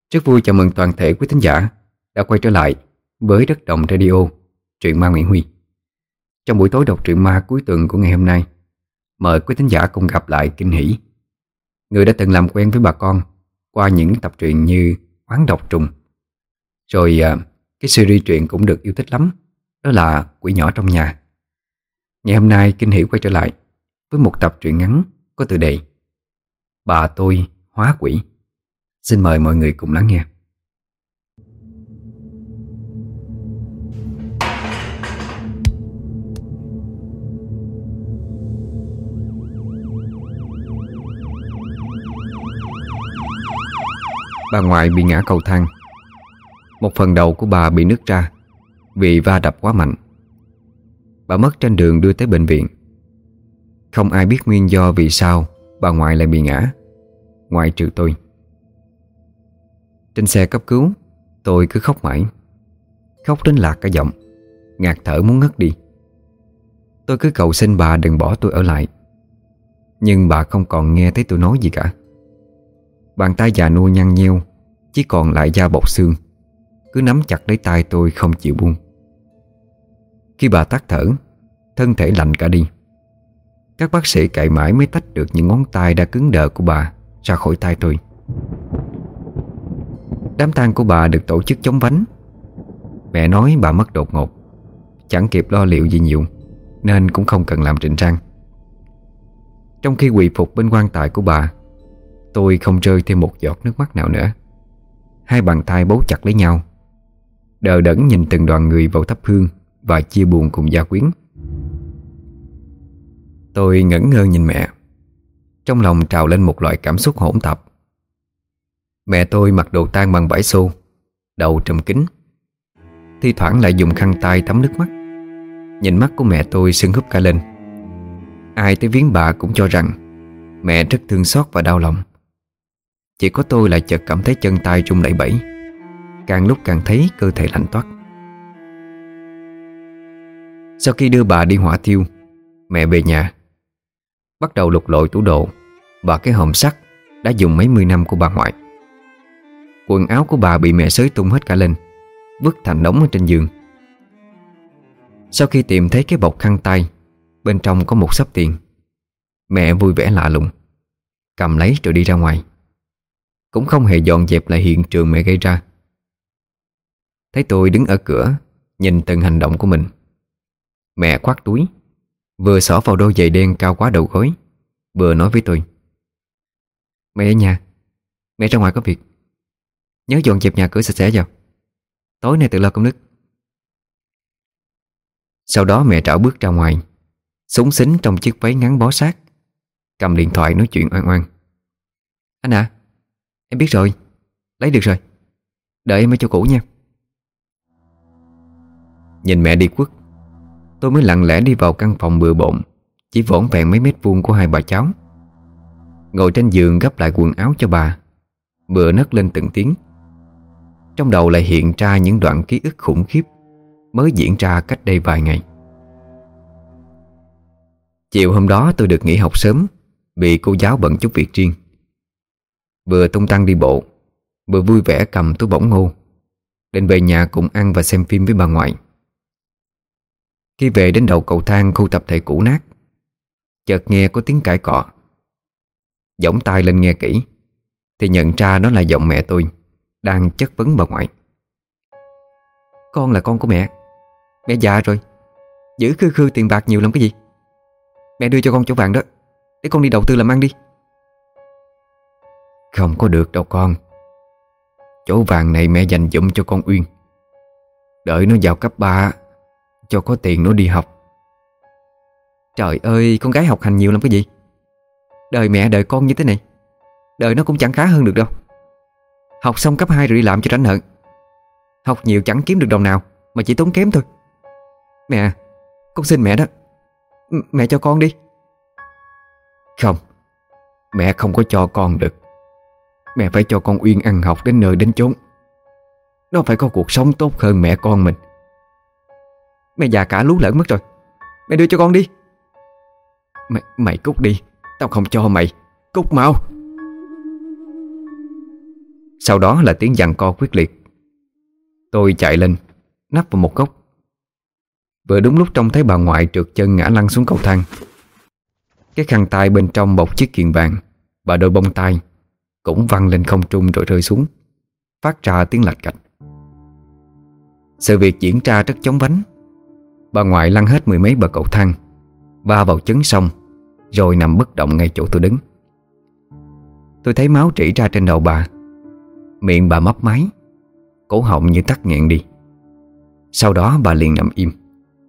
Rất vui chào mừng toàn thể quý thính giả đã quay trở lại với Đất Đồng Radio, truyện ma Nguyễn Huy. Trong buổi tối đọc truyện ma cuối tuần của ngày hôm nay, mời quý thính giả cùng gặp lại Kinh Hỷ, người đã từng làm quen với bà con qua những tập truyện như Oán Độc Trùng. Rồi cái series truyện cũng được yêu thích lắm, đó là Quỷ Nhỏ Trong Nhà. Ngày hôm nay Kinh Hỷ quay trở lại với một tập truyện ngắn có tựa đề Bà Tôi Hóa Quỷ. Xin mời mọi người cùng lắng nghe. Bà ngoại bị ngã cầu thang. Một phần đầu của bà bị nứt ra vì va đập quá mạnh. Bà mất trên đường đưa tới bệnh viện. Không ai biết nguyên do vì sao bà ngoại lại bị ngã, ngoại trừ tôi. Trên xe cấp cứu, tôi cứ khóc mãi. Khóc đến lạc cả giọng, ngạt thở muốn ngất đi. Tôi cứ cầu xin bà đừng bỏ tôi ở lại, nhưng bà không còn nghe thấy tôi nói gì cả. Bàn tay già nua nhăn nheo, chỉ còn lại da bọc xương, cứ nắm chặt lấy tay tôi không chịu buông. Khi bà tắt thở, thân thể lạnh cả đi. Các bác sĩ cạy mãi mới tách được những ngón tay đã cứng đờ của bà ra khỏi tay tôi. Đám tang của bà được tổ chức chóng vánh. Mẹ nói bà mất đột ngột, chẳng kịp lo liệu gì nhiều, nên cũng không cần làm trịnh trang. Trong khi quỳ phục bên quan tài của bà, tôi không rơi thêm một giọt nước mắt nào nữa. Hai bàn tay bấu chặt lấy nhau, đờ đẫn nhìn từng đoàn người vào thắp hương và chia buồn cùng gia quyến. Tôi ngẩn ngơ nhìn mẹ, trong lòng trào lên một loại cảm xúc hỗn tạp. Mẹ tôi mặc đồ tang bằng vải xô, đầu trùm kính, thi thoảng lại dùng khăn tay thấm nước mắt. Nhìn mắt của mẹ tôi sưng húp cả lên. Ai tới viếng bà cũng cho rằng mẹ rất thương xót và đau lòng. Chỉ có tôi lại chợt cảm thấy chân tay run lẩy bẩy, càng lúc càng thấy cơ thể lạnh toát. Sau khi đưa bà đi hỏa thiêu, mẹ về nhà, bắt đầu lục lọi tủ đồ và cái hòm sắt đã dùng mấy mươi năm của bà ngoại. Quần áo của bà bị mẹ xới tung hết cả lên, vứt thành đống ở trên giường. Sau khi tìm thấy cái bọc khăn tay, bên trong có một xấp tiền, mẹ vui vẻ lạ lùng, cầm lấy rồi đi ra ngoài, cũng không hề dọn dẹp lại hiện trường mẹ gây ra. Thấy tôi đứng ở cửa nhìn từng hành động của mình, mẹ khoác túi, vừa xỏ vào đôi giày đen cao quá đầu gối, vừa nói với tôi: "Mẹ ở nhà, mẹ ra ngoài có việc, nhớ dọn dẹp nhà cửa sạch sẽ vào. Tối nay tự lo cơm nước." Sau đó mẹ trảo bước ra ngoài, xúng xính trong chiếc váy ngắn bó sát, cầm điện thoại nói chuyện oan oan: "Anh à, em biết rồi, lấy được rồi, đợi em ở chỗ cũ nha." Nhìn mẹ đi khuất, tôi mới lặng lẽ đi vào căn phòng bừa bộn chỉ vỏn vẹn mấy mét vuông của hai bà cháu. Ngồi trên giường gấp lại quần áo cho bà, vừa nấc lên từng tiếng. Trong đầu lại hiện ra những đoạn ký ức khủng khiếp mới diễn ra cách đây vài ngày. Chiều hôm đó tôi được nghỉ học sớm vì cô giáo bận chút việc riêng. Vừa tung tăng đi bộ, vừa vui vẻ cầm túi bỏng ngô, định về nhà cùng ăn và xem phim với bà ngoại. Khi về đến đầu cầu thang khu tập thể cũ nát, chợt nghe có tiếng cãi cọ. Giỏng tai lên nghe kỹ thì nhận ra đó là giọng mẹ tôi đang chất vấn bà ngoại: "Con là con của mẹ già rồi, giữ khư khư tiền bạc nhiều lắm cái gì? Mẹ đưa cho con chỗ vàng đó, để con đi đầu tư làm ăn đi." "Không có được đâu con. Chỗ vàng này mẹ dành dụm cho con Uyên, đợi nó vào cấp 3 cho có tiền nó đi học." "Trời ơi, con gái học hành nhiều lắm cái gì? Đời mẹ đời con như thế này, đời nó cũng chẳng khá hơn được đâu. Học xong cấp 2 rồi đi làm cho tránh hận. Học nhiều chẳng kiếm được đồng nào, mà chỉ tốn kém thôi. Mẹ, con xin mẹ đó, mẹ cho con đi." "Không, mẹ không có cho con được. Mẹ phải cho con Uyên ăn học đến nơi đến chốn. Nó phải có cuộc sống tốt hơn mẹ con mình." "Mẹ già cả lú lẫn mất rồi, mẹ đưa cho con đi." Mày cút đi, tao không cho mày. Cút mau." Sau đó là tiếng giằng co quyết liệt. Tôi chạy lên, nấp vào một góc. Vừa đúng lúc trông thấy bà ngoại trượt chân ngã lăn xuống cầu thang. Cái khăn tay bên trong bọc chiếc chuyền vàng và đôi bông tai cũng văng lên không trung rồi rơi xuống, phát ra tiếng lạch cạch. Sự việc diễn ra rất chóng vánh. Bà ngoại lăn hết mười mấy bậc cầu thang, va vào chấn sông, rồi nằm bất động ngay chỗ tôi đứng. Tôi thấy máu rỉ ra trên đầu bà. Miệng bà mấp máy, cổ họng như tắc nghẹn đi. Sau đó bà liền nằm im.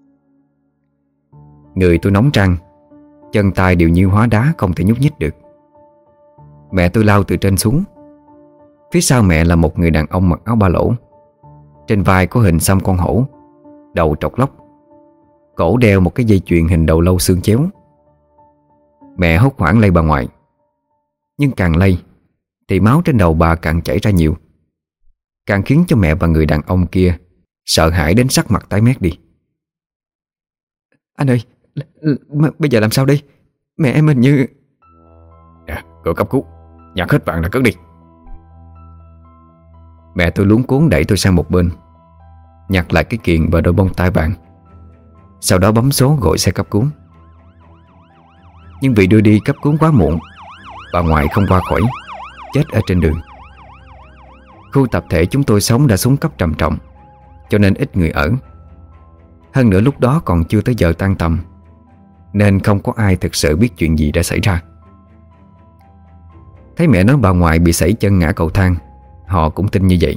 Người tôi nóng rang, chân tay đều như hóa đá, không thể nhúc nhích được. Mẹ tôi lao từ trên xuống. Phía sau mẹ là một người đàn ông mặc áo ba lỗ. Trên vai có hình xăm con hổ, đầu trọc lóc, cổ đeo một cái dây chuyền hình đầu lâu xương chéo. Mẹ hốt hoảng lay bà ngoại, nhưng càng lay thì máu trên đầu bà càng chảy ra nhiều, càng khiến cho mẹ và người đàn ông kia sợ hãi đến sắc mặt tái mét đi. Anh ơi, bây giờ làm sao đây? Mẹ em hình như... Gọi cấp cứu, nhặt hết vàng là cất đi. Mẹ tôi luống cuống đẩy tôi sang một bên, nhặt lại cái kiềng và đôi bông tai vàng. Sau đó bấm số gọi xe cấp cứu. Nhưng vì đưa đi cấp cứu quá muộn, bà ngoại không qua khỏi, chết ở trên đường. Khu tập thể chúng tôi sống đã xuống cấp trầm trọng, cho nên ít người ở. Hơn nữa lúc đó còn chưa tới giờ tan tầm, nên không có ai thực sự biết chuyện gì đã xảy ra. Thấy mẹ nói bà ngoại bị sẩy chân ngã cầu thang, họ cũng tin như vậy.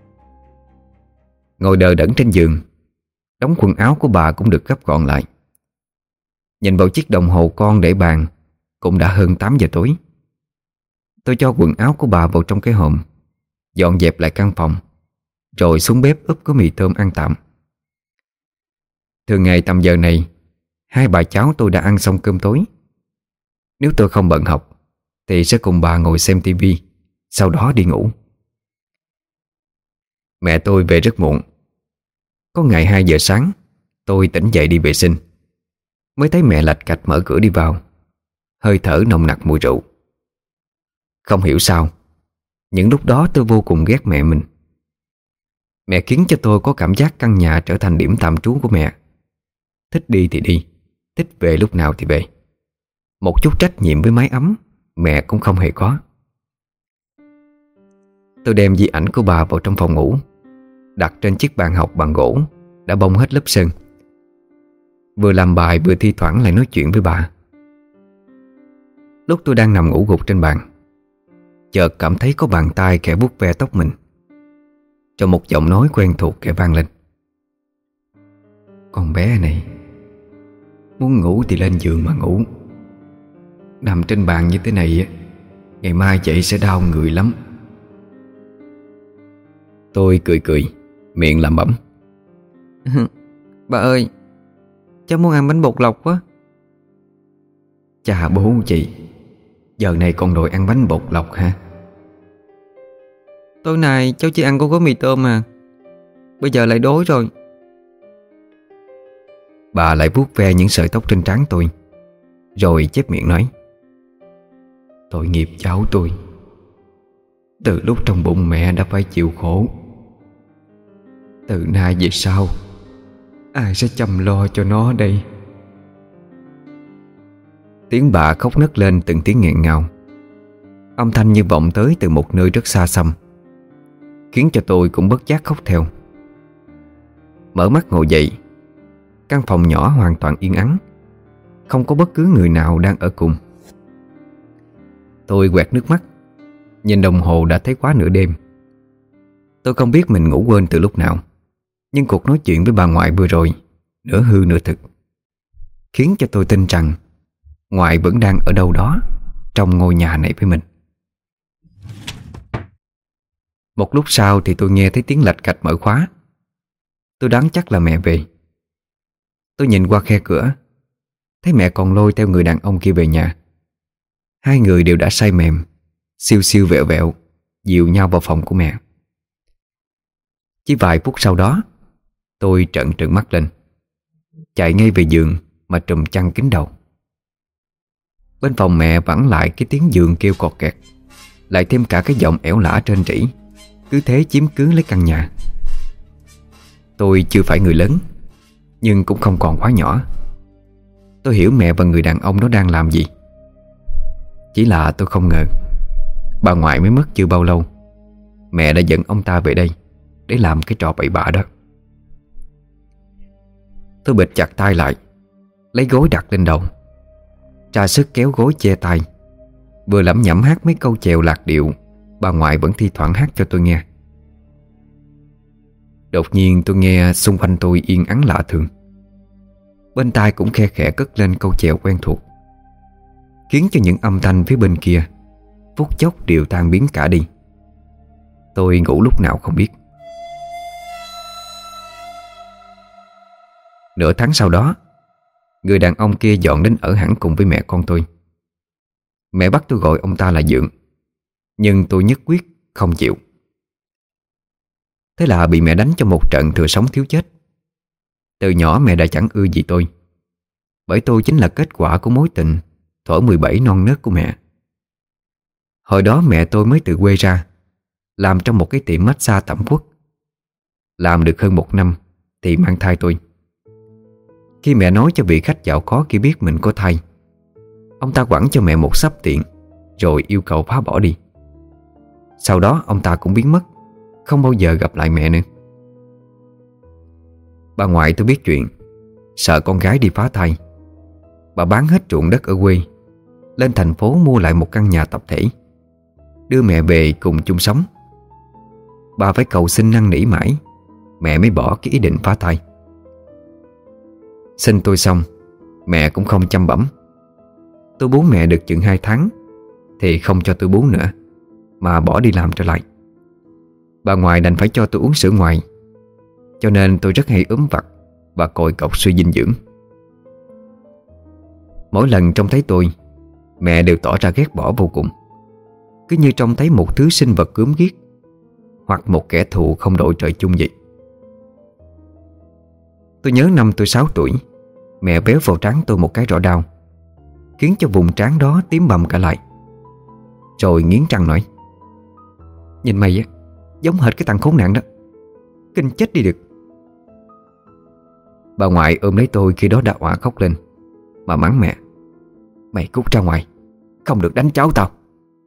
Ngồi đờ đẫn trên giường, đống quần áo của bà cũng được gấp gọn lại. Nhìn vào chiếc đồng hồ con để bàn, cũng đã hơn 8 giờ tối. Tôi cho quần áo của bà vào trong cái hòm, dọn dẹp lại căn phòng, rồi xuống bếp úp có mì tôm ăn tạm. Thường ngày tầm giờ này, hai bà cháu tôi đã ăn xong cơm tối. Nếu tôi không bận học thì sẽ cùng bà ngồi xem tivi, sau đó đi ngủ. Mẹ tôi về rất muộn. Có ngày 2 giờ sáng, tôi tỉnh dậy đi vệ sinh, mới thấy mẹ lạch cạch mở cửa đi vào, hơi thở nồng nặc mùi rượu. Không hiểu sao, những lúc đó tôi vô cùng ghét mẹ mình. Mẹ khiến cho tôi có cảm giác căn nhà trở thành điểm tạm trú của mẹ. Thích đi thì đi, thích về lúc nào thì về. Một chút trách nhiệm với mái ấm mẹ cũng không hề có. Tôi đem di ảnh của bà vào trong phòng ngủ, đặt trên chiếc bàn học bằng gỗ đã bong hết lớp sơn. Vừa làm bài vừa thi thoảng lại nói chuyện với bà. Lúc tôi đang nằm ngủ gục trên bàn, chợt cảm thấy có bàn tay khẽ vuốt ve tóc mình, rồi một giọng nói quen thuộc khẽ vang lên: "Con bé này, muốn ngủ thì lên giường mà ngủ. Nằm trên bàn như thế này, ngày mai dậy sẽ đau người lắm." Tôi cười cười, miệng lẩm bẩm: "Bà ơi, cháu muốn ăn bánh bột lọc quá." "Chà bố chị, giờ này còn đòi ăn bánh bột lọc hả?" "Tối nay cháu chỉ ăn có gói mì tôm à, bây giờ lại đói rồi." Bà lại vuốt ve những sợi tóc trên trán tôi, rồi chép miệng nói: "Tội nghiệp cháu tôi. Từ lúc trong bụng mẹ đã phải chịu khổ. Từ nay về sau, ai sẽ chăm lo cho nó đây?" Tiếng bà khóc nấc lên từng tiếng nghẹn ngào. Âm thanh như vọng tới từ một nơi rất xa xăm, khiến cho tôi cũng bất giác khóc theo. Mở mắt ngồi dậy, căn phòng nhỏ hoàn toàn yên ắng, không có bất cứ người nào đang ở cùng. Tôi quẹt nước mắt, nhìn đồng hồ đã thấy quá nửa đêm. Tôi không biết mình ngủ quên từ lúc nào, nhưng cuộc nói chuyện với bà ngoại vừa rồi, nửa hư nửa thực, khiến cho tôi tin rằng ngoại vẫn đang ở đâu đó trong ngôi nhà này với mình. Một lúc sau thì tôi nghe thấy tiếng lạch cạch mở khóa. Tôi đoán chắc là mẹ về. Tôi nhìn qua khe cửa, thấy mẹ còn lôi theo người đàn ông kia về nhà. Hai người đều đã say mềm, siêu siêu vẹo vẹo, dìu nhau vào phòng của mẹ. Chỉ vài phút sau đó, tôi trợn trừng mắt lên, chạy ngay về giường mà trùm chăn kín đầu. Bên phòng mẹ vẳng lại cái tiếng giường kêu cọt kẹt, lại thêm cả cái giọng ẻo lả trên rỉ cứ thế chiếm cứ lấy căn nhà. Tôi chưa phải người lớn, nhưng cũng không còn quá nhỏ. Tôi hiểu mẹ và người đàn ông đó đang làm gì. Chỉ là tôi không ngờ bà ngoại mới mất chưa bao lâu, mẹ đã dẫn ông ta về đây để làm cái trò bậy bạ đó. Tôi bịt chặt tay lại, lấy gối đặt lên đầu, tra sức kéo gối che tay, vừa lẩm nhẩm hát mấy câu chèo lạc điệu bà ngoại vẫn thi thoảng hát cho tôi nghe. Đột nhiên tôi nghe xung quanh tôi yên ắng lạ thường. Bên tai cũng khe khẽ cất lên câu chèo quen thuộc, khiến cho những âm thanh phía bên kia phút chốc đều tan biến cả đi. Tôi ngủ lúc nào không biết. Nửa tháng sau đó, người đàn ông kia dọn đến ở hẳn cùng với mẹ con tôi. Mẹ bắt tôi gọi ông ta là Dượng, nhưng tôi nhất quyết không chịu. Thế là bị mẹ đánh cho một trận thừa sống thiếu chết. Từ nhỏ mẹ đã chẳng ưa gì tôi, bởi tôi chính là kết quả của mối tình thuở 17 non nớt của mẹ. Hồi đó mẹ tôi mới từ quê ra, làm trong một cái tiệm massage tẩm quất. Làm được hơn 1 năm thì mang thai tôi. Khi mẹ nói cho vị khách giàu có kia biết mình có thai, ông ta quẳng cho mẹ một xấp tiền, rồi yêu cầu phá bỏ đi. Sau đó ông ta cũng biến mất, không bao giờ gặp lại mẹ nữa. Bà ngoại tôi biết chuyện, sợ con gái đi phá thai. Bà bán hết ruộng đất ở quê, lên thành phố mua lại một căn nhà tập thể, đưa mẹ về cùng chung sống. Bà phải cầu xin năn nỉ mãi, mẹ mới bỏ cái ý định phá thai. Sinh tôi xong, mẹ cũng không chăm bẵm. Tôi bú mẹ được chừng 2 tháng thì không cho tôi bú nữa, mà bỏ đi làm trở lại. Bà ngoại đành phải cho tôi uống sữa ngoài, cho nên tôi rất hay ốm vặt và còi cọc suy dinh dưỡng. Mỗi lần trông thấy tôi, mẹ đều tỏ ra ghét bỏ vô cùng, cứ như trông thấy một thứ sinh vật gớm ghiếc, hoặc một kẻ thù không đội trời chung vậy. Tôi nhớ năm tôi 6 tuổi, mẹ véo vào trán tôi một cái rõ đau, khiến cho vùng trán đó tím bầm cả lại. Rồi nghiến răng nói: "Nhìn mày á, giống hệt cái thằng khốn nạn đó, kinh chết đi được." Bà ngoại ôm lấy tôi khi đó đã òa khóc lên, mà mắng mẹ: "Mày cút ra ngoài, không được đánh cháu tao."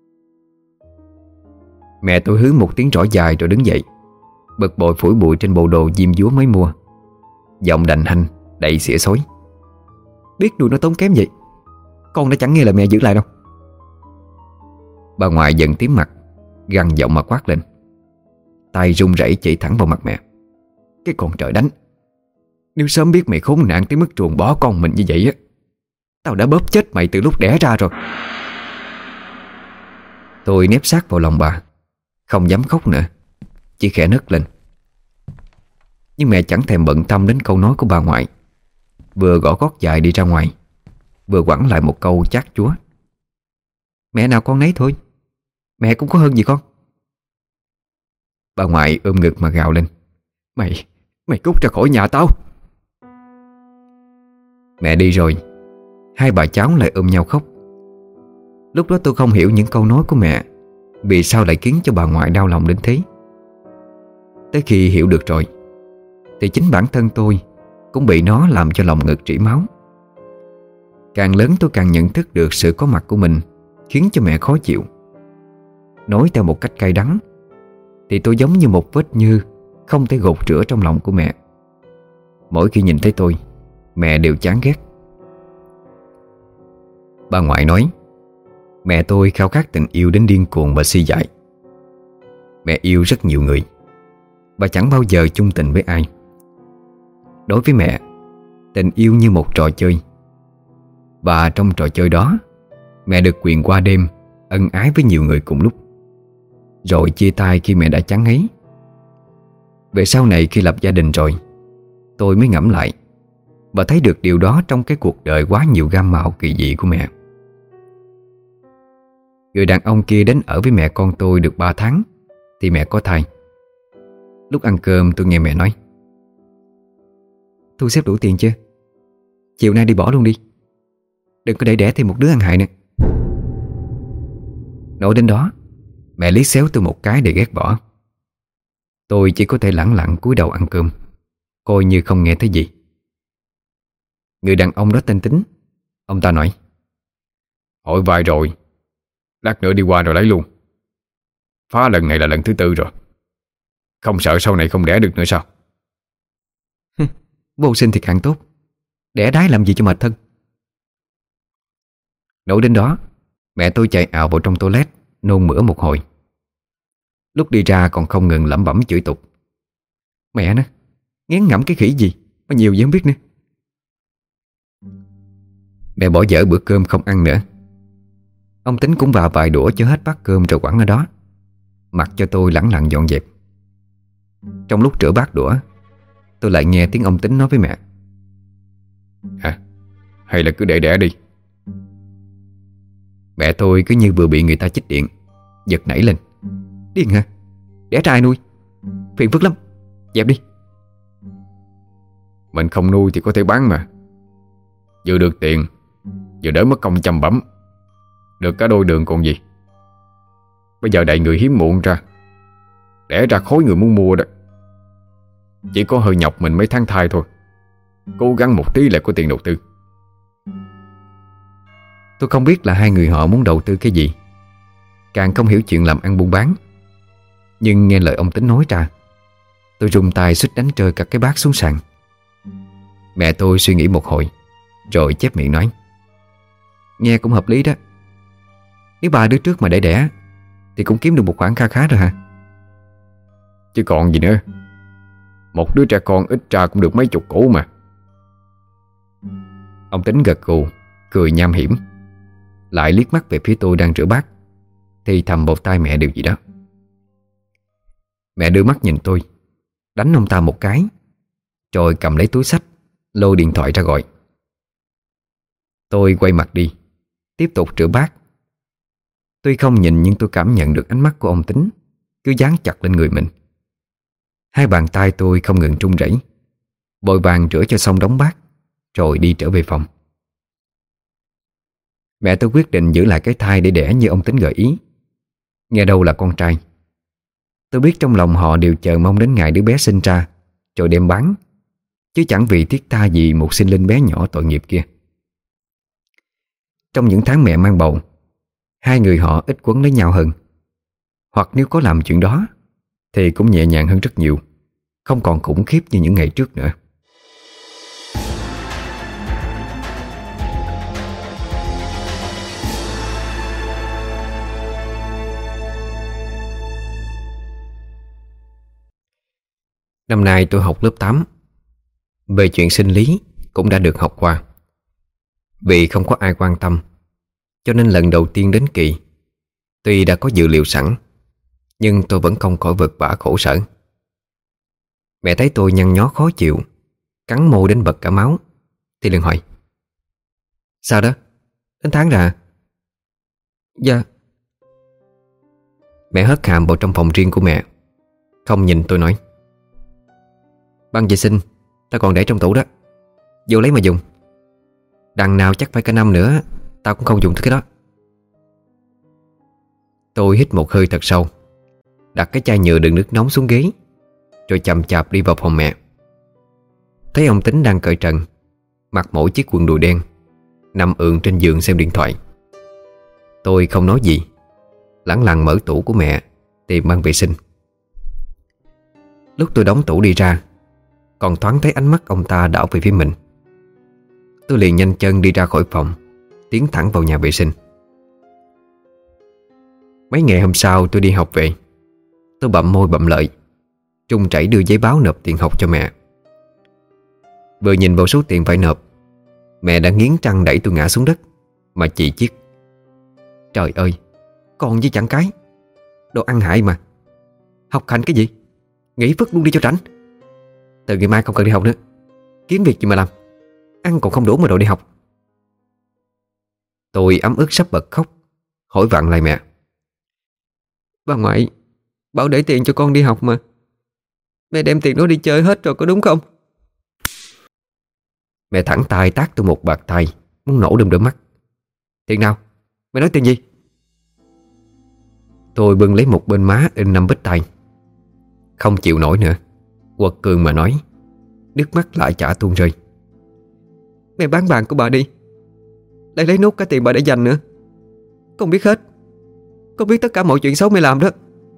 Mẹ tôi hứ một tiếng rõ dài rồi đứng dậy, bực bội phủi bụi trên bộ đồ diêm dúa mới mua, giọng đành hanh đầy xỉa xối: "Biết nuôi nó tốn kém vậy, con đã chẳng nghe lời mẹ giữ lại đâu." Bà ngoại giận tím mặt, gằn giọng mà quát lên, tay run rẩy chỉ thẳng vào mặt mẹ: "Cái con trời đánh, nếu sớm biết mày khốn nạn tới mức truồng bỏ con mình như vậy á, tao đã bóp chết mày từ lúc đẻ ra rồi." Tôi nép sát vào lòng bà, không dám khóc nữa, chỉ khẽ nấc lên. Nhưng mẹ chẳng thèm bận tâm đến câu nói của bà ngoại, vừa gõ gót dài đi ra ngoài, vừa quẳng lại một câu chát chúa: "Mẹ nào con nấy thôi, mẹ cũng có hơn gì con." Bà ngoại ôm ngực mà gào lên: Mày cút ra khỏi nhà tao." Mẹ đi rồi, hai bà cháu lại ôm nhau khóc. Lúc đó tôi không hiểu những câu nói của mẹ vì sao lại khiến cho bà ngoại đau lòng đến thế. Tới khi hiểu được rồi thì chính bản thân tôi cũng bị nó làm cho lòng ngực trĩ máu. Càng lớn tôi càng nhận thức được sự có mặt của mình khiến cho mẹ khó chịu. Nói theo một cách cay đắng thì tôi giống như một vết nhơ không thể gột rửa trong lòng của mẹ. Mỗi khi nhìn thấy tôi, mẹ đều chán ghét. Bà ngoại nói mẹ tôi khao khát tình yêu đến điên cuồng và si dại. Mẹ yêu rất nhiều người, bà chẳng bao giờ chung tình với ai. Đối với mẹ, tình yêu như một trò chơi, và trong trò chơi đó, mẹ được quyền qua đêm ân ái với nhiều người cùng lúc, rồi chia tay khi mẹ đã chán ngấy. Về sau này khi lập gia đình rồi, tôi mới ngẫm lại và thấy được điều đó trong cái cuộc đời quá nhiều gam màu kỳ dị của mẹ. Người đàn ông kia đến ở với mẹ con tôi được 3 tháng thì mẹ có thai. Lúc ăn cơm tôi nghe mẹ nói: "Thu xếp đủ tiền chưa? Chiều nay đi bỏ luôn đi, đừng có để đẻ thêm một đứa ăn hại nữa." Nói đến đó, mẹ liếc xéo tôi một cái để ghét bỏ. Tôi chỉ có thể lẳng lặng cúi đầu ăn cơm, coi như không nghe thấy gì. Người đàn ông đó tên Tính. Ông ta nói: "Hỏi vai rồi, lát nữa đi qua rồi lấy luôn. Phá lần này là lần thứ 4 rồi. Không sợ sau này không đẻ được nữa sao?" Vô sinh thì càng tốt, đẻ đái làm gì cho mệt thân. Nổi đến đó, mẹ tôi chạy ào vào trong toilet, nôn mửa một hồi. Lúc đi ra còn không ngừng lẩm bẩm chửi tục: "Mẹ nó, ngán ngẩm cái khỉ gì mà nhiều gì không biết nữa." Mẹ bỏ dở bữa cơm không ăn nữa. Ông Tính cũng vào vài đũa cho hết bát cơm rồi quẳng ở đó, mặc cho tôi lẳng lặng dọn dẹp. Trong lúc rửa bát đũa, tôi lại nghe tiếng ông Tính nói với mẹ: Hay là cứ để đẻ đi." Mẹ tôi cứ như vừa bị người ta chích điện, giật nảy lên: "Điên hả? Đẻ trai nuôi, phiền phức lắm, dẹp đi." Mình không nuôi thì có thể bán mà. Vừa được tiền, vừa đỡ mất công chăm bẵm, được cả đôi đường còn gì. Bây giờ đầy người hiếm muộn ra, đẻ ra khối người muốn mua đó. Chỉ có hơi nhọc mình mấy tháng thai thôi. Cố gắng một tí là có tiền đầu tư. Tôi không biết là hai người họ muốn đầu tư cái gì, càng không hiểu chuyện làm ăn buôn bán. Nhưng nghe lời ông Tính nói ra, tôi rung tay suýt đánh rơi cả cái bát xuống sàn. Mẹ tôi suy nghĩ một hồi, rồi chép miệng nói: "Nghe cũng hợp lý đó. Nếu 3 đứa trước mà để đẻ thì cũng kiếm được một khoản kha khá rồi hả?" Chứ còn gì nữa. Một đứa trẻ con ít ra cũng được mấy chục củ mà. Ông Tính gật gù, cười nham hiểm, lại liếc mắt về phía tôi đang rửa bát, thì thầm vào tai mẹ điều gì đó. Mẹ đưa mắt nhìn tôi, đánh ông ta một cái, rồi cầm lấy túi xách, lôi điện thoại ra gọi. Tôi quay mặt đi, tiếp tục rửa bát. Tuy không nhìn nhưng tôi cảm nhận được ánh mắt của ông Tính cứ dán chặt lên người mình. Hai bàn tay tôi không ngừng run rẩy, vội vàng rửa cho xong đống bát, rồi đi trở về phòng. Mẹ tôi quyết định giữ lại cái thai để đẻ như ông Tính gợi ý. Nghe đâu là con trai. Tôi biết trong lòng họ đều chờ mong đến ngày đứa bé sinh ra rồi đem bán, chứ chẳng vì thiết tha gì một sinh linh bé nhỏ tội nghiệp kia. Trong những tháng mẹ mang bầu, hai người họ ít quấn lấy nhau hơn. Hoặc nếu có làm chuyện đó thì cũng nhẹ nhàng hơn rất nhiều, không còn khủng khiếp như những ngày trước nữa. Năm nay tôi học lớp 8. Về chuyện sinh lý cũng đã được học qua. Vì không có ai quan tâm, cho nên lần đầu tiên đến kỳ, tuy đã có dự liệu sẵn, nhưng tôi vẫn không khỏi vật vã khổ sở. Mẹ thấy tôi nhăn nhó khó chịu, cắn môi đến bật cả máu, thì liền hỏi: "Sao đó? Đến tháng rồi à?" "Dạ." Mẹ hất hàm vào trong phòng riêng của mẹ, không nhìn tôi nói: "Băng vệ sinh tao còn để trong tủ đó, vô lấy mà dùng. Đằng nào chắc phải cả năm nữa tao cũng không dùng thứ cái đó." Tôi hít một hơi thật sâu, đặt cái chai nhựa đựng nước nóng xuống ghế, rồi chậm chạp đi vào phòng mẹ. Thấy ông Tính đang cởi trần, mặc mỗi chiếc quần đùi đen, nằm ườn trên giường xem điện thoại. Tôi không nói gì, lẳng lặng mở tủ của mẹ tìm băng vệ sinh. Lúc tôi đóng tủ đi ra, còn thoáng thấy ánh mắt ông ta đảo về phía mình. Tôi liền nhanh chân đi ra khỏi phòng, tiến thẳng vào nhà vệ sinh. Mấy ngày hôm sau tôi đi học về, tôi bặm môi bặm lợi, trung chảy đưa giấy báo nộp tiền học cho mẹ. Vừa nhìn vào số tiền phải nộp, mẹ đã nghiến răng đẩy tôi ngã xuống đất mà chỉ chiết: "Trời ơi, con với chẳng cái, đồ ăn hại mà. Học hành cái gì, nghỉ phức luôn đi cho tránh. Từ ngày mai không cần đi học nữa, kiếm việc gì mà làm. Ăn còn không đủ mà đòi đi học." Tôi ấm ức sắp bật khóc, hỏi vặn lại mẹ: "Bà ngoại bảo để tiền cho con đi học mà. Mẹ đem tiền đó đi chơi hết rồi có đúng không?" Mẹ thẳng tay tát tôi một bạt tay, muốn nổ đom đóm mắt: "Tiền nào? Mẹ nói tiền gì?" Tôi bưng lấy một bên má in 5 vết tay. Không chịu nổi nữa, quật cường mà nói, nước mắt lại chả tuôn rơi. Mẹ bán vàng của bà đi, lại lấy nốt cả tiền bà để dành nữa. Con biết hết, con biết tất cả mọi chuyện xấu mẹ làm đó.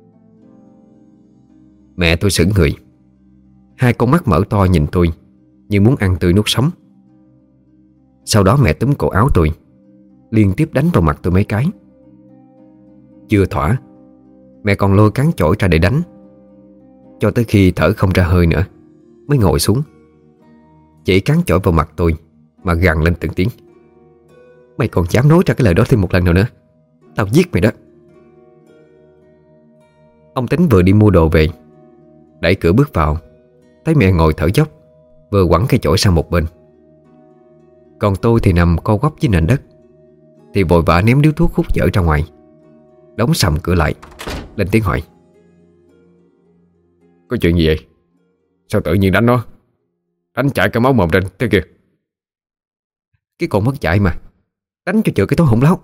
Mẹ tôi sững người, hai con mắt mở to nhìn tôi như muốn ăn tươi nuốt sống. Sau đó mẹ túm cổ áo tôi, liên tiếp đánh vào mặt tôi mấy cái. Chưa thỏa, mẹ còn lôi cán chổi ra để đánh, cho tới khi thở không ra hơi nữa mới ngồi xuống, chỉ cán chổi vào mặt tôi mà gằn lên từng tiếng: Mày còn dám nói ra cái lời đó thêm một lần nào nữa, tao giết mày đó. Ông Tính vừa đi mua đồ về, đẩy cửa bước vào, thấy mẹ ngồi thở dốc, vừa quẳng cái chổi sang một bên. Còn tôi thì nằm co quắp dưới nền đất, thì vội vã ném điếu thuốc hút dở ra ngoài, đóng sầm cửa lại, lên tiếng hỏi: Có chuyện gì vậy? Sao tự nhiên đánh nó? Đánh chảy cả máu mồm trên thế kìa. Cái con mất dạy mà, đánh cho chữa cái thối hỗn láo.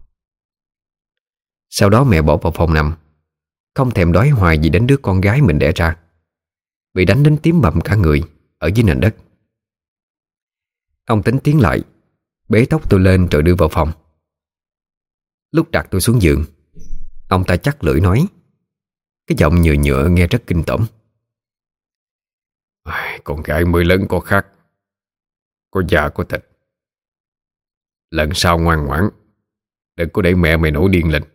Sau đó mẹ bỏ vào phòng nằm, không thèm đói hoài gì đến đứa con gái mình đẻ ra, bị đánh đến tím bầm cả người ở dưới nền đất. Ông Tính tiến lại, bế tóc tôi lên rồi đưa vào phòng. Lúc đặt tôi xuống giường, ông ta chắc lưỡi nói, cái giọng nhựa nhựa nghe rất kinh tởm: Con gái mới lớn có khác, có da có thịt. Lần sau ngoan ngoãn, đừng có để mẹ mày nổi điên lên.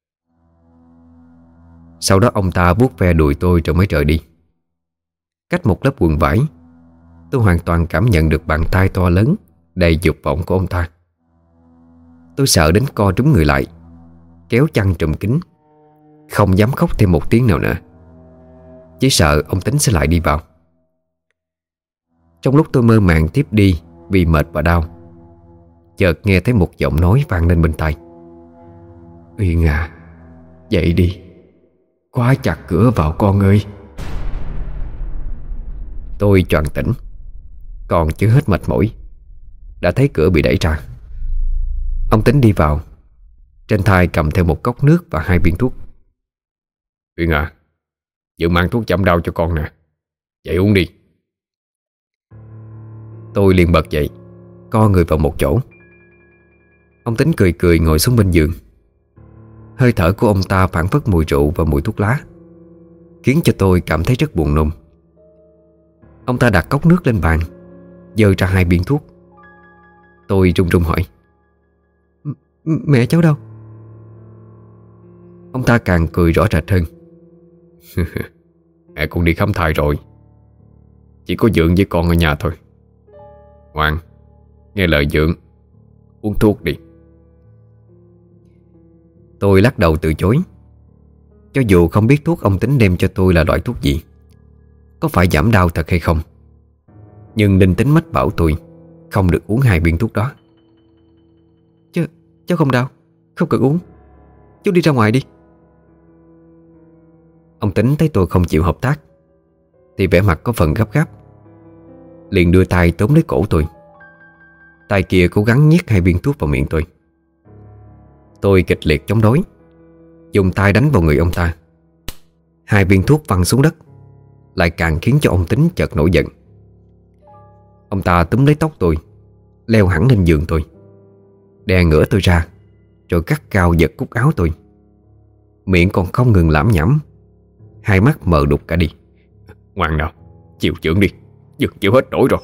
Sau đó ông ta vuốt ve đùi tôi rồi mới rời đi. Cách một lớp quần vải, tôi hoàn toàn cảm nhận được bàn tay to lớn đầy dục vọng của ông ta. Tôi sợ đến co trúm người lại, kéo chăn trùm kín, không dám khóc thêm một tiếng nào nữa, chỉ sợ ông Tính sẽ lại đi vào. Trong lúc tôi mơ màng tiếp đi vì mệt và đau, chợt nghe thấy một giọng nói vang lên bên tai: Uyên à, dậy đi, khóa chặt cửa vào con ơi. Tôi choàng tỉnh, còn chưa hết mệt mỏi, đã thấy cửa bị đẩy ra. Ông Tính đi vào, trên tay cầm theo một cốc nước và 2 viên thuốc. Uyên à, dự mang thuốc giảm đau cho con nè, dậy uống đi. Tôi liền bật dậy, co người vào một chỗ. Ông Tính cười cười ngồi xuống bên giường. Hơi thở của ông ta phảng phất mùi rượu và mùi thuốc lá, khiến cho tôi cảm thấy rất buồn nôn. Ông ta đặt cốc nước lên bàn, giơ ra 2 viên thuốc. Tôi run run hỏi: Mẹ cháu đâu? Ông ta càng cười rõ rệt hơn: Mẹ con đi khám thai rồi, chỉ có Dượng với con ở nhà thôi. Ngoan, nghe lời Dượng, uống thuốc đi. Tôi lắc đầu từ chối. Cho dù không biết thuốc ông Tính đem cho tôi là loại thuốc gì, có phải giảm đau thật hay không, nhưng linh tính mách bảo tôi không được uống 2 viên thuốc đó. Cháu không đau, không cần uống, chú đi ra ngoài đi. Ông Tính thấy tôi không chịu hợp tác thì vẻ mặt có phần gấp gáp, liền đưa tay túm lấy cổ tôi. Tay kia cố gắng nhét 2 viên thuốc vào miệng tôi. Tôi kịch liệt chống đối, dùng tay đánh vào người ông ta. 2 viên thuốc văng xuống đất, lại càng khiến cho ông Tính chợt nổi giận. Ông ta túm lấy tóc tôi, leo hẳn lên giường tôi, đè ngửa tôi ra, rồi cắt cao giật cúc áo tôi. Miệng còn không ngừng lảm nhảm, hai mắt mờ đục cả đi. Ngoan nào, chịu chưởng đi, Dượng chịu hết nổi rồi.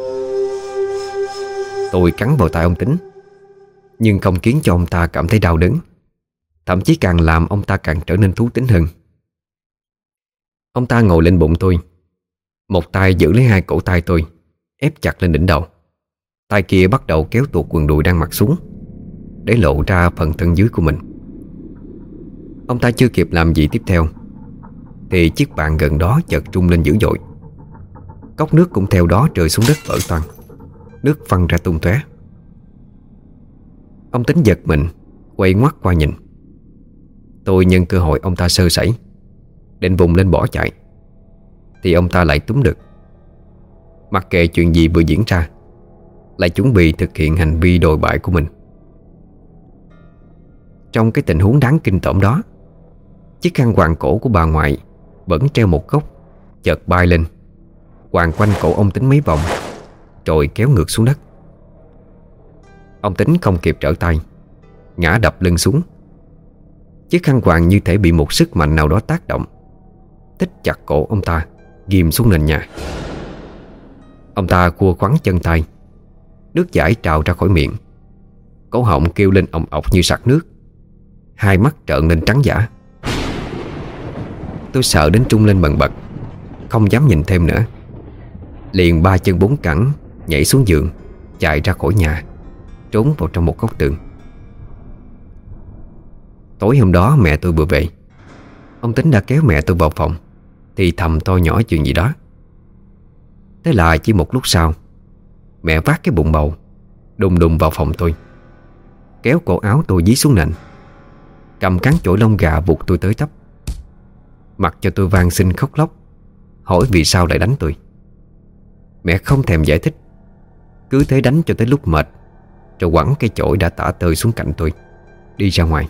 Tôi cắn vào tay ông Tính, nhưng không khiến cho ông ta cảm thấy đau đớn, thậm chí càng làm ông ta càng trở nên thú tính hơn. Ông ta ngồi lên bụng tôi, một tay giữ lấy 2 cổ tay tôi, ép chặt lên đỉnh đầu. Tay kia bắt đầu kéo tuột quần đùi đang mặc xuống, để lộ ra phần thân dưới của mình. Ông ta chưa kịp làm gì tiếp theo thì chiếc bàn gần đó chợt rung lên dữ dội. Cốc nước cũng theo đó rơi xuống đất vỡ toang, nước văng ra tung tóe. Ông Tính giật mình, quay ngoắt qua nhìn. Tôi nhân cơ hội ông ta sơ sẩy, định vùng lên bỏ chạy, thì ông ta lại túm được. Mặc kệ chuyện gì vừa diễn ra, lại chuẩn bị thực hiện hành vi đồi bại của mình. Trong cái tình huống đáng kinh tởm đó, chiếc khăn quàng cổ của bà ngoại vẫn treo một góc chợt bay lên, quàng quanh cổ ông Tính mấy vòng, rồi kéo ngược xuống đất. Ông Tính không kịp trở tay, ngã đập lưng xuống. Chiếc khăn quàng như thể bị một sức mạnh nào đó tác động, thít chặt cổ ông ta, ghim xuống nền nhà. Ông ta cua khoắn chân tay, nước dãi trào ra khỏi miệng. Cổ họng kêu lên ồng ọc như sặc nước, hai mắt trợn lên trắng dã. Tôi sợ đến trung lên bần bật, không dám nhìn thêm nữa. Liền ba chân bốn cẳng nhảy xuống giường, chạy ra khỏi nhà, trốn vào trong một góc tường. Tối hôm đó mẹ tôi vừa về. Ông Tính đã kéo mẹ tôi vào phòng, thì thầm to nhỏ chuyện gì đó. Thế là chỉ một lúc sau, mẹ vác cái bụng bầu đùng đùng vào phòng tôi, kéo cổ áo tôi dí xuống nền, cầm cán chổi lông gà vụt tôi tới tấp. Mặc cho tôi van xin khóc lóc, hỏi vì sao lại đánh tôi. Mẹ không thèm giải thích, cứ thế đánh cho tới lúc mệt, rồi quẳng cây chổi đã tả tơi xuống cạnh tôi, đi ra ngoài.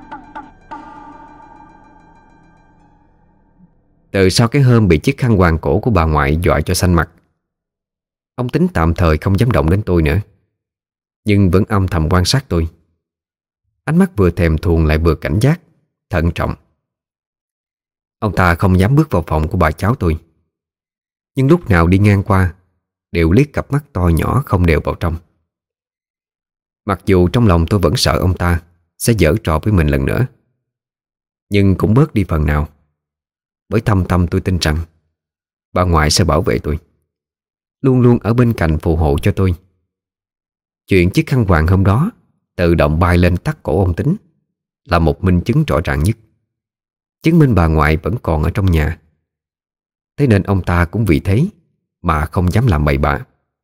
Từ sau cái hôm bị chiếc khăn quàng cổ của bà ngoại dọa cho xanh mặt, ông Tính tạm thời không dám động đến tôi nữa, nhưng vẫn âm thầm quan sát tôi. Ánh mắt vừa thèm thuồng lại vừa cảnh giác, thận trọng. Ông ta không dám bước vào phòng của bà cháu tôi, nhưng lúc nào đi ngang qua đều liếc cặp mắt to nhỏ không đều vào trong. Mặc dù trong lòng tôi vẫn sợ ông ta sẽ giở trò với mình lần nữa, nhưng cũng bớt đi phần nào, bởi thâm tâm tôi tin rằng bà ngoại sẽ bảo vệ tôi, luôn luôn ở bên cạnh phù hộ cho tôi. Chuyện chiếc khăn quàng hôm đó tự động bay lên tắt cổ ông Tính là một minh chứng rõ ràng nhất, chứng minh bà ngoại vẫn còn ở trong nhà. Thế nên ông ta cũng vì thế mà không dám làm bậy bạ.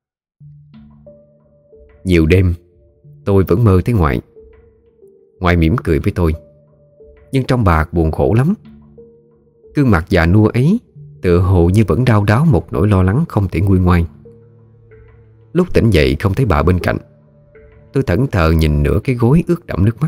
Nhiều đêm tôi vẫn mơ thấy ngoại. Ngoại mỉm cười với tôi, nhưng trong bà buồn khổ lắm. Gương mặt già nua ấy tựa hồ như vẫn đau đáu một nỗi lo lắng không thể nguôi ngoai. Lúc tỉnh dậy không thấy bà bên cạnh, tôi thẫn thờ nhìn nửa cái gối ướt đẫm nước mắt.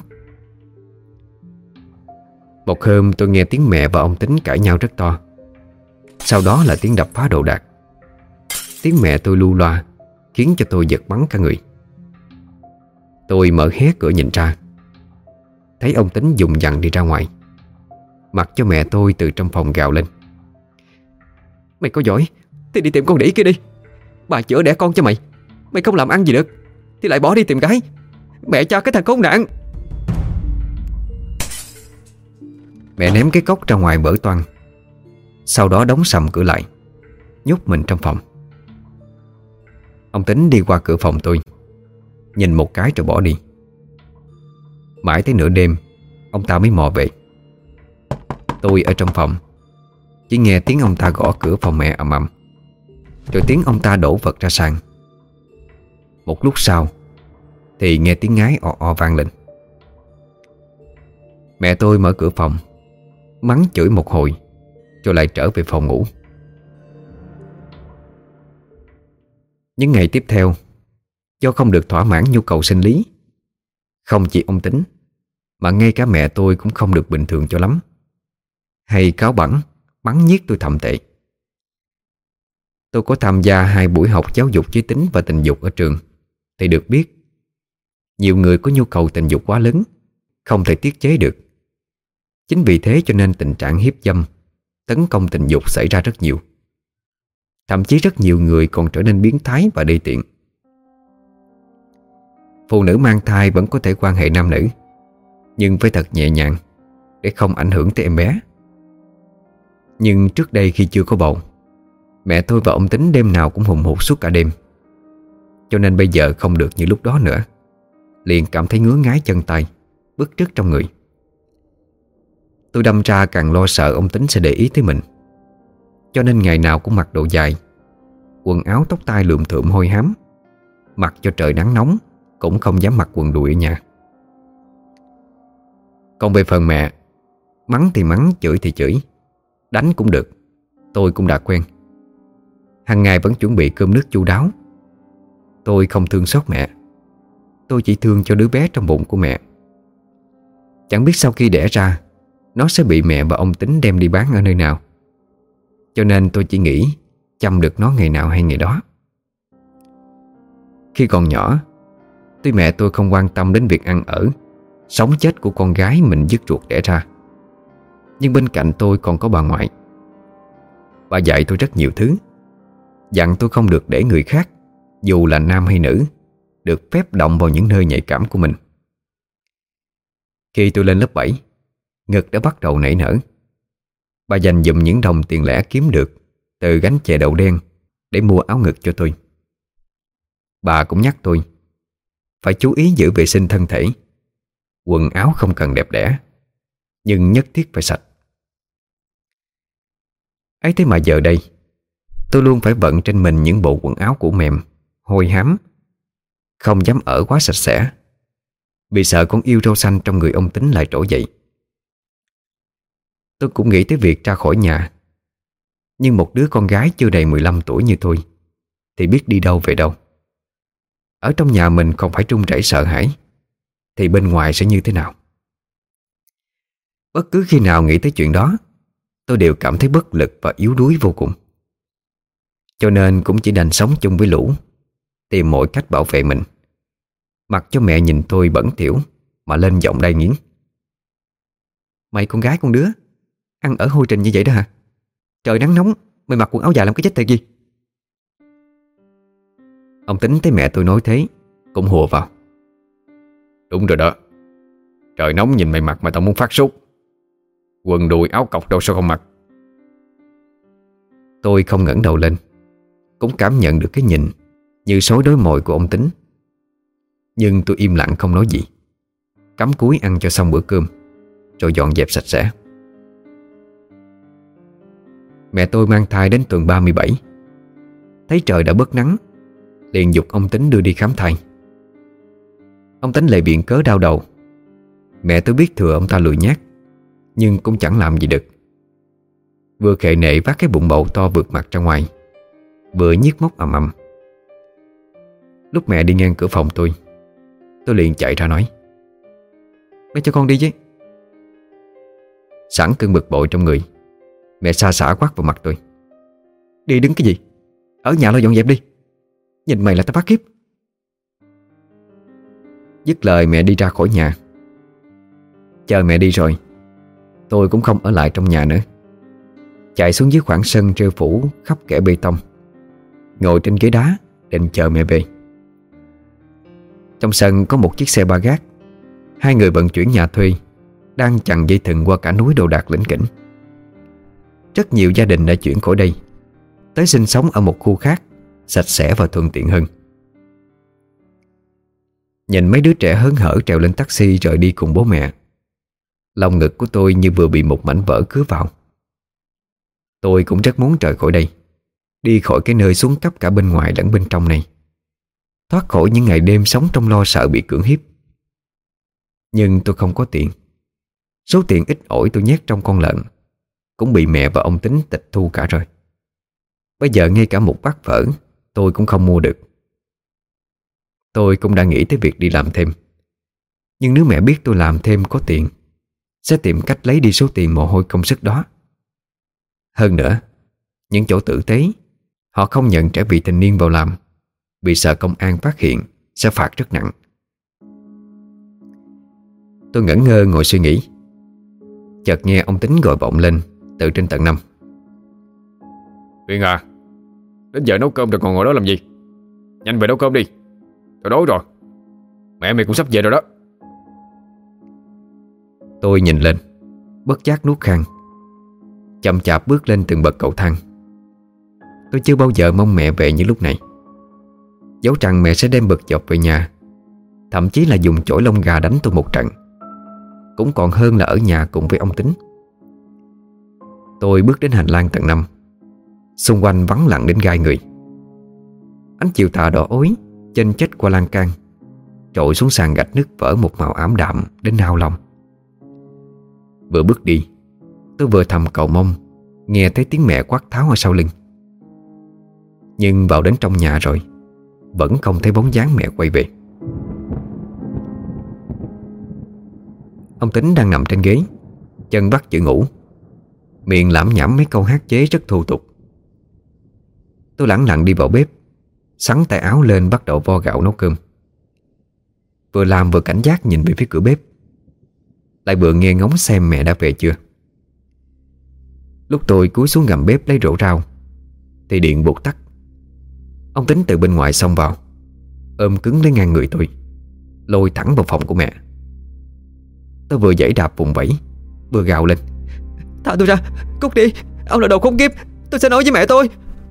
Một hôm tôi nghe tiếng mẹ và ông Tính cãi nhau rất to. Sau đó là tiếng đập phá đồ đạc. Tiếng mẹ tôi lu loa khiến cho tôi giật bắn cả người. Tôi mở hé cửa nhìn ra, thấy ông Tính dùng dằn đi ra ngoài, mặc cho mẹ tôi từ trong phòng gào lên: "Mày có giỏi thì đi tìm con đĩ kia đi. Bà chữa đẻ con cho mày, mày không làm ăn gì được thì lại bỏ đi tìm gái. Mẹ cha cái thằng khốn nạn!" Mẹ ném cái cốc ra ngoài mở toang, sau đó đóng sầm cửa lại, nhốt mình trong phòng. Ông Tính đi qua cửa phòng tôi, nhìn một cái rồi bỏ đi. Mãi tới nửa đêm ông ta mới mò về. Tôi ở trong phòng, chỉ nghe tiếng ông ta gõ cửa phòng mẹ ầm ầm, rồi tiếng ông ta đổ vật ra sàn. Một lúc sau thì nghe tiếng ngái o o vang lên. Mẹ tôi mở cửa phòng, mắng chửi một hồi, rồi lại trở về phòng ngủ. Những ngày tiếp theo, do không được thỏa mãn nhu cầu sinh lý, không chỉ ông Tính mà ngay cả mẹ tôi cũng không được bình thường cho lắm, hay cáu bẳn mắng nhiếc tôi thậm tệ. Tôi có tham gia 2 buổi học giáo dục giới tính và tình dục ở trường thì được biết nhiều người có nhu cầu tình dục quá lớn, không thể tiết chế được. Chính vì thế cho nên tình trạng hiếp dâm, tấn công tình dục xảy ra rất nhiều. Thậm chí rất nhiều người còn trở nên biến thái và đê tiện. Phụ nữ mang thai vẫn có thể quan hệ nam nữ, nhưng phải thật nhẹ nhàng để không ảnh hưởng tới em bé. Nhưng trước đây khi chưa có bầu, mẹ tôi và ông Tính đêm nào cũng hùng hục suốt cả đêm. Cho nên bây giờ không được như lúc đó nữa, liền cảm thấy ngứa ngáy chân tay, bứt rứt trong người. Tôi đâm ra càng lo sợ ông Tính sẽ để ý tới mình, cho nên ngày nào cũng mặc đồ dài, quần áo tóc tai lượm thượm hôi hám, mặc cho trời nắng nóng cũng không dám mặc quần đùi ở nhà. Còn về phần mẹ, mắng thì mắng, chửi thì chửi, đánh cũng được, tôi cũng đã quen. Hằng ngày vẫn chuẩn bị cơm nước chu đáo. Tôi không thương xót mẹ, tôi chỉ thương cho đứa bé trong bụng của mẹ. Chẳng biết sau khi đẻ ra, nó sẽ bị mẹ và ông Tính đem đi bán ở nơi nào. cho nên tôi chỉ nghĩ chăm được nó ngày nào hay ngày đó. Khi còn nhỏ, tuy mẹ tôi không quan tâm đến việc ăn ở, sống chết của con gái mình dứt ruột đẻ ra, nhưng bên cạnh tôi còn có bà ngoại. Bà dạy tôi rất nhiều thứ, dặn tôi không được để người khác, dù là nam hay nữ, được phép động vào những nơi nhạy cảm của mình. Khi tôi lên lớp 7, ngực đã bắt đầu nảy nở. Bà dành dụm những đồng tiền lẻ kiếm được từ gánh chè đậu đen để mua áo ngực cho tôi. Bà cũng nhắc tôi phải chú ý giữ vệ sinh thân thể. Quần áo không cần đẹp đẽ, nhưng nhất thiết phải sạch. Ấy thế mà giờ đây, tôi luôn phải bận trên mình những bộ quần áo cũ mềm, hôi hám, không dám ở quá sạch sẽ, vì sợ con yêu rau xanh trong người ông Tính lại trỗi dậy. Tôi cũng nghĩ tới việc ra khỏi nhà, nhưng một đứa con gái chưa đầy 15 tuổi như tôi thì biết đi đâu về đâu. Ở trong nhà mình không phải run rẩy sợ hãi, thì bên ngoài sẽ như thế nào? Bất cứ khi nào nghĩ tới chuyện đó, tôi đều cảm thấy bất lực và yếu đuối vô cùng. Cho nên cũng chỉ đành sống chung với lũ, tìm mọi cách bảo vệ mình, mặc cho mẹ nhìn tôi bẩn thỉu mà lên giọng đay nghiến. Mày con gái con đứa, ăn ở hôi trình như vậy đó hả? Trời nắng nóng, mày mặc quần áo dài làm cái chết tiệt gì? Ông Tính thấy mẹ tôi nói thế, cũng hùa vào. Đúng rồi đó, trời nóng nhìn mày mặc mà tao muốn phát sốt. Quần đùi áo cộc đâu sao không mặc? Tôi không ngẩng đầu lên, cũng cảm nhận được cái nhìn như sói đói mồi của ông Tính. Nhưng tôi im lặng không nói gì, cắm cúi ăn cho xong bữa cơm, rồi dọn dẹp sạch sẽ. Mẹ tôi mang thai đến tuần 37, thấy trời đã bớt nắng, liền giục ông Tính đưa đi khám thai. Ông Tính lại viện cớ đau đầu. Mẹ tôi biết thừa ông ta lười nhác, nhưng cũng chẳng làm gì được. Vừa khệ nệ vác cái bụng bầu to vượt mặt ra ngoài, vừa nhiếc móc ầm ầm. Lúc mẹ đi ngang cửa phòng tôi liền chạy ra nói: "Mẹ cho con đi chứ." Sẵn cơn bực bội trong người, mẹ sa sả quát vào mặt tôi: "Đi đứng cái gì? Ở nhà lo dọn dẹp đi. Nhìn mày là tao phát khiếp." Dứt lời mẹ đi ra khỏi nhà. Chờ mẹ đi rồi, tôi cũng không ở lại trong nhà nữa, chạy xuống dưới khoảng sân rêu phủ khắp kẽ bê tông, ngồi trên ghế đá định chờ mẹ về. Trong sân có một chiếc xe ba gác, hai người vận chuyển nhà thuê đang chằng dây thừng qua cả núi đồ đạc lỉnh kỉnh. Rất nhiều gia đình đã chuyển khỏi đây tới sinh sống ở một khu khác, sạch sẽ và thuận tiện hơn. Nhìn mấy đứa trẻ hớn hở trèo lên taxi rời đi cùng bố mẹ, lòng ngực của tôi như vừa bị một mảnh vỡ cứa vào. Tôi cũng rất muốn rời khỏi đây, đi khỏi cái nơi xuống cấp cả bên ngoài lẫn bên trong này, thoát khỏi những ngày đêm sống trong lo sợ bị cưỡng hiếp. Nhưng tôi không có tiền. Số tiền ít ỏi tôi nhét trong con lợn cũng bị mẹ và ông Tính tịch thu cả rồi. Bây giờ ngay cả một bát phở tôi cũng không mua được. Tôi cũng đã nghĩ tới việc đi làm thêm, nhưng nếu mẹ biết tôi làm thêm có tiền, sẽ tìm cách lấy đi số tiền mồ hôi công sức đó. Hơn nữa, những chỗ tử tế, họ không nhận trẻ vị thành niên vào làm, vì sợ công an phát hiện sẽ phạt rất nặng. Tôi ngẩn ngơ ngồi suy nghĩ. Chợt nghe ông Tính gọi vọng lên từ trên tầng 5: "Uyên à, đến giờ nấu cơm rồi còn ngồi đó làm gì? Nhanh về nấu cơm đi, tao đói rồi. Mẹ mày cũng sắp về rồi đó." Tôi nhìn lên, bất giác nuốt khan, chậm chạp bước lên từng bậc cầu thang. Tôi chưa bao giờ mong mẹ về như lúc này. Dẫu rằng mẹ sẽ đem bực dọc về nhà, thậm chí là dùng chổi lông gà đánh tôi một trận, cũng còn hơn là ở nhà cùng với ông Tính. Tôi bước đến hành lang tầng 5. Xung quanh vắng lặng đến gai người. Ánh chiều tà đỏ ối chênh chếch qua lan can, trội xuống sàn gạch nứt vỡ một màu ảm đạm đến nao lòng. Vừa bước đi, tôi vừa thầm cầu mong nghe thấy tiếng mẹ quát tháo ở sau lưng. Nhưng vào đến trong nhà rồi, vẫn không thấy bóng dáng mẹ quay về. Ông Tính đang nằm trên ghế, chân bắt chữ ngủ. miệng lẩm nhẩm mấy câu hát chế rất thô tục. Tôi lẳng lặng đi vào bếp, xắn tay áo lên bắt đầu vo gạo nấu cơm. Vừa làm vừa cảnh giác nhìn về phía cửa bếp, lại vừa nghe ngóng xem mẹ đã về chưa. Lúc tôi cúi xuống gầm bếp lấy rổ rau thì điện bụt tắt. Ông Tính từ bên ngoài xông vào, ôm cứng lấy ngang người tôi, lôi thẳng vào phòng của mẹ. Tôi vừa giãy đạp vùng vẫy, vừa gào lên: "Thả tôi ra, cút đi, ông là đồ khốn kiếp, tôi sẽ nói với mẹ tôi."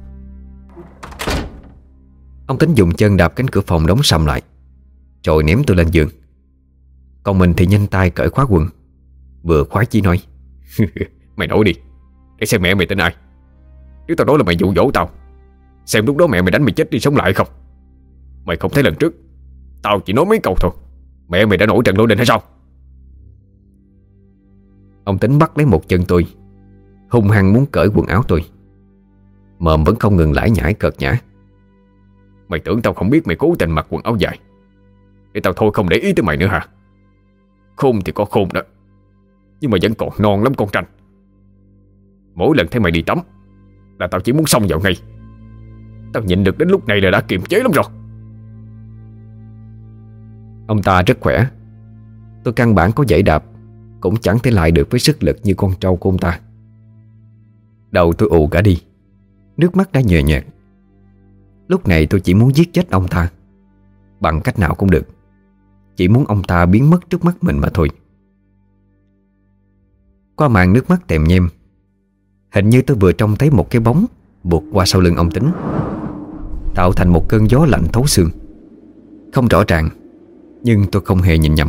Ông Tính dùng chân đạp cánh cửa phòng đóng sầm lại, rồi ném tôi lên giường. Còn mình thì nhanh tay cởi khóa quần, vừa khoái chí nói: Mày nói đi, để xem mẹ mày tên ai. Nếu tao nói là mày dụ dỗ tao, xem lúc đó mẹ mày đánh mày chết đi sống lại không. Mày không thấy lần trước tao chỉ nói mấy câu thôi, mẹ mày đã nổi trận lôi đình hay sao? Ông Tính bắt lấy một chân tôi, hung hăng muốn cởi quần áo tôi. Mồm vẫn không ngừng lải nhải cợt nhã: Mày tưởng tao không biết mày cố tình mặc quần áo dài để tao thôi không để ý tới mày nữa hả? Khôn thì có khôn đó, nhưng mà vẫn còn non lắm con Tranh. Mỗi lần thấy mày đi tắm là tao chỉ muốn xông vào ngay. Tao nhịn được đến lúc này là đã kiềm chế lắm rồi. Ông ta rất khỏe, tôi căn bản có giãy đạp cũng chẳng thể lại được với sức lực như con trâu của ông ta. Đầu tôi ù cả đi, nước mắt đã nhòe nhòe. Lúc này tôi chỉ muốn giết chết ông ta bằng cách nào cũng được, chỉ muốn ông ta biến mất trước mắt mình mà thôi. Qua màn nước mắt tèm nhem, hình như tôi vừa trông thấy một cái bóng buột qua sau lưng ông Tính, tạo thành một cơn gió lạnh thấu xương. Không rõ ràng, nhưng tôi không hề nhìn nhầm.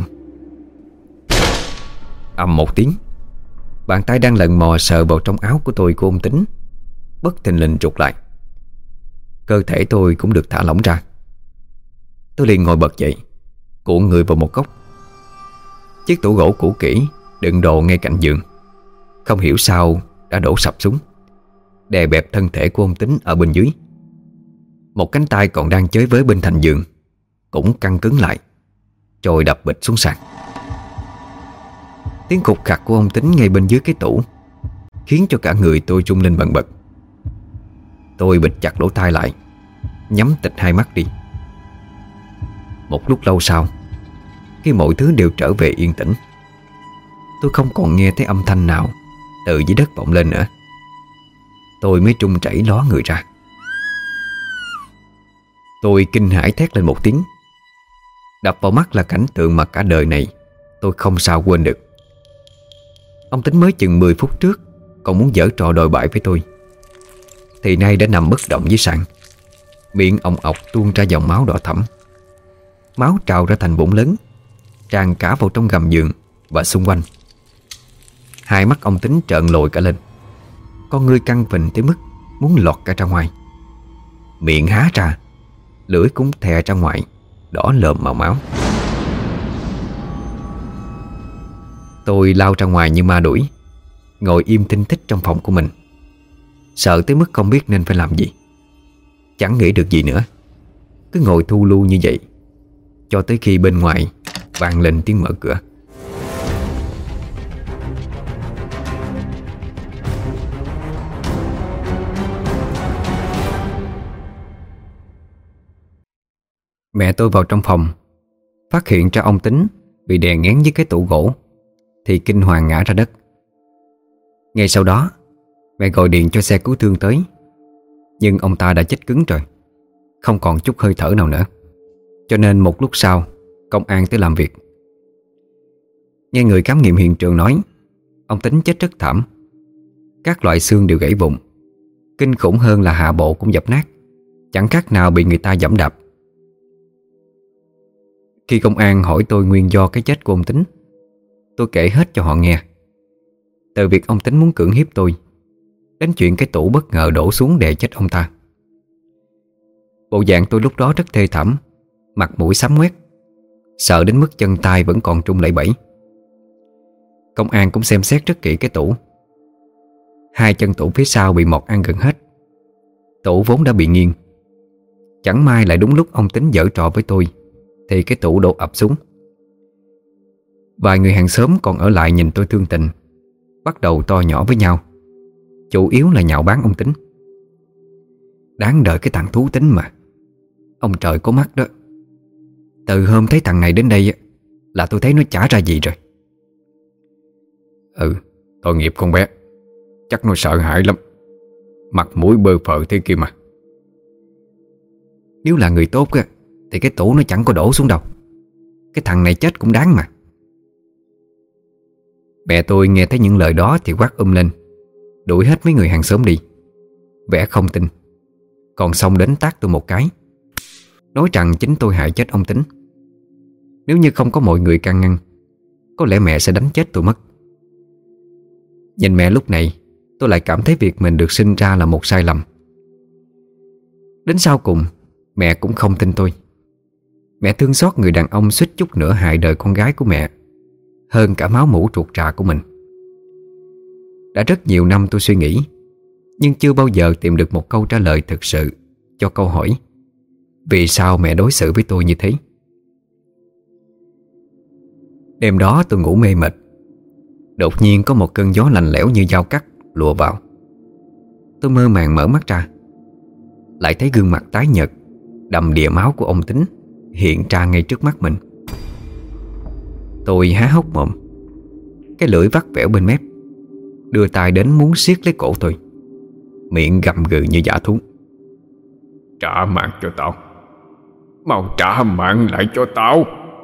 Ầm một tiếng, bàn tay đang lần mò sờ vào trong áo của tôi của ông Tính bất thình lình trục lại. Cơ thể tôi cũng được thả lỏng ra. Tôi liền ngồi bật dậy, cuộn người vào một góc. Chiếc tủ gỗ cũ kỹ đựng đồ ngay cạnh giường không hiểu sao đã đổ sập xuống, đè bẹp thân thể của ông Tính ở bên dưới. Một cánh tay còn đang chới với bên thành giường cũng căng cứng lại, rồi đập bịch xuống sàn. Tiếng khục khặc của ông Tính ngay bên dưới cái tủ khiến cho cả người tôi rung lên bần bật. Tôi bịt chặt lỗ tai lại, nhắm tịt hai mắt đi. Một lúc lâu sau, khi mọi thứ đều trở về yên tĩnh, tôi không còn nghe thấy âm thanh nào từ dưới đất vọng lên nữa. Tôi mới trung chảy ló người ra. Tôi kinh hãi thét lên một tiếng. Đập vào mắt là cảnh tượng mà cả đời này tôi không sao quên được. Ông Tính mới chừng 10 phút trước còn muốn giở trò đồi bại với tôi, thì nay đã nằm bất động dưới sàn, miệng ồng ọc tuôn ra dòng máu đỏ thẫm. Máu trào ra thành vũng lớn, tràn cả vào trong gầm giường và xung quanh. Hai mắt ông Tính trợn lồi cả lên, con ngươi căng phình tới mức muốn lọt cả ra ngoài. Miệng há ra, lưỡi cũng thè ra ngoài, đỏ lợm màu máu. Tôi lao ra ngoài như ma đuổi, ngồi im thinh thích trong phòng của mình, sợ tới mức không biết nên phải làm gì. Chẳng nghĩ được gì nữa, cứ ngồi thu lu như vậy cho tới khi bên ngoài vang lên tiếng mở cửa. Mẹ tôi vào trong phòng, phát hiện ra ông Tính bị đè nghén dưới cái tủ gỗ thì kinh hoàng ngã ra đất. Ngay sau đó, mẹ gọi điện cho xe cứu thương tới, nhưng ông ta đã chết cứng rồi, không còn chút hơi thở nào nữa. Cho nên một lúc sau, công an tới làm việc. Nghe người khám nghiệm hiện trường nói, ông Tính chết rất thảm. Các loại xương đều gãy vụn, kinh khủng hơn là hạ bộ cũng dập nát, chẳng khác nào bị người ta giẫm đạp. Khi công an hỏi tôi nguyên do cái chết của ông Tính, tôi kể hết cho họ nghe. Từ việc ông Tính muốn cưỡng hiếp tôi, đến chuyện cái tủ bất ngờ đổ xuống đè chết ông ta. Bộ dạng tôi lúc đó rất thê thảm, mặt mũi xám ngoét, sợ đến mức chân tay vẫn còn run lẩy bẩy. Công an cũng xem xét rất kỹ cái tủ. Hai chân tủ phía sau bị mọt ăn gần hết. Tủ vốn đã bị nghiêng, chẳng may lại đúng lúc ông Tính giở trò với tôi thì cái tủ đổ ập xuống. Vài người hàng xóm còn ở lại nhìn tôi thương tình, bắt đầu to nhỏ với nhau, chủ yếu là nhạo báng ông Tính. Đáng đợi cái thằng thú tính mà. Ông trời có mắt đó. Từ hôm thấy thằng này đến đây là tôi thấy nó chả ra gì rồi. Tội nghiệp con bé. Chắc nó sợ hãi lắm. Mặt mũi bơ phờ thế kia mà. Nếu là người tốt thì cái tủ nó chẳng có đổ xuống đâu. Cái thằng này chết cũng đáng mà. Mẹ tôi nghe thấy những lời đó thì quát lên, đuổi hết mấy người hàng xóm đi. Vẻ không tin. Còn xông đến tát tôi một cái, nói rằng chính tôi hại chết ông Tính. Nếu như không có mọi người can ngăn, có lẽ mẹ sẽ đánh chết tôi mất. Nhìn mẹ lúc này, tôi lại cảm thấy việc mình được sinh ra là một sai lầm. Đến sau cùng, mẹ cũng không tin tôi. Mẹ thương xót người đàn ông suýt chút nữa hại đời con gái của mẹ hơn cả máu mủ ruột rà của mình. Đã rất nhiều năm tôi suy nghĩ, nhưng chưa bao giờ tìm được một câu trả lời thực sự cho câu hỏi vì sao mẹ đối xử với tôi như thế. Đêm đó tôi ngủ mê mệt. Đột nhiên có một cơn gió lạnh lẽo như dao cắt lùa vào. Tôi mơ màng mở mắt ra, lại thấy gương mặt tái nhợt, đầm đìa máu của ông Tính hiện ra ngay trước mắt mình. Tôi há hốc mồm, cái lưỡi vắt vẻo bên mép, đưa tay đến muốn siết lấy cổ tôi, miệng gầm gừ như dã thú. Trả mạng cho tao. Mau trả mạng lại cho tao.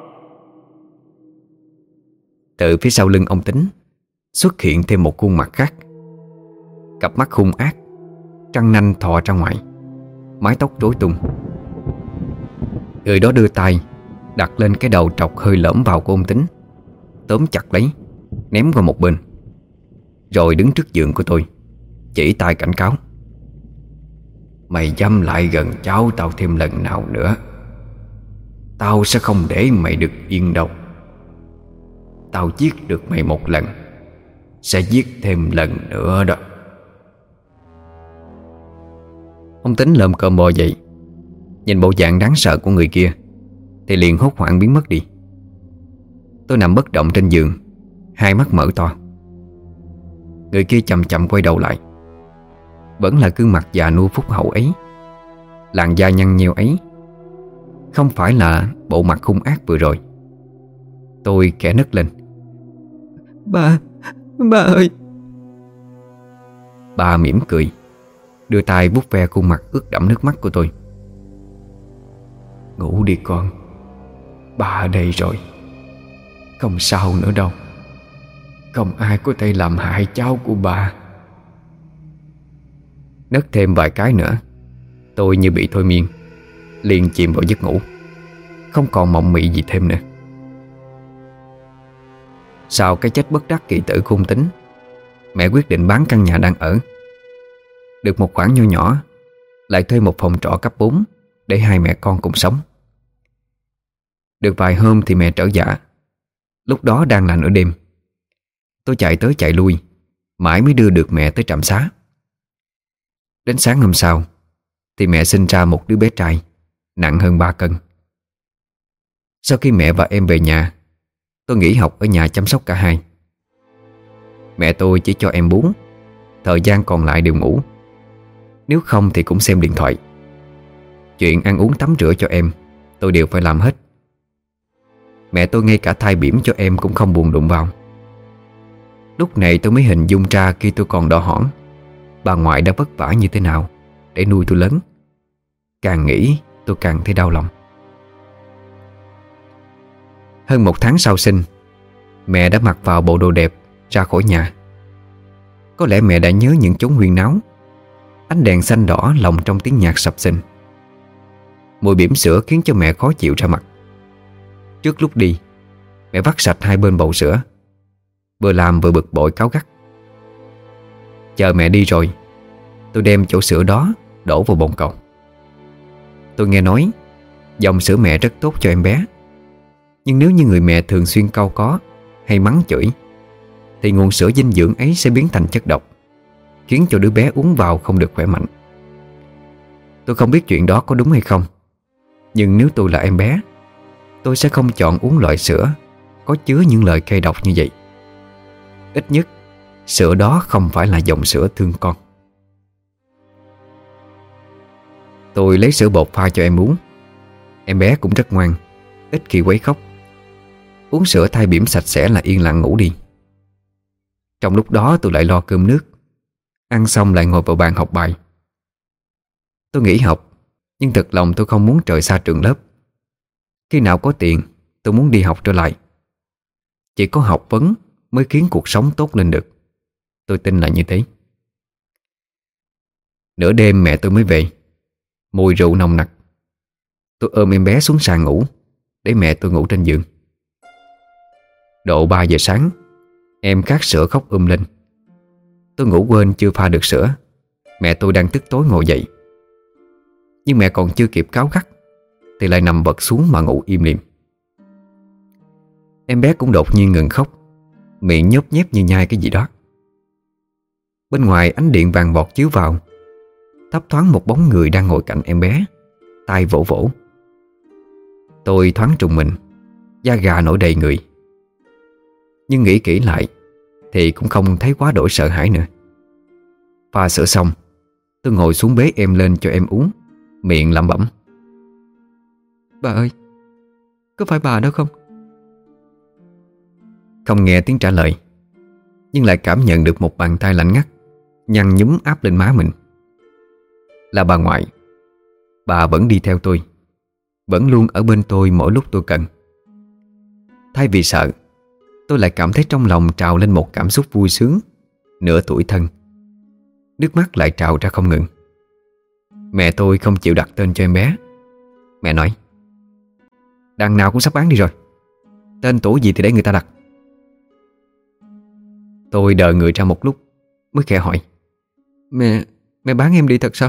Từ phía sau lưng ông Tính xuất hiện thêm một khuôn mặt khác. Cặp mắt hung ác, răng nanh thò ra ngoài, mái tóc rối tung. Người đó đưa tay đặt lên cái đầu trọc hơi lõm vào của ông Tính, tóm chặt lấy, ném qua một bên, rồi đứng trước giường của tôi, chỉ tay cảnh cáo. Mày dám lại gần cháu tao thêm lần nào nữa, tao sẽ không để mày được yên đâu. Tao giết được mày một lần, sẽ giết thêm lần nữa đó. Ông Tính lồm cồm bò dậy, nhìn bộ dạng đáng sợ của người kia thì liền hốt hoảng biến mất đi. Tôi nằm bất động trên giường, hai mắt mở to. Người kia chậm chậm quay đầu lại. Vẫn là gương mặt già nua phúc hậu ấy, làn da nhăn nheo ấy, không phải là bộ mặt hung ác vừa rồi. Tôi khẽ nấc lên. Ba ơi. Ba mỉm cười, đưa tay vuốt ve khuôn mặt ướt đẫm nước mắt của tôi. Ngủ đi con, ba ở đây rồi, không sao nữa đâu. Không ai có thể làm hại cháu của ba. Nấc thêm vài cái nữa, tôi như bị thôi miên, liền chìm vào giấc ngủ, không còn mộng mị gì thêm nữa. Sau cái chết bất đắc kỳ tử của ông Tính, mẹ quyết định bán căn nhà đang ở. Được một khoản nho nhỏ, lại thuê một phòng trọ cấp 4 để hai mẹ con cùng sống. Được vài hôm thì mẹ trở dạ. Lúc đó đang là nửa đêm. Tôi chạy tới chạy lui, mãi mới đưa được mẹ tới trạm xá. Đến sáng hôm sau thì mẹ sinh ra một đứa bé trai nặng hơn 3 cân. Sau khi mẹ và em về nhà, tôi nghỉ học ở nhà chăm sóc cả hai. Mẹ tôi chỉ cho em bú, thời gian còn lại đều ngủ. Nếu không thì cũng xem điện thoại. Chuyện ăn uống tắm rửa cho em tôi đều phải làm hết. Mẹ tôi ngay cả thai bỉm cho em cũng không buồn đụng vào. Lúc này tôi mới hình dung ra khi tôi còn đỏ hỏn, bà ngoại đã vất vả như thế nào để nuôi tôi lớn. Càng nghĩ tôi càng thấy đau lòng. Hơn 1 tháng sau sinh, mẹ đã mặc vào bộ đồ đẹp ra khỏi nhà. Có lẽ mẹ đã nhớ những chốn huyên náo, ánh đèn xanh đỏ lồng trong tiếng nhạc sập sình. Mùi bỉm sữa khiến cho mẹ khó chịu ra mặt. Trước lúc đi, mẹ vắt sạch hai bên bầu sữa, vừa làm vừa bực bội cáu gắt. Chờ mẹ đi rồi, tôi đem chỗ sữa đó đổ vào bồn cầu. Tôi nghe nói dòng sữa mẹ rất tốt cho em bé, nhưng nếu như người mẹ thường xuyên cau có hay mắng chửi thì nguồn sữa dinh dưỡng ấy sẽ biến thành chất độc, khiến cho đứa bé uống vào không được khỏe mạnh. Tôi không biết chuyện đó có đúng hay không, nhưng nếu tôi là em bé, tôi sẽ không chọn uống loại sữa có chứa những lời cay độc như vậy. Ít nhất sữa đó không phải là dòng sữa thương con. Tôi lấy sữa bột pha cho em uống. Em bé cũng rất ngoan, ít khi quấy khóc. Uống sữa thay bỉm sạch sẽ là yên lặng ngủ đi. Trong lúc đó tôi lại lo cơm nước. Ăn xong lại ngồi vào bàn học bài. Tôi nghỉ học, nhưng thực lòng tôi không muốn rời xa trường lớp. Khi nào có tiền, tôi muốn đi học trở lại. Chỉ có học vấn mới khiến cuộc sống tốt lên được. Tôi tin là như thế. Nửa đêm mẹ tôi mới về. Mùi rượu nồng nặc. Tôi ôm em bé xuống sàn ngủ, để mẹ tôi ngủ trên giường. Độ 3 giờ sáng, em khát sữa khóc lên. Tôi ngủ quên chưa pha được sữa. Mẹ tôi đang tức tối ngồi dậy. Nhưng mẹ còn chưa kịp cáu gắt thì lại nằm vật xuống mà ngủ im lìm. Em bé cũng đột nhiên ngừng khóc, miệng nhớp nhép như nhai cái gì đó. Bên ngoài ánh điện vàng vọt chiếu vào, thấp thoáng một bóng người đang ngồi cạnh em bé, tay vỗ vỗ. Tôi thoáng trùng mình, da gà nổi đầy người. Nhưng nghĩ kỹ lại thì cũng không thấy quá đổi sợ hãi nữa. Pha sữa xong, tôi ngồi xuống bế em lên cho em uống, miệng lẩm bẩm: "Bà ơi, có phải bà đó không?" Không nghe tiếng trả lời, nhưng lại cảm nhận được một bàn tay lạnh ngắt nhăn nhúm áp lên má mình. Là bà ngoại. Bà vẫn đi theo tôi, vẫn luôn ở bên tôi mỗi lúc tôi cần. Thay vì sợ, tôi lại cảm thấy trong lòng trào lên một cảm xúc vui sướng, nửa tủi thân. Nước mắt lại trào ra không ngừng. Mẹ tôi không chịu đặt tên cho em bé. Mẹ nói: "Đằng nào cũng sắp bán đi rồi, tên tuổi gì thì để người ta đặt." Tôi đợi người ra một lúc mới khẽ hỏi: Mẹ bán em đi thật sao?"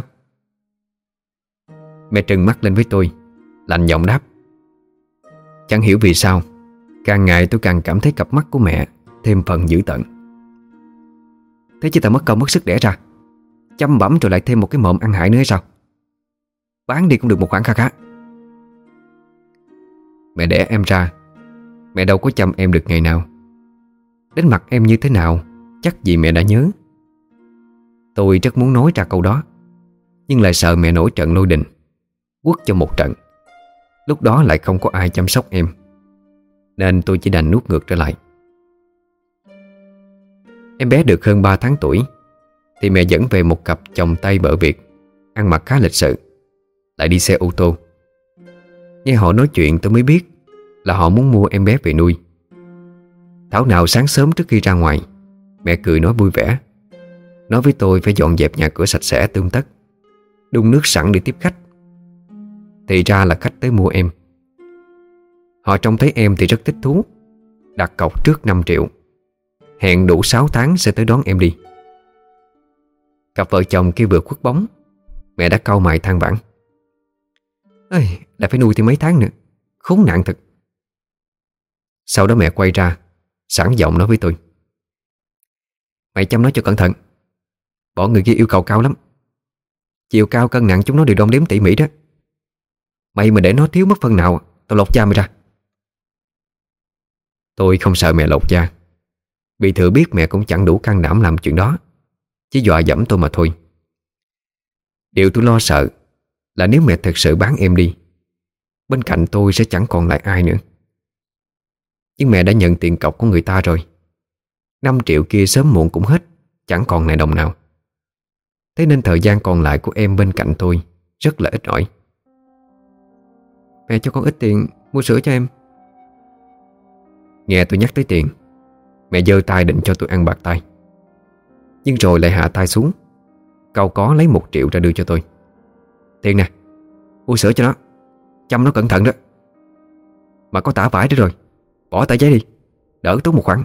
Mẹ trừng mắt lên với tôi, lạnh giọng đáp. Chẳng hiểu vì sao, càng ngày tôi càng cảm thấy cặp mắt của mẹ thêm phần dữ tợn. "Thế chứ ta mất công mất sức đẻ ra, chăm bẵm rồi lại thêm một cái mồm ăn hại nữa hay sao? Bán đi cũng được một khoản kha khá." Mẹ đẻ em ra, mẹ đâu có chăm em được ngày nào. Đến mặt em như thế nào chắc gì mẹ đã nhớ. Tôi rất muốn nói ra câu đó, nhưng lại sợ mẹ nổi trận lôi đình, quất cho một trận. Lúc đó lại không có ai chăm sóc em, nên tôi chỉ đành nuốt ngược trở lại. Em bé được hơn 3 tháng tuổi thì mẹ dẫn về một cặp chồng Tây bợ Việt, ăn mặc khá lịch sự, lại đi xe ô tô. Nghe họ nói chuyện tôi mới biết là họ muốn mua em bé về nuôi. Thảo nào sáng sớm trước khi ra ngoài, mẹ cười nói vui vẻ, nói với tôi phải dọn dẹp nhà cửa sạch sẽ tươm tất, đun nước sẵn để tiếp khách. Thì ra là khách tới mua em. Họ trông thấy em thì rất thích thú, đặt cọc trước 5 triệu, hẹn đủ 6 tháng sẽ tới đón em đi. Cặp vợ chồng kia vừa khuất bóng, mẹ đã cau mày than vãn: "Ơi, lại phải nuôi thêm mấy tháng nữa, khốn nạn thật." Sau đó mẹ quay ra, sẵn giọng nói với tôi: "Mày chăm nó cho cẩn thận, bọn người kia yêu cầu cao lắm. Chiều cao cân nặng chúng nó đều đong đếm tỉ mỉ đó. Mày mà để nó thiếu mất phần nào, tao lột da mày ra." Tôi không sợ mẹ lột da, vì thừa biết mẹ cũng chẳng đủ can đảm làm chuyện đó, chỉ dọa dẫm tôi mà thôi. Điều tôi lo sợ là nếu mẹ thật sự bán em đi, bên cạnh tôi sẽ chẳng còn lại ai nữa. Nhưng mẹ đã nhận tiền cọc của người ta rồi, 5 triệu kia sớm muộn cũng hết, chẳng còn lại đồng nào. Thế nên thời gian còn lại của em bên cạnh tôi rất là ít ỏi. "Mẹ cho con ít tiền mua sữa cho em." Nghe tôi nhắc tới tiền, mẹ giơ tay định cho tôi ăn bạc tay, nhưng rồi lại hạ tay xuống, cau có lấy 1 triệu ra đưa cho tôi. "Tiền nè, mua sữa cho nó, chăm nó cẩn thận đó. Mà có tả vải đó rồi, bỏ tờ giấy đi, đỡ tốn một khoản."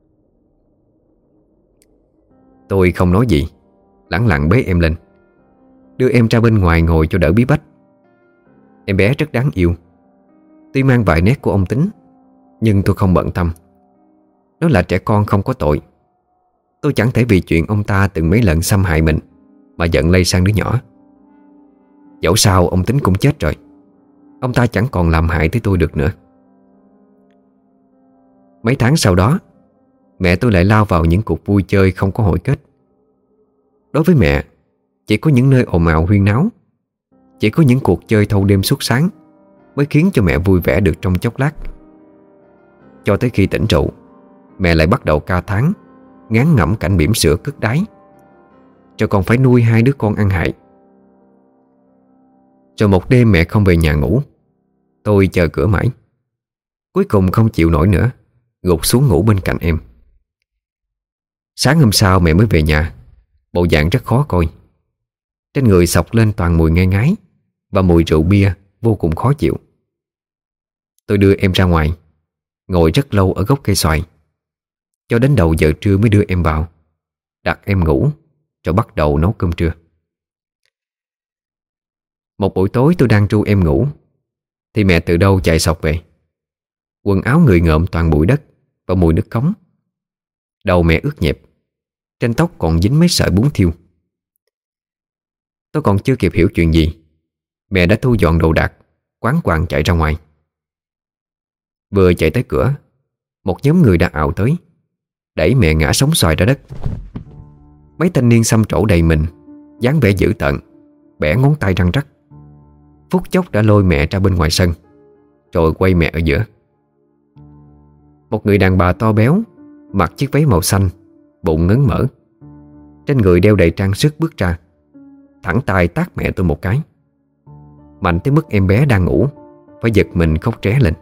Tôi không nói gì, lẳng lặng bế em lên, đưa em ra bên ngoài ngồi cho đỡ bí bách. Em bé rất đáng yêu, tuy mang vài nét của ông Tính, nhưng tôi không bận tâm. Nó là trẻ con không có tội. Tôi chẳng thể vì chuyện ông ta từng mấy lần xâm hại mình mà giận lây sang đứa nhỏ. Dẫu sao ông Tính cũng chết rồi, ông ta chẳng còn làm hại tới tôi được nữa. Mấy tháng sau đó, mẹ tôi lại lao vào những cuộc vui chơi không có hồi kết. Đối với mẹ, chỉ có những nơi ồn ào huyên náo, chỉ có những cuộc chơi thâu đêm suốt sáng mới khiến cho mẹ vui vẻ được trong chốc lát. Cho tới khi tỉnh rượu, mẹ lại bắt đầu ca thán, ngán ngẩm cảnh bỉm sữa cất đáy, rồi còn phải nuôi 2 đứa con ăn hại. Rồi một đêm mẹ không về nhà ngủ, tôi chờ cửa mãi. Cuối cùng không chịu nổi nữa, gục xuống ngủ bên cạnh em. Sáng hôm sau mẹ mới về nhà, bộ dạng rất khó coi. Trên người xộc lên toàn mùi ngai ngái và mùi rượu bia vô cùng khó chịu. Tôi đưa em ra ngoài, ngồi rất lâu ở gốc cây xoài, cho đến đầu giờ trưa mới đưa em vào, đặt em ngủ, rồi bắt đầu nấu cơm trưa. Một buổi tối tôi đang ru em ngủ thì mẹ từ đâu chạy xộc về. Quần áo người ngợm toàn bụi đất và mùi nước cống. Đầu mẹ ướt nhẹp, trên tóc còn dính mấy sợi bún thiêu. Tôi còn chưa kịp hiểu chuyện gì, mẹ đã thu dọn đồ đạc, quán quàng chạy ra ngoài. Vừa chạy tới cửa, một nhóm người đã ào tới, đẩy mẹ ngã sóng xoài ra đất. Mấy thanh niên xăm trổ đầy mình, dáng vẻ dữ tợn, bẻ ngón tay răng rắc. Phút chốc đã lôi mẹ ra bên ngoài sân, rồi quay mẹ ở giữa. Một người đàn bà to béo, mặc chiếc váy màu xanh, bụng ngấn mỡ, trên người đeo đầy trang sức bước ra, thẳng tay tát mẹ tôi một cái, mạnh tới mức em bé đang ngủ phải giật mình khóc ré lên.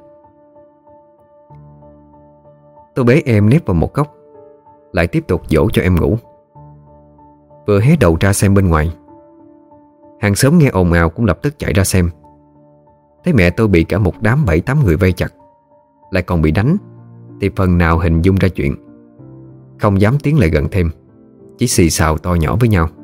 Tôi bế em nép vào một góc, lại tiếp tục dỗ cho em ngủ. Vừa hé đầu ra xem bên ngoài, hàng xóm nghe ồn ào cũng lập tức chạy ra xem. Thấy mẹ tôi bị cả một đám 7-8 người vây chặt, lại còn bị đánh, thì phần nào hình dung ra chuyện. Không dám tiến lại gần thêm, chỉ xì xào to nhỏ với nhau.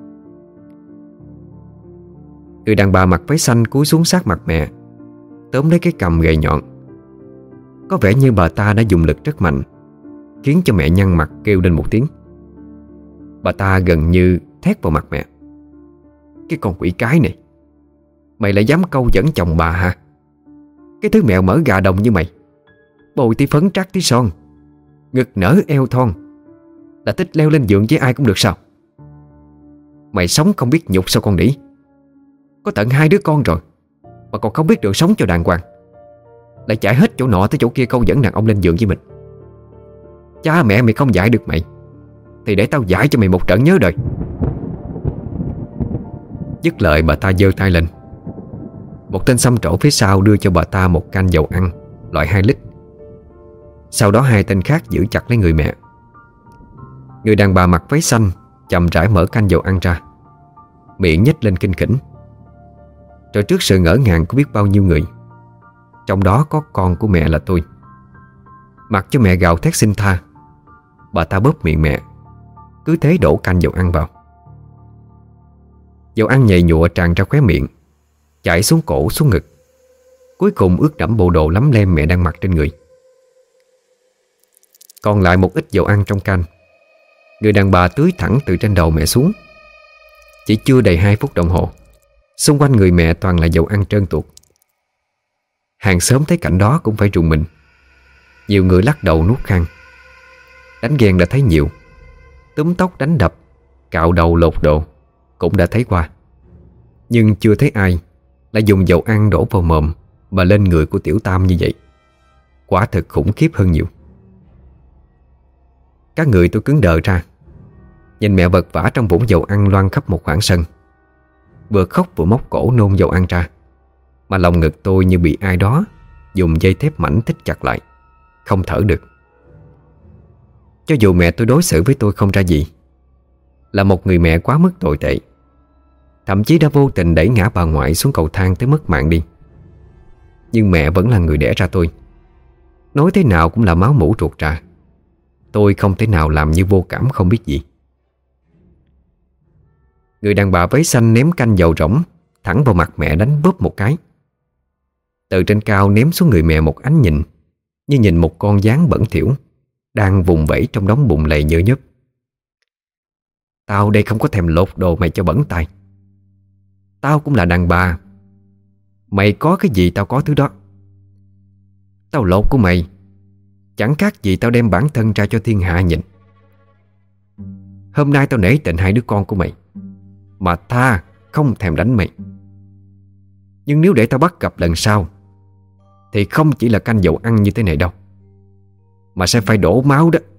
Người đàn bà mặc váy xanh cúi xuống sát mặt mẹ, tóm lấy cái cằm gầy nhọn. Có vẻ như bà ta đã dùng lực rất mạnh, khiến cho mẹ nhăn mặt kêu lên một tiếng. Bà ta gần như thét vào mặt mẹ: "Cái con quỷ cái này, mày lại dám câu dẫn chồng bà hả? Cái thứ mèo mỡ gà đồng như mày, bồi tí phấn trắc tí son, ngực nở eo thon, là thích leo lên giường với ai cũng được sao? Mày sống không biết nhục sao con nỉ? Có tận 2 đứa con rồi mà còn không biết đường sống cho đàng hoàng, lại chạy hết chỗ nọ tới chỗ kia câu dẫn đàn ông lên giường với mình. Cha mẹ mày không dạy được mày, thì để tao dạy cho mày một trận nhớ đời." Dứt lời bà ta giơ tay lên. Một tên xăm trổ phía sau đưa cho bà ta một can dầu ăn loại 2 lít. Sau đó 2 tên khác giữ chặt lấy người mẹ. Người đàn bà mặc váy xanh chậm rãi mở can dầu ăn ra, miệng nhếch lên kinh khỉnh. Rồi trước sự ngỡ ngàng của biết bao nhiêu người, trong đó có con của mẹ là tôi, mặc cho mẹ gào thét xin tha, bà ta bóp miệng mẹ, cứ thế đổ canh dầu ăn vào. Dầu ăn nhầy nhụa tràn ra khóe miệng, chảy xuống cổ xuống ngực, cuối cùng ướt đẫm bộ đồ lấm lem mẹ đang mặc trên người. Còn lại một ít dầu ăn trong can, người đàn bà tưới thẳng từ trên đầu mẹ xuống. Chỉ chưa đầy 2 phút đồng hồ, xung quanh người mẹ toàn là dầu ăn trơn tuột. Hàng xóm thấy cảnh đó cũng phải rùng mình. Nhiều người lắc đầu nuốt khan. Đánh ghen đã thấy nhiều, túm tóc đánh đập, cạo đầu lột đồ cũng đã thấy qua, nhưng chưa thấy ai lại dùng dầu ăn đổ vào mồm mà lên người của Tiểu Tam như vậy. Quả thực khủng khiếp hơn nhiều. Các người tôi cứng đờ ra, nhìn mẹ vật vã trong vũng dầu ăn loang khắp một khoảng sân, vừa khóc vừa móc cổ nôn dầu ăn ra, mà lòng ngực tôi như bị ai đó dùng dây thép mảnh thít chặt lại, không thở được. Cho dù mẹ tôi đối xử với tôi không ra gì, là một người mẹ quá mức tồi tệ, thậm chí đã vô tình đẩy ngã bà ngoại xuống cầu thang tới mất mạng đi, nhưng mẹ vẫn là người đẻ ra tôi. Nói thế nào cũng là máu mủ ruột rà. Tôi không thể nào làm như vô cảm không biết gì. Người đàn bà váy xanh ném canh dầu rỗng thẳng vào mặt mẹ đánh bóp một cái. Từ trên cao ném xuống người mẹ một ánh nhìn như nhìn một con gián bẩn thỉu đang vùng vẫy trong đống bùn lầy nhơ nhớp. Tao đây không có thèm lột đồ mày cho bẩn tay. Tao cũng là đàn bà. Mày có cái gì tao có thứ đó. Tao lột của mày chẳng khác gì tao đem bản thân ra cho thiên hạ nhìn. Hôm nay tao nể tình hai đứa con của mày, mà tha không thèm đánh mày. Nhưng nếu để tao bắt gặp lần sau, thì không chỉ là canh dầu ăn như thế này đâu, mà sẽ phải đổ máu đó.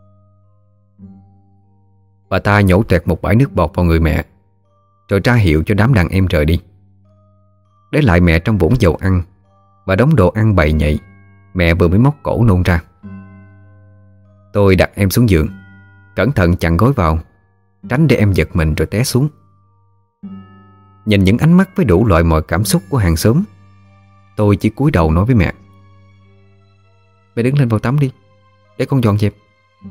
Bà ta nhổ toẹt một bãi nước bọt vào người mẹ, rồi ra hiệu cho đám đàn em rời đi, để lại mẹ trong vũng dầu ăn và đống đồ ăn bày nhậy mẹ vừa mới móc cổ nôn ra. Tôi đặt em xuống giường, cẩn thận chặn gối vào, tránh để em giật mình rồi té xuống. Nhìn những ánh mắt với đủ loại mọi cảm xúc của hàng xóm, tôi chỉ cúi đầu nói với mẹ: "Mẹ đứng lên vào tắm đi, để con dọn dẹp."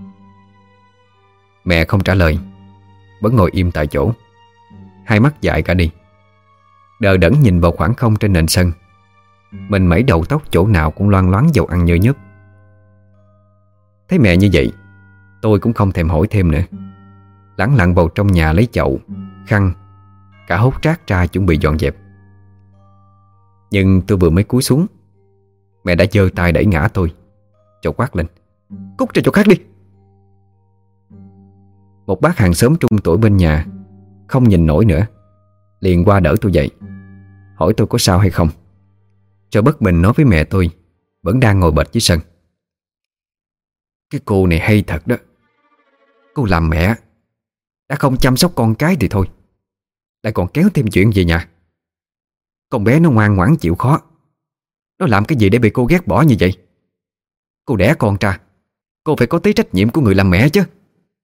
Mẹ không trả lời, vẫn ngồi im tại chỗ, hai mắt dại cả đi, đờ đẫn nhìn vào khoảng không trên nền sân. Mình mẩy đầu tóc chỗ nào cũng loang loáng dầu ăn nhơ nhớp. Thấy mẹ như vậy, tôi cũng không thèm hỏi thêm nữa, lẳng lặng vào trong nhà lấy chậu, khăn, cả hốt rác ra chuẩn bị dọn dẹp. Nhưng tôi vừa mới cúi xuống, mẹ đã giơ tay đẩy ngã tôi, rồi quát lên: "Cút ra chỗ khác đi!" Một bác hàng xóm trung tuổi bên nhà không nhìn nổi nữa, liền qua đỡ tôi dậy, hỏi tôi có sao hay không, rồi bất bình nói với mẹ tôi vẫn đang ngồi bệt dưới sân: "Cái cô này hay thật đó. Cô làm mẹ đã không chăm sóc con cái thì thôi, lại còn kéo thêm chuyện về nhà. Con bé nó ngoan ngoãn chịu khó, nó làm cái gì để bị cô ghét bỏ như vậy? Cô đẻ con ra, cô phải có tí trách nhiệm của người làm mẹ chứ."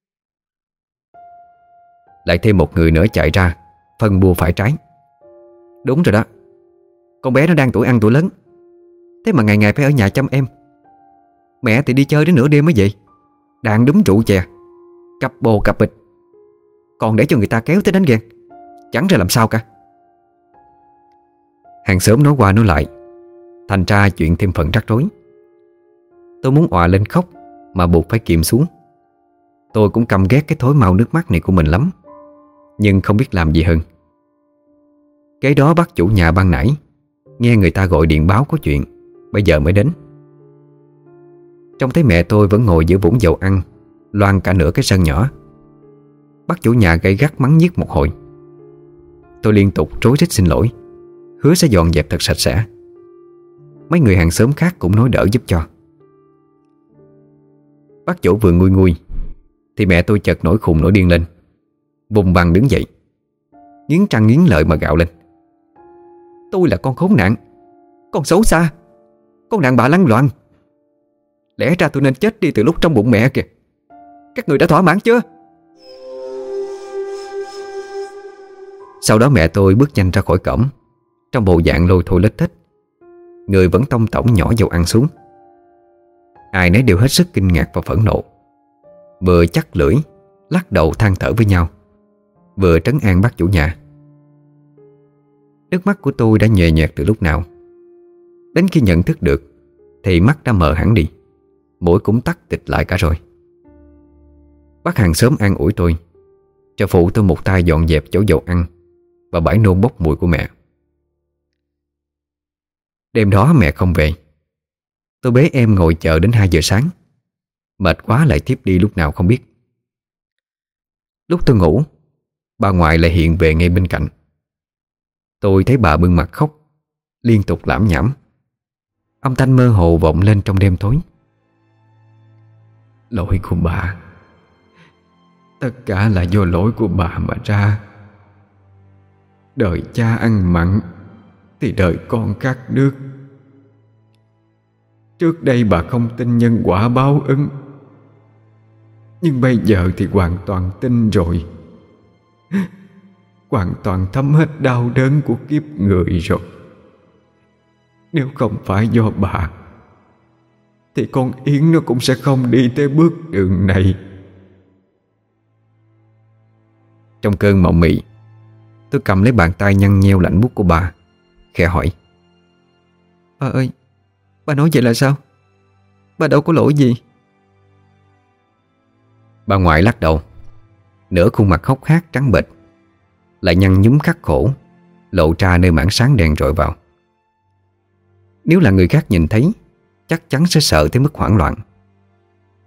Lại thêm một người nữa chạy ra phân bua phải trái: "Đúng rồi đó, con bé nó đang tuổi ăn tuổi lớn, thế mà ngày ngày phải ở nhà chăm em. Mẹ thì đi chơi đến nửa đêm mới về, đàn đúng rượu chè, cặp bồ cặp bịch, còn để cho người ta kéo tới đánh ghen, chẳng ra làm sao cả." Hàng xóm nói qua nói lại, thành ra chuyện thêm phần rắc rối. Tôi muốn òa lên khóc mà buộc phải kìm xuống. Tôi cũng căm ghét cái thói mau nước mắt này của mình lắm, nhưng không biết làm gì hơn. Kế đó bác chủ nhà ban nãy nghe người ta gọi điện báo có chuyện, bây giờ mới đến. Trông thấy mẹ tôi vẫn ngồi giữa vũng dầu ăn loang cả nửa cái sân nhỏ, bác chủ nhà gay gắt mắng nhiếc một hồi. Tôi liên tục rối rít xin lỗi, hứa sẽ dọn dẹp thật sạch sẽ. Mấy người hàng xóm khác cũng nói đỡ giúp cho. Bác chủ vừa nguôi nguôi thì mẹ tôi chợt nổi khùng nổi điên lên, vùng vằng đứng dậy, nghiến răng nghiến lợi mà gạo lên: "Tôi là con khốn nạn, con xấu xa, con đàn bà lăng loàn. Lẽ ra tôi nên chết đi từ lúc trong bụng mẹ kìa. Các người đã thỏa mãn chưa?" Sau đó mẹ tôi bước nhanh ra khỏi cổng, trong bộ dạng lôi thôi lết thết, người vẫn tông tổng nhỏ dầu ăn xuống. Ai nấy đều hết sức kinh ngạc và phẫn nộ, vừa chắc lưỡi lắc đầu than thở với nhau, vừa trấn an bác chủ nhà. Nước mắt của tôi đã nhòe nhòe từ lúc nào. Đến khi nhận thức được thì mắt đã mờ hẳn đi, mũi cũng tắc tịch lại cả rồi. Bác hàng xóm an ủi tôi, cho phụ tôi một tay dọn dẹp chỗ dầu ăn và bãi nôn bốc mùi của mẹ. Đêm đó mẹ không về. Tôi bế em ngồi chờ đến 2 giờ sáng. Mệt quá lại thiếp đi lúc nào không biết. Lúc tôi ngủ, bà ngoại lại hiện về ngay bên cạnh. Tôi thấy bà bưng mặt khóc, liên tục lảm nhảm. Âm thanh mơ hồ vọng lên trong đêm tối: "Lỗi của bà, tất cả là do lỗi của bà mà ra. Đời cha ăn mặn thì đời con khát nước. Trước đây bà không tin nhân quả báo ứng, nhưng bây giờ thì hoàn toàn tin rồi. Hoàn toàn thấm hết đau đớn của kiếp người rồi. Nếu không phải do bà thì con Yến nó cũng sẽ không đi tới bước đường này." Trong cơn mộng mị, tôi cầm lấy bàn tay nhăn nheo lạnh buốt của bà, khẽ hỏi: "Bà ơi, bà nói vậy là sao? Bà đâu có lỗi gì." Bà ngoại lắc đầu, nửa khuôn mặt hốc hác trắng bệch, lại nhăn nhúm khắc khổ, lộ ra nơi mảng sáng đèn rọi vào. Nếu là người khác nhìn thấy, chắc chắn sẽ sợ tới mức hoảng loạn.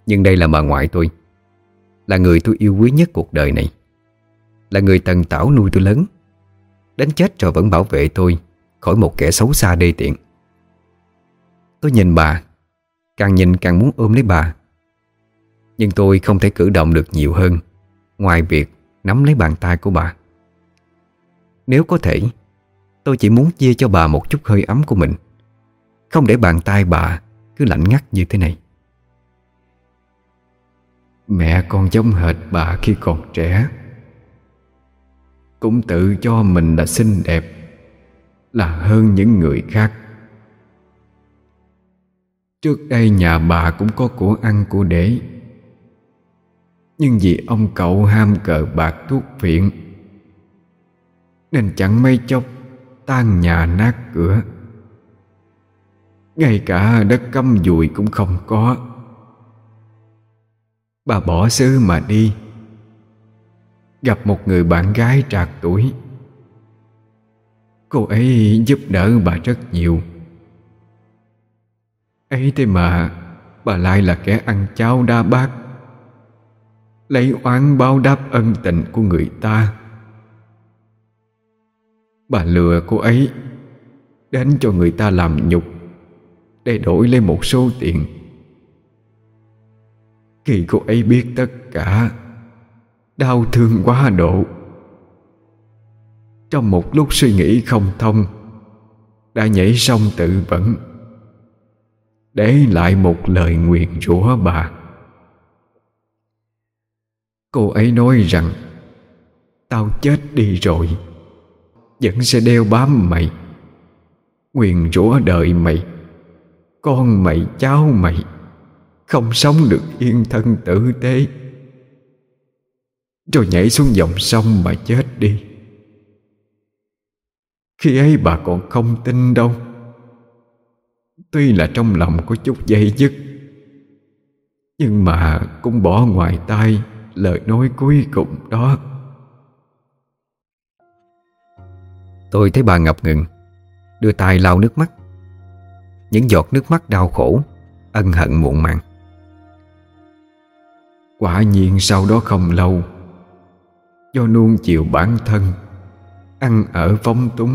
Nhưng đây là bà ngoại tôi, là người tôi yêu quý nhất cuộc đời này, là người tần tảo nuôi tôi lớn, đến chết rồi vẫn bảo vệ tôi khỏi một kẻ xấu xa đê tiện. Tôi nhìn bà, càng nhìn càng muốn ôm lấy bà. Nhưng tôi không thể cử động được nhiều hơn ngoài việc nắm lấy bàn tay của bà. Nếu có thể, tôi chỉ muốn chia cho bà một chút hơi ấm của mình, không để bàn tay bà cứ lạnh ngắt như thế này. Mẹ con giống hệt bà khi còn trẻ, cũng tự cho mình là xinh đẹp, là hơn những người khác. Trước đây nhà bà cũng có của ăn của để, nhưng vì ông cậu ham cờ bạc thuốc phiện nên chẳng mấy chốc tan nhà nát cửa. Ngay cả đất cắm dùi cũng không có. Bà bỏ xứ mà đi, gặp một người bạn gái trạc tuổi. Cô ấy giúp đỡ bà rất nhiều. Ấy thế mà bà lại là kẻ ăn cháo đa bát, lấy oán báo đáp ân tình của người ta. Bà lừa cô ấy đến cho người ta làm nhục để đổi lấy một số tiền. Khi cô ấy biết tất cả, đau thương quá độ. Trong một lúc suy nghĩ không thông, đã nhảy sông tự vẫn, để lại một lời nguyền rủa bà. Cô ấy nói rằng tao chết đi rồi vẫn sẽ đeo bám mày, nguyền rủa đời mày, con mày, cháu mày không sống được yên thân tử tế, rồi nhảy xuống dòng sông mà chết đi. Khi ấy bà còn không tin đâu. Tuy là trong lòng có chút dây dứt, nhưng mà cũng bỏ ngoài tai lời nói cuối cùng đó. Tôi thấy bà ngập ngừng, đưa tay lau nước mắt. Những giọt nước mắt đau khổ, ân hận muộn màng. Quả nhiên sau đó không lâu, do nuông chiều bản thân, ăn ở phóng túng,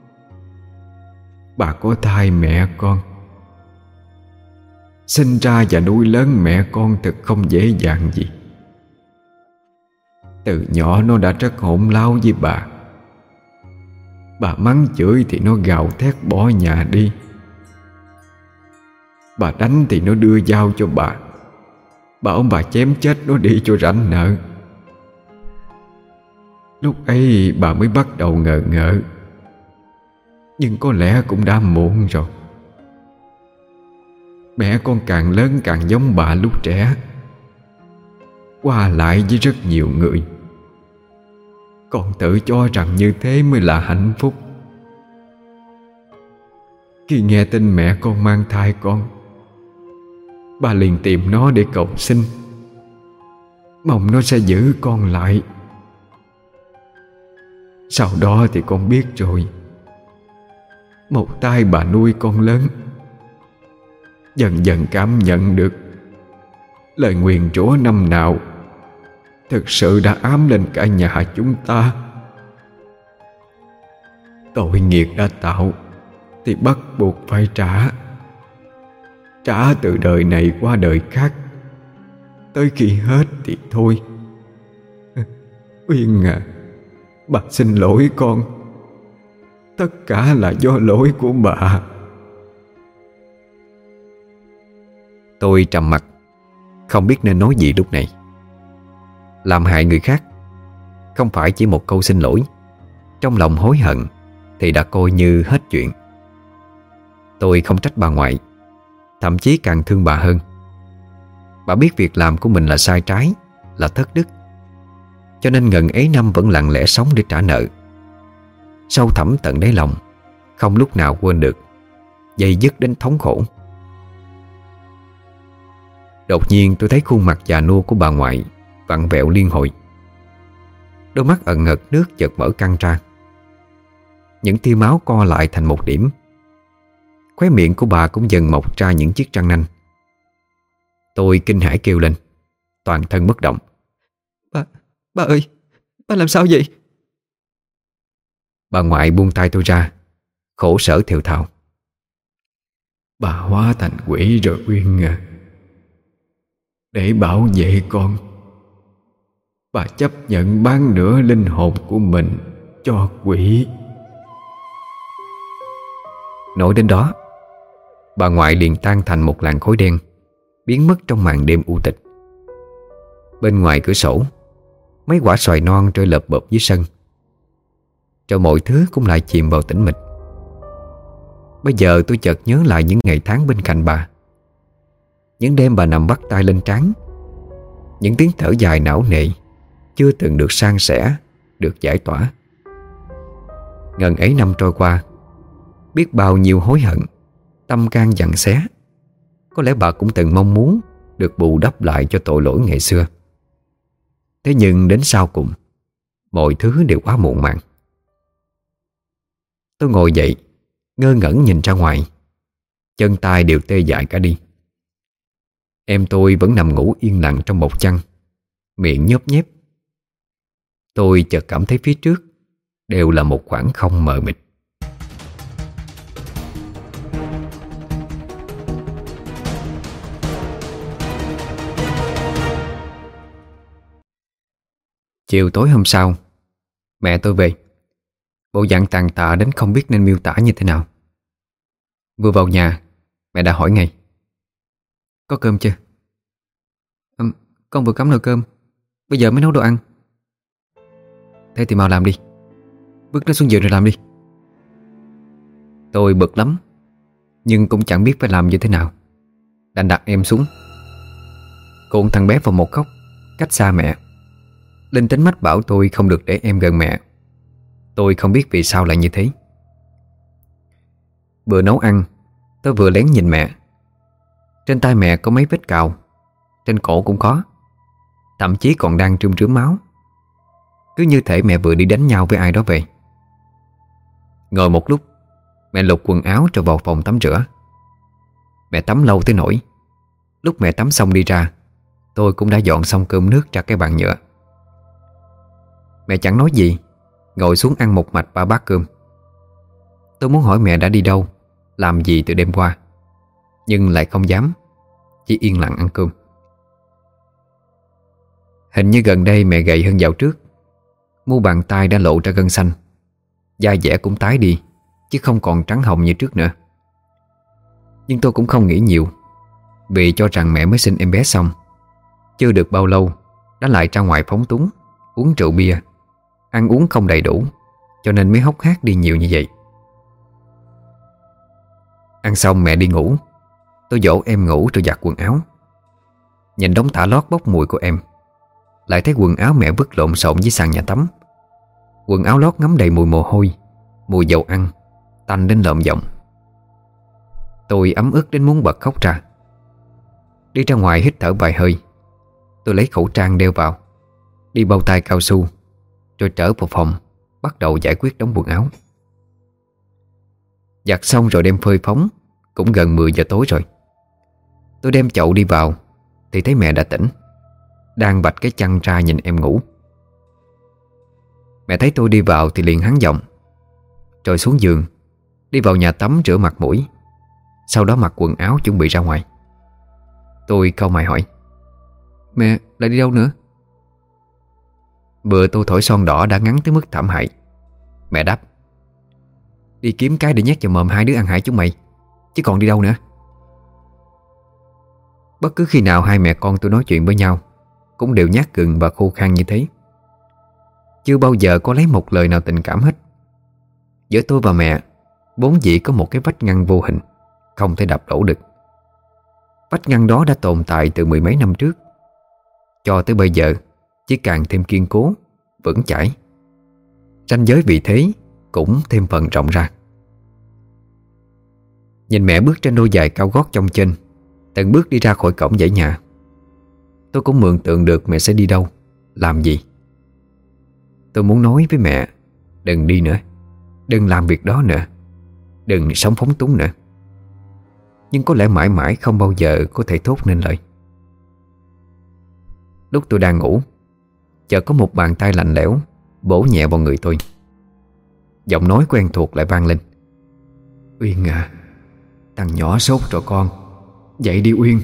bà có thai mẹ con. Sinh ra và nuôi lớn mẹ con thật không dễ dàng gì. Từ nhỏ nó đã rất hỗn láo với bà. Bà mắng chửi thì nó gào thét bỏ nhà đi. Bà đánh thì nó đưa dao cho bà, bảo bà chém chết nó đi cho rảnh nợ. Lúc ấy bà mới bắt đầu ngờ ngợ, nhưng có lẽ cũng đã muộn rồi. Mẹ con càng lớn càng giống bà lúc trẻ, qua lại với rất nhiều người, còn tự cho rằng như thế mới là hạnh phúc. Khi nghe tin mẹ con mang thai con, bà liền tìm nó để cầu xin, mong nó sẽ giữ con lại. Sau đó thì con biết rồi, một tay bà nuôi con lớn, dần dần cảm nhận được lời nguyền rủa năm nào thực sự đã ám lên cả nhà chúng ta. Tội nghiệp đã tạo thì bắt buộc phải trả. Trả từ đời này qua đời khác, tới khi hết thì thôi. Uyên à, bà xin lỗi con. Tất cả là do lỗi của bà. Tôi trầm mặc, không biết nên nói gì lúc này. Làm hại người khác, không phải chỉ một câu xin lỗi, trong lòng hối hận thì đã coi như hết chuyện. Tôi không trách bà ngoại, thậm chí càng thương bà hơn. Bà biết việc làm của mình là sai trái, là thất đức, cho nên ngần ấy năm vẫn lặng lẽ sống để trả nợ. Sâu thẳm tận đáy lòng, không lúc nào quên được, dây dứt đến thống khổ. Đột nhiên tôi thấy khuôn mặt già nua của bà ngoại vặn vẹo liên hồi. Đôi mắt ẩn ngật nước chợt mở căng ra, những tia máu co lại thành một điểm. Khóe miệng của bà cũng dần mọc ra những chiếc răng nanh. Tôi kinh hãi kêu lên, toàn thân bất động. Ba ơi, ba làm sao vậy? Bà ngoại buông tay tôi ra, khổ sở thều thào. Bà hóa thành quỷ rồi Uyên à. Để bảo vệ con, bà chấp nhận bán nửa linh hồn của mình cho quỷ. Nói đến đó, bà ngoại liền tan thành một làn khói đen, biến mất trong màn đêm u tịch. Bên ngoài cửa sổ, mấy quả xoài non rơi lợp bợp dưới sân. Rồi mọi thứ cũng lại chìm vào tĩnh mịch. Bây giờ tôi chợt nhớ lại những ngày tháng bên cạnh bà. Những đêm bà nằm bắt tay lên trán, những tiếng thở dài não nề chưa từng được san sẻ, được giải tỏa. Ngần ấy năm trôi qua, biết bao nhiêu hối hận, tâm can giằng xé. Có lẽ bà cũng từng mong muốn được bù đắp lại cho tội lỗi ngày xưa. Thế nhưng đến sau cùng, mọi thứ đều quá muộn màng. Tôi ngồi dậy, ngơ ngẩn nhìn ra ngoài. Chân tay đều tê dại cả đi. Em tôi vẫn nằm ngủ yên lặng trong bọc chăn, miệng nhớp nhép. Tôi chợt cảm thấy phía trước đều là một khoảng không mờ mịt. Chiều tối hôm sau, mẹ tôi về. Bộ dạng tàn tạ đến không biết nên miêu tả như thế nào. Vừa vào nhà, mẹ đã hỏi ngay: "Có cơm chưa?" Con vừa cắm nồi cơm, bây giờ mới nấu đồ ăn. "Thế thì mau làm đi. Bước nó xuống giường rồi làm đi." Tôi bực lắm, nhưng cũng chẳng biết phải làm như thế nào, đành đặt em xuống. Cô thằng bé vào một góc, cách xa mẹ. Linh tính mách bảo tôi không được để em gần mẹ. Tôi không biết vì sao lại như thế. Vừa nấu ăn, tôi vừa lén nhìn mẹ. Trên tay mẹ có mấy vết cào, trên cổ cũng có, thậm chí còn đang rơm rớm máu. Cứ như thể mẹ vừa đi đánh nhau với ai đó về. Ngồi một lúc, mẹ lục quần áo rồi vào phòng tắm rửa. Mẹ tắm lâu tới nỗi lúc mẹ tắm xong đi ra, tôi cũng đã dọn xong cơm nước ra cái bàn nhựa. Mẹ chẳng nói gì, ngồi xuống ăn một mạch 3 bát cơm. Tôi muốn hỏi mẹ đã đi đâu, làm gì từ đêm qua, nhưng lại không dám, chỉ yên lặng ăn cơm. Hình như gần đây mẹ gầy hơn dạo trước. Mu bàn tay đã lộ ra gân xanh, da dẻ cũng tái đi, chứ không còn trắng hồng như trước nữa. Nhưng tôi cũng không nghĩ nhiều, vì cho rằng mẹ mới sinh em bé xong, chưa được bao lâu đã lại ra ngoài phóng túng, uống rượu bia, ăn uống không đầy đủ, cho nên mới hốc hác đi nhiều như vậy. Ăn xong mẹ đi ngủ. Tôi dỗ em ngủ rồi giặt quần áo. Nhìn đống tả lót bốc mùi của em, lại thấy quần áo mẹ vứt lộn xộn dưới sàn nhà tắm. Quần áo lót ngấm đầy mùi mồ hôi, mùi dầu ăn, tanh đến lợm giọng. Tôi ấm ức đến muốn bật khóc ra. Đi ra ngoài hít thở vài hơi, tôi lấy khẩu trang đeo vào, đi bao tay cao su, rồi trở vào phòng, bắt đầu giải quyết đống quần áo. Giặt xong rồi đem phơi phóng, cũng gần 10 giờ tối rồi. Tôi đem chậu đi vào thì thấy mẹ đã tỉnh, đang vạch cái chăn ra nhìn em ngủ. Mẹ thấy tôi đi vào thì liền hắng giọng, rồi xuống giường, đi vào nhà tắm rửa mặt mũi, sau đó mặc quần áo chuẩn bị ra ngoài. Tôi cau mày hỏi: "Mẹ lại đi đâu nữa?" Bữa tôi thổi son đỏ đã ngắn tới mức thảm hại. Mẹ đáp: "Đi kiếm cái để nhét vào mồm hai đứa ăn hại chúng mày, chứ còn đi đâu nữa." Bất cứ khi nào hai mẹ con tôi nói chuyện với nhau cũng đều nhát gừng và khô khan như thế. Chưa bao giờ có lấy một lời nào tình cảm hết. Giữa tôi và mẹ vốn dĩ có một cái vách ngăn vô hình, không thể đập đổ được. Vách ngăn đó đã tồn tại từ 10 mấy năm trước, cho tới bây giờ chỉ càng thêm kiên cố, vững chãi. Ranh giới vì thế cũng thêm phần rộng ra. Nhìn mẹ bước trên đôi giày cao gót trong trên, từng bước đi ra khỏi cổng dãy nhà, tôi cũng mường tượng được mẹ sẽ đi đâu, làm gì. Tôi muốn nói với mẹ: đừng đi nữa, đừng làm việc đó nữa, đừng sống phóng túng nữa. Nhưng có lẽ mãi mãi không bao giờ có thể thốt nên lời. Lúc tôi đang ngủ, chợt có một bàn tay lạnh lẽo vỗ nhẹ vào người tôi. Giọng nói quen thuộc lại vang lên: "Uyên à, thằng nhỏ sốt rồi con. Dậy đi Uyên."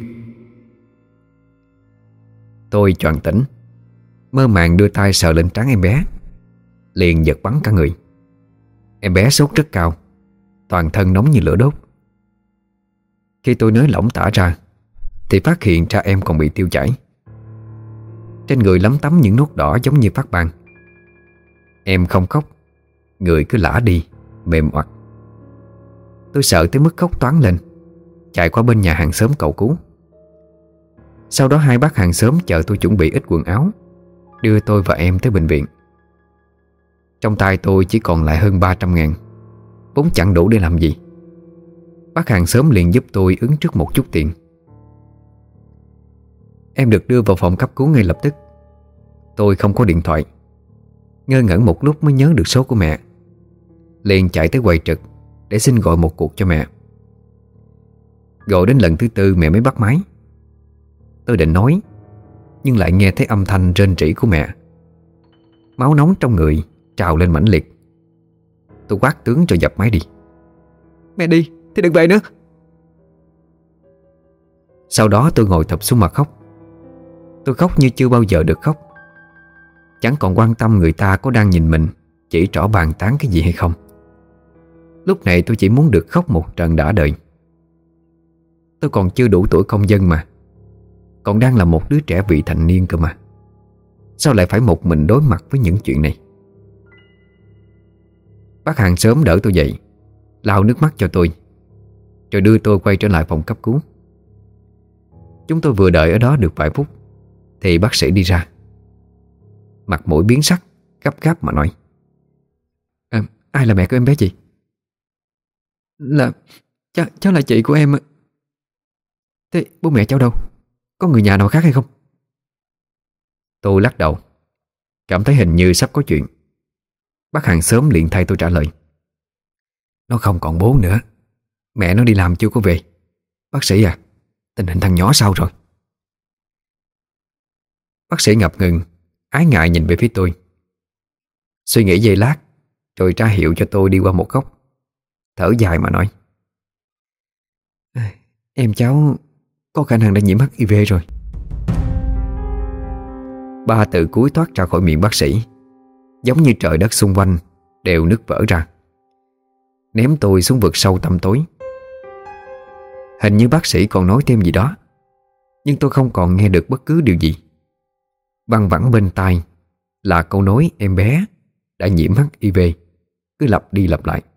Tôi choàng tỉnh, mơ màng đưa tay sờ lên trán em bé, liền giật bắn cả người. Em bé sốt rất cao, toàn thân nóng như lửa đốt. Khi tôi nới lỏng tả ra thì phát hiện ra em còn bị tiêu chảy. Trên người lấm tấm những nốt đỏ giống như phát ban. Em không khóc, người cứ lả đi, mềm oặt. Tôi sợ tới mức khóc toáng lên, chạy qua bên nhà hàng xóm cầu cứu. Sau đó hai bác hàng xóm chờ tôi chuẩn bị ít quần áo, đưa tôi và em tới bệnh viện. Trong tay tôi chỉ còn lại hơn 300.000, vốn chẳng đủ để làm gì. Bác hàng xóm liền giúp tôi ứng trước một chút tiền. Em được đưa vào phòng cấp cứu ngay lập tức. Tôi không có điện thoại, ngơ ngẩn một lúc mới nhớ được số của mẹ, liền chạy tới quầy trực để xin gọi một cuộc cho mẹ. Gọi đến lần thứ tư mẹ mới bắt máy. Tôi định nói, nhưng lại nghe thấy âm thanh rên rỉ của mẹ. Máu nóng trong người trào lên mãnh liệt. Tôi quát tướng cho dập máy đi. Mẹ đi thì đừng về nữa. Sau đó tôi ngồi thụp xuống mà khóc. Tôi khóc như chưa bao giờ được khóc. Chẳng còn quan tâm người ta có đang nhìn mình chỉ trỏ bàn tán cái gì hay không. Lúc này tôi chỉ muốn được khóc một trận đã đời. Tôi còn chưa đủ tuổi công dân mà, còn đang là một đứa trẻ vị thành niên cơ mà. Sao lại phải một mình đối mặt với những chuyện này? Bác hàng xóm đỡ tôi dậy, lau nước mắt cho tôi, rồi đưa tôi quay trở lại phòng cấp cứu. Chúng tôi vừa đợi ở đó được vài phút thì bác sĩ đi ra. Mặt mũi biến sắc, gấp gáp mà nói: Ai là mẹ của em bé chị? Là cháu là chị của em. Thế bố mẹ cháu đâu? Có người nhà nào khác hay không? Tôi lắc đầu, cảm thấy hình như sắp có chuyện. Bác hàng xóm liền thay tôi trả lời: Nó không còn bố nữa, mẹ nó đi làm chưa có về. Bác sĩ à, tình hình thằng nhỏ sao rồi? Bác sĩ ngập ngừng, ái ngại nhìn về phía tôi. Suy nghĩ giây lát, rồi ra hiệu cho tôi đi qua một góc, thở dài mà nói: Em cháu có khả năng đã nhiễm HIV rồi. Ba từ cuối thoát ra khỏi miệng bác sĩ, giống như trời đất xung quanh đều nứt vỡ ra, ném tôi xuống vực sâu tăm tối. Hình như bác sĩ còn nói thêm gì đó, nhưng tôi không còn nghe được bất cứ điều gì. Văng vẳng bên tai là câu nói em bé đã nhiễm HIV cứ lặp đi lặp lại.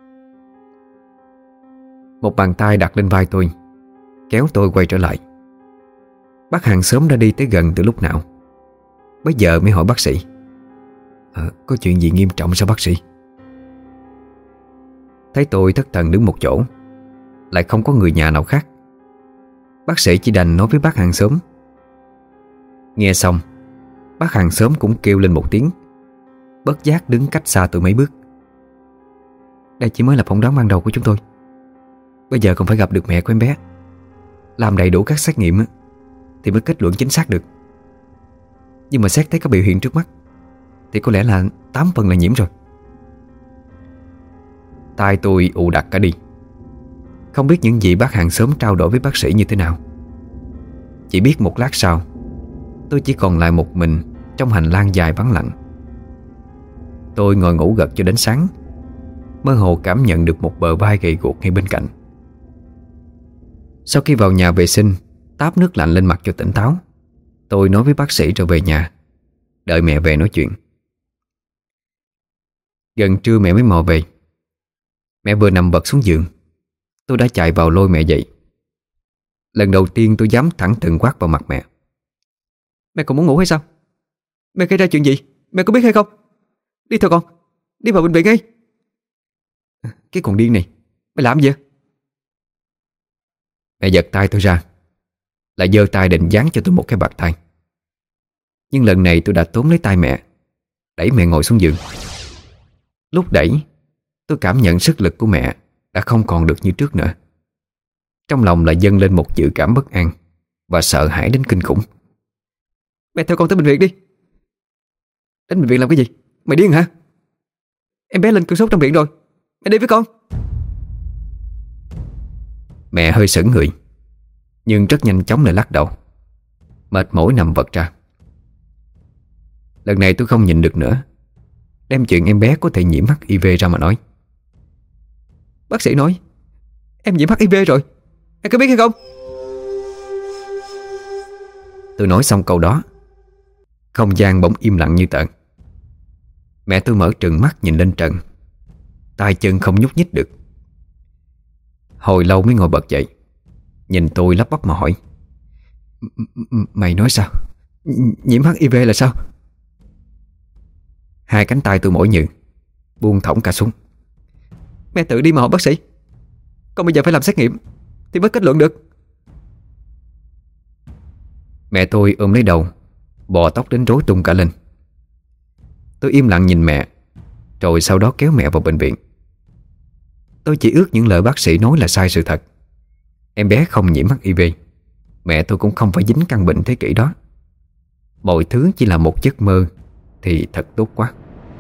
Một bàn tay đặt lên vai tôi, kéo tôi quay trở lại. Bác hàng xóm đã đi tới gần từ lúc nào. Bây giờ mới hỏi bác sĩ: Có chuyện gì nghiêm trọng sao bác sĩ? Thấy tôi thất thần đứng một chỗ, lại không có người nhà nào khác, bác sĩ chỉ đành nói với bác hàng xóm. Nghe xong, bác hàng xóm cũng kêu lên một tiếng, bất giác đứng cách xa tôi mấy bước. Đây chỉ mới là phỏng đoán ban đầu của chúng tôi. Bây giờ còn phải gặp được mẹ của em bé, làm đầy đủ các xét nghiệm thì mới kết luận chính xác được. Nhưng mà xét thấy các biểu hiện trước mắt thì có lẽ là 8 phần là nhiễm rồi. Tai tôi ù đặc cả đi. Không biết những gì bác hàng xóm trao đổi với bác sĩ như thế nào. Chỉ biết một lát sau, tôi chỉ còn lại một mình trong hành lang dài vắng lặng. Tôi ngồi ngủ gật cho đến sáng, mơ hồ cảm nhận được một bờ vai gầy guộc ngay bên cạnh. Sau khi vào nhà vệ sinh, táp nước lạnh lên mặt cho tỉnh táo, tôi nói với bác sĩ rồi về nhà, đợi mẹ về nói chuyện. Gần trưa mẹ mới mò về. Mẹ vừa nằm bật xuống giường, tôi đã chạy vào lôi mẹ dậy. Lần đầu tiên tôi dám thẳng thừng quát vào mặt mẹ: Mẹ còn muốn ngủ hay sao? Mẹ gây ra chuyện gì? Mẹ có biết hay không? Đi thôi con, đi vào bệnh viện ngay. Cái con điên này, mày làm gì vậy? Mẹ giật tay tôi ra, lại giơ tay định giáng cho tôi một cái bạt tay. Nhưng lần này tôi đã túm lấy tay mẹ, đẩy mẹ ngồi xuống giường. Lúc đẩy, tôi cảm nhận sức lực của mẹ đã không còn được như trước nữa. Trong lòng lại dâng lên một dự cảm bất an và sợ hãi đến kinh khủng. Mẹ theo con tới bệnh viện đi. Đến bệnh viện làm cái gì? Mày điên hả? Em bé lên cơn sốt trong viện rồi. Mẹ đi với con. Mẹ hơi sững người, nhưng rất nhanh chóng lại lắc đầu, mệt mỏi nằm vật ra. Lần này tôi không nhịn được nữa, đem chuyện em bé có thể nhiễm HIV ra mà nói. Bác sĩ nói em nhiễm HIV rồi, em có biết hay không? Tôi nói xong câu đó, không gian bỗng im lặng như tờ. Mẹ tôi mở trừng mắt nhìn lên trần, tay chân không nhúc nhích được. Hồi lâu mới ngồi bật dậy, nhìn tôi lắp bắp mà hỏi: Mày nói sao? Nhiễm HIV là sao? Hai cánh tay tôi mỏi nhừ, buông thõng cả xuống. Mẹ tự đi mà hỏi bác sĩ. Con bây giờ phải làm xét nghiệm thì mới kết luận được. Mẹ tôi ôm lấy đầu, bò tóc đến rối tung cả lên. Tôi im lặng nhìn mẹ, rồi sau đó kéo mẹ vào bệnh viện. Tôi chỉ ước những lời bác sĩ nói là sai sự thật. Em bé không nhiễm HIV, mẹ tôi cũng không phải dính căn bệnh thế kỷ đó. Mọi thứ chỉ là một giấc mơ thì thật tốt quá.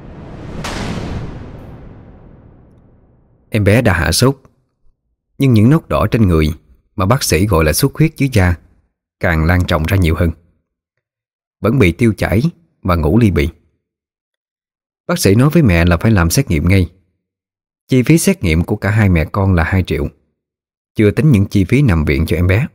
Em bé đã hạ sốt, nhưng những nốt đỏ trên người mà bác sĩ gọi là xuất huyết dưới da càng lan rộng ra nhiều hơn. Vẫn bị tiêu chảy và ngủ ly bì. Bác sĩ nói với mẹ là phải làm xét nghiệm ngay. Chi phí xét nghiệm của cả hai mẹ con là 2 triệu, chưa tính những chi phí nằm viện cho em bé.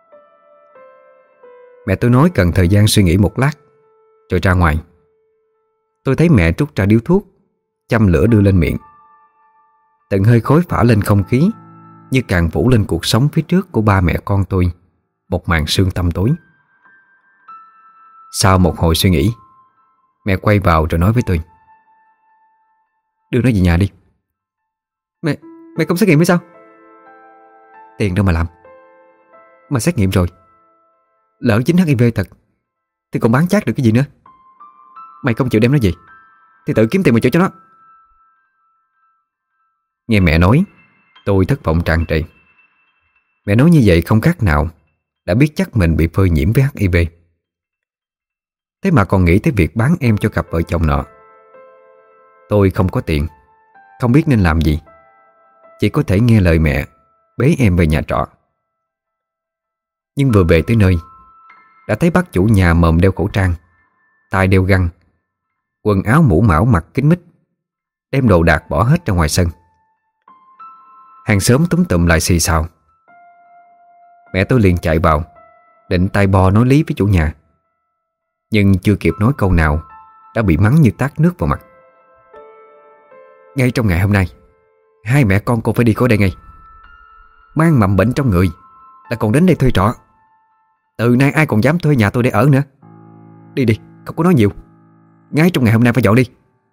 Mẹ tôi nói cần thời gian suy nghĩ một lát rồi ra ngoài. Tôi thấy mẹ trút ra điếu thuốc, châm lửa đưa lên miệng. Từng hơi khói phả lên không khí, như càng phủ lên cuộc sống phía trước của ba mẹ con tôi một màn sương tăm tối. Sau một hồi suy nghĩ, mẹ quay vào rồi nói với tôi: Đưa nó về nhà đi. Mẹ không xét nghiệm hay sao? Tiền đâu mà làm. Mà xét nghiệm rồi, lỡ dính HIV thật thì còn bán chát được cái gì nữa. Mày không chịu đem nó về thì tự kiếm tiền mà chữa cho nó. Nghe mẹ nói, tôi thất vọng tràn trề. Mẹ nói như vậy không khác nào đã biết chắc mình bị phơi nhiễm với HIV. Thế mà còn nghĩ tới việc bán em cho cặp vợ chồng nọ. Tôi không có tiền, không biết nên làm gì, chỉ có thể nghe lời mẹ bế em về nhà trọ. Nhưng vừa về tới nơi, đã thấy bác chủ nhà mồm đeo khẩu trang, tai đeo găng, quần áo mũ mão mặc kín mít, đem đồ đạc bỏ hết ra ngoài sân. Hàng xóm túm tụm lại xì xào. Mẹ tôi liền chạy vào, định tay bò nói lý với chủ nhà. Nhưng chưa kịp nói câu nào đã bị mắng như tát nước vào mặt. Ngay trong ngày hôm nay, hai mẹ con cô phải đi khỏi đây ngay. Mang mầm bệnh trong người là còn đến đây thuê trọ. Từ nay ai còn dám thuê nhà tôi để ở nữa. Đi đi, không có nói nhiều. Ngay trong ngày hôm nay phải dọn đi.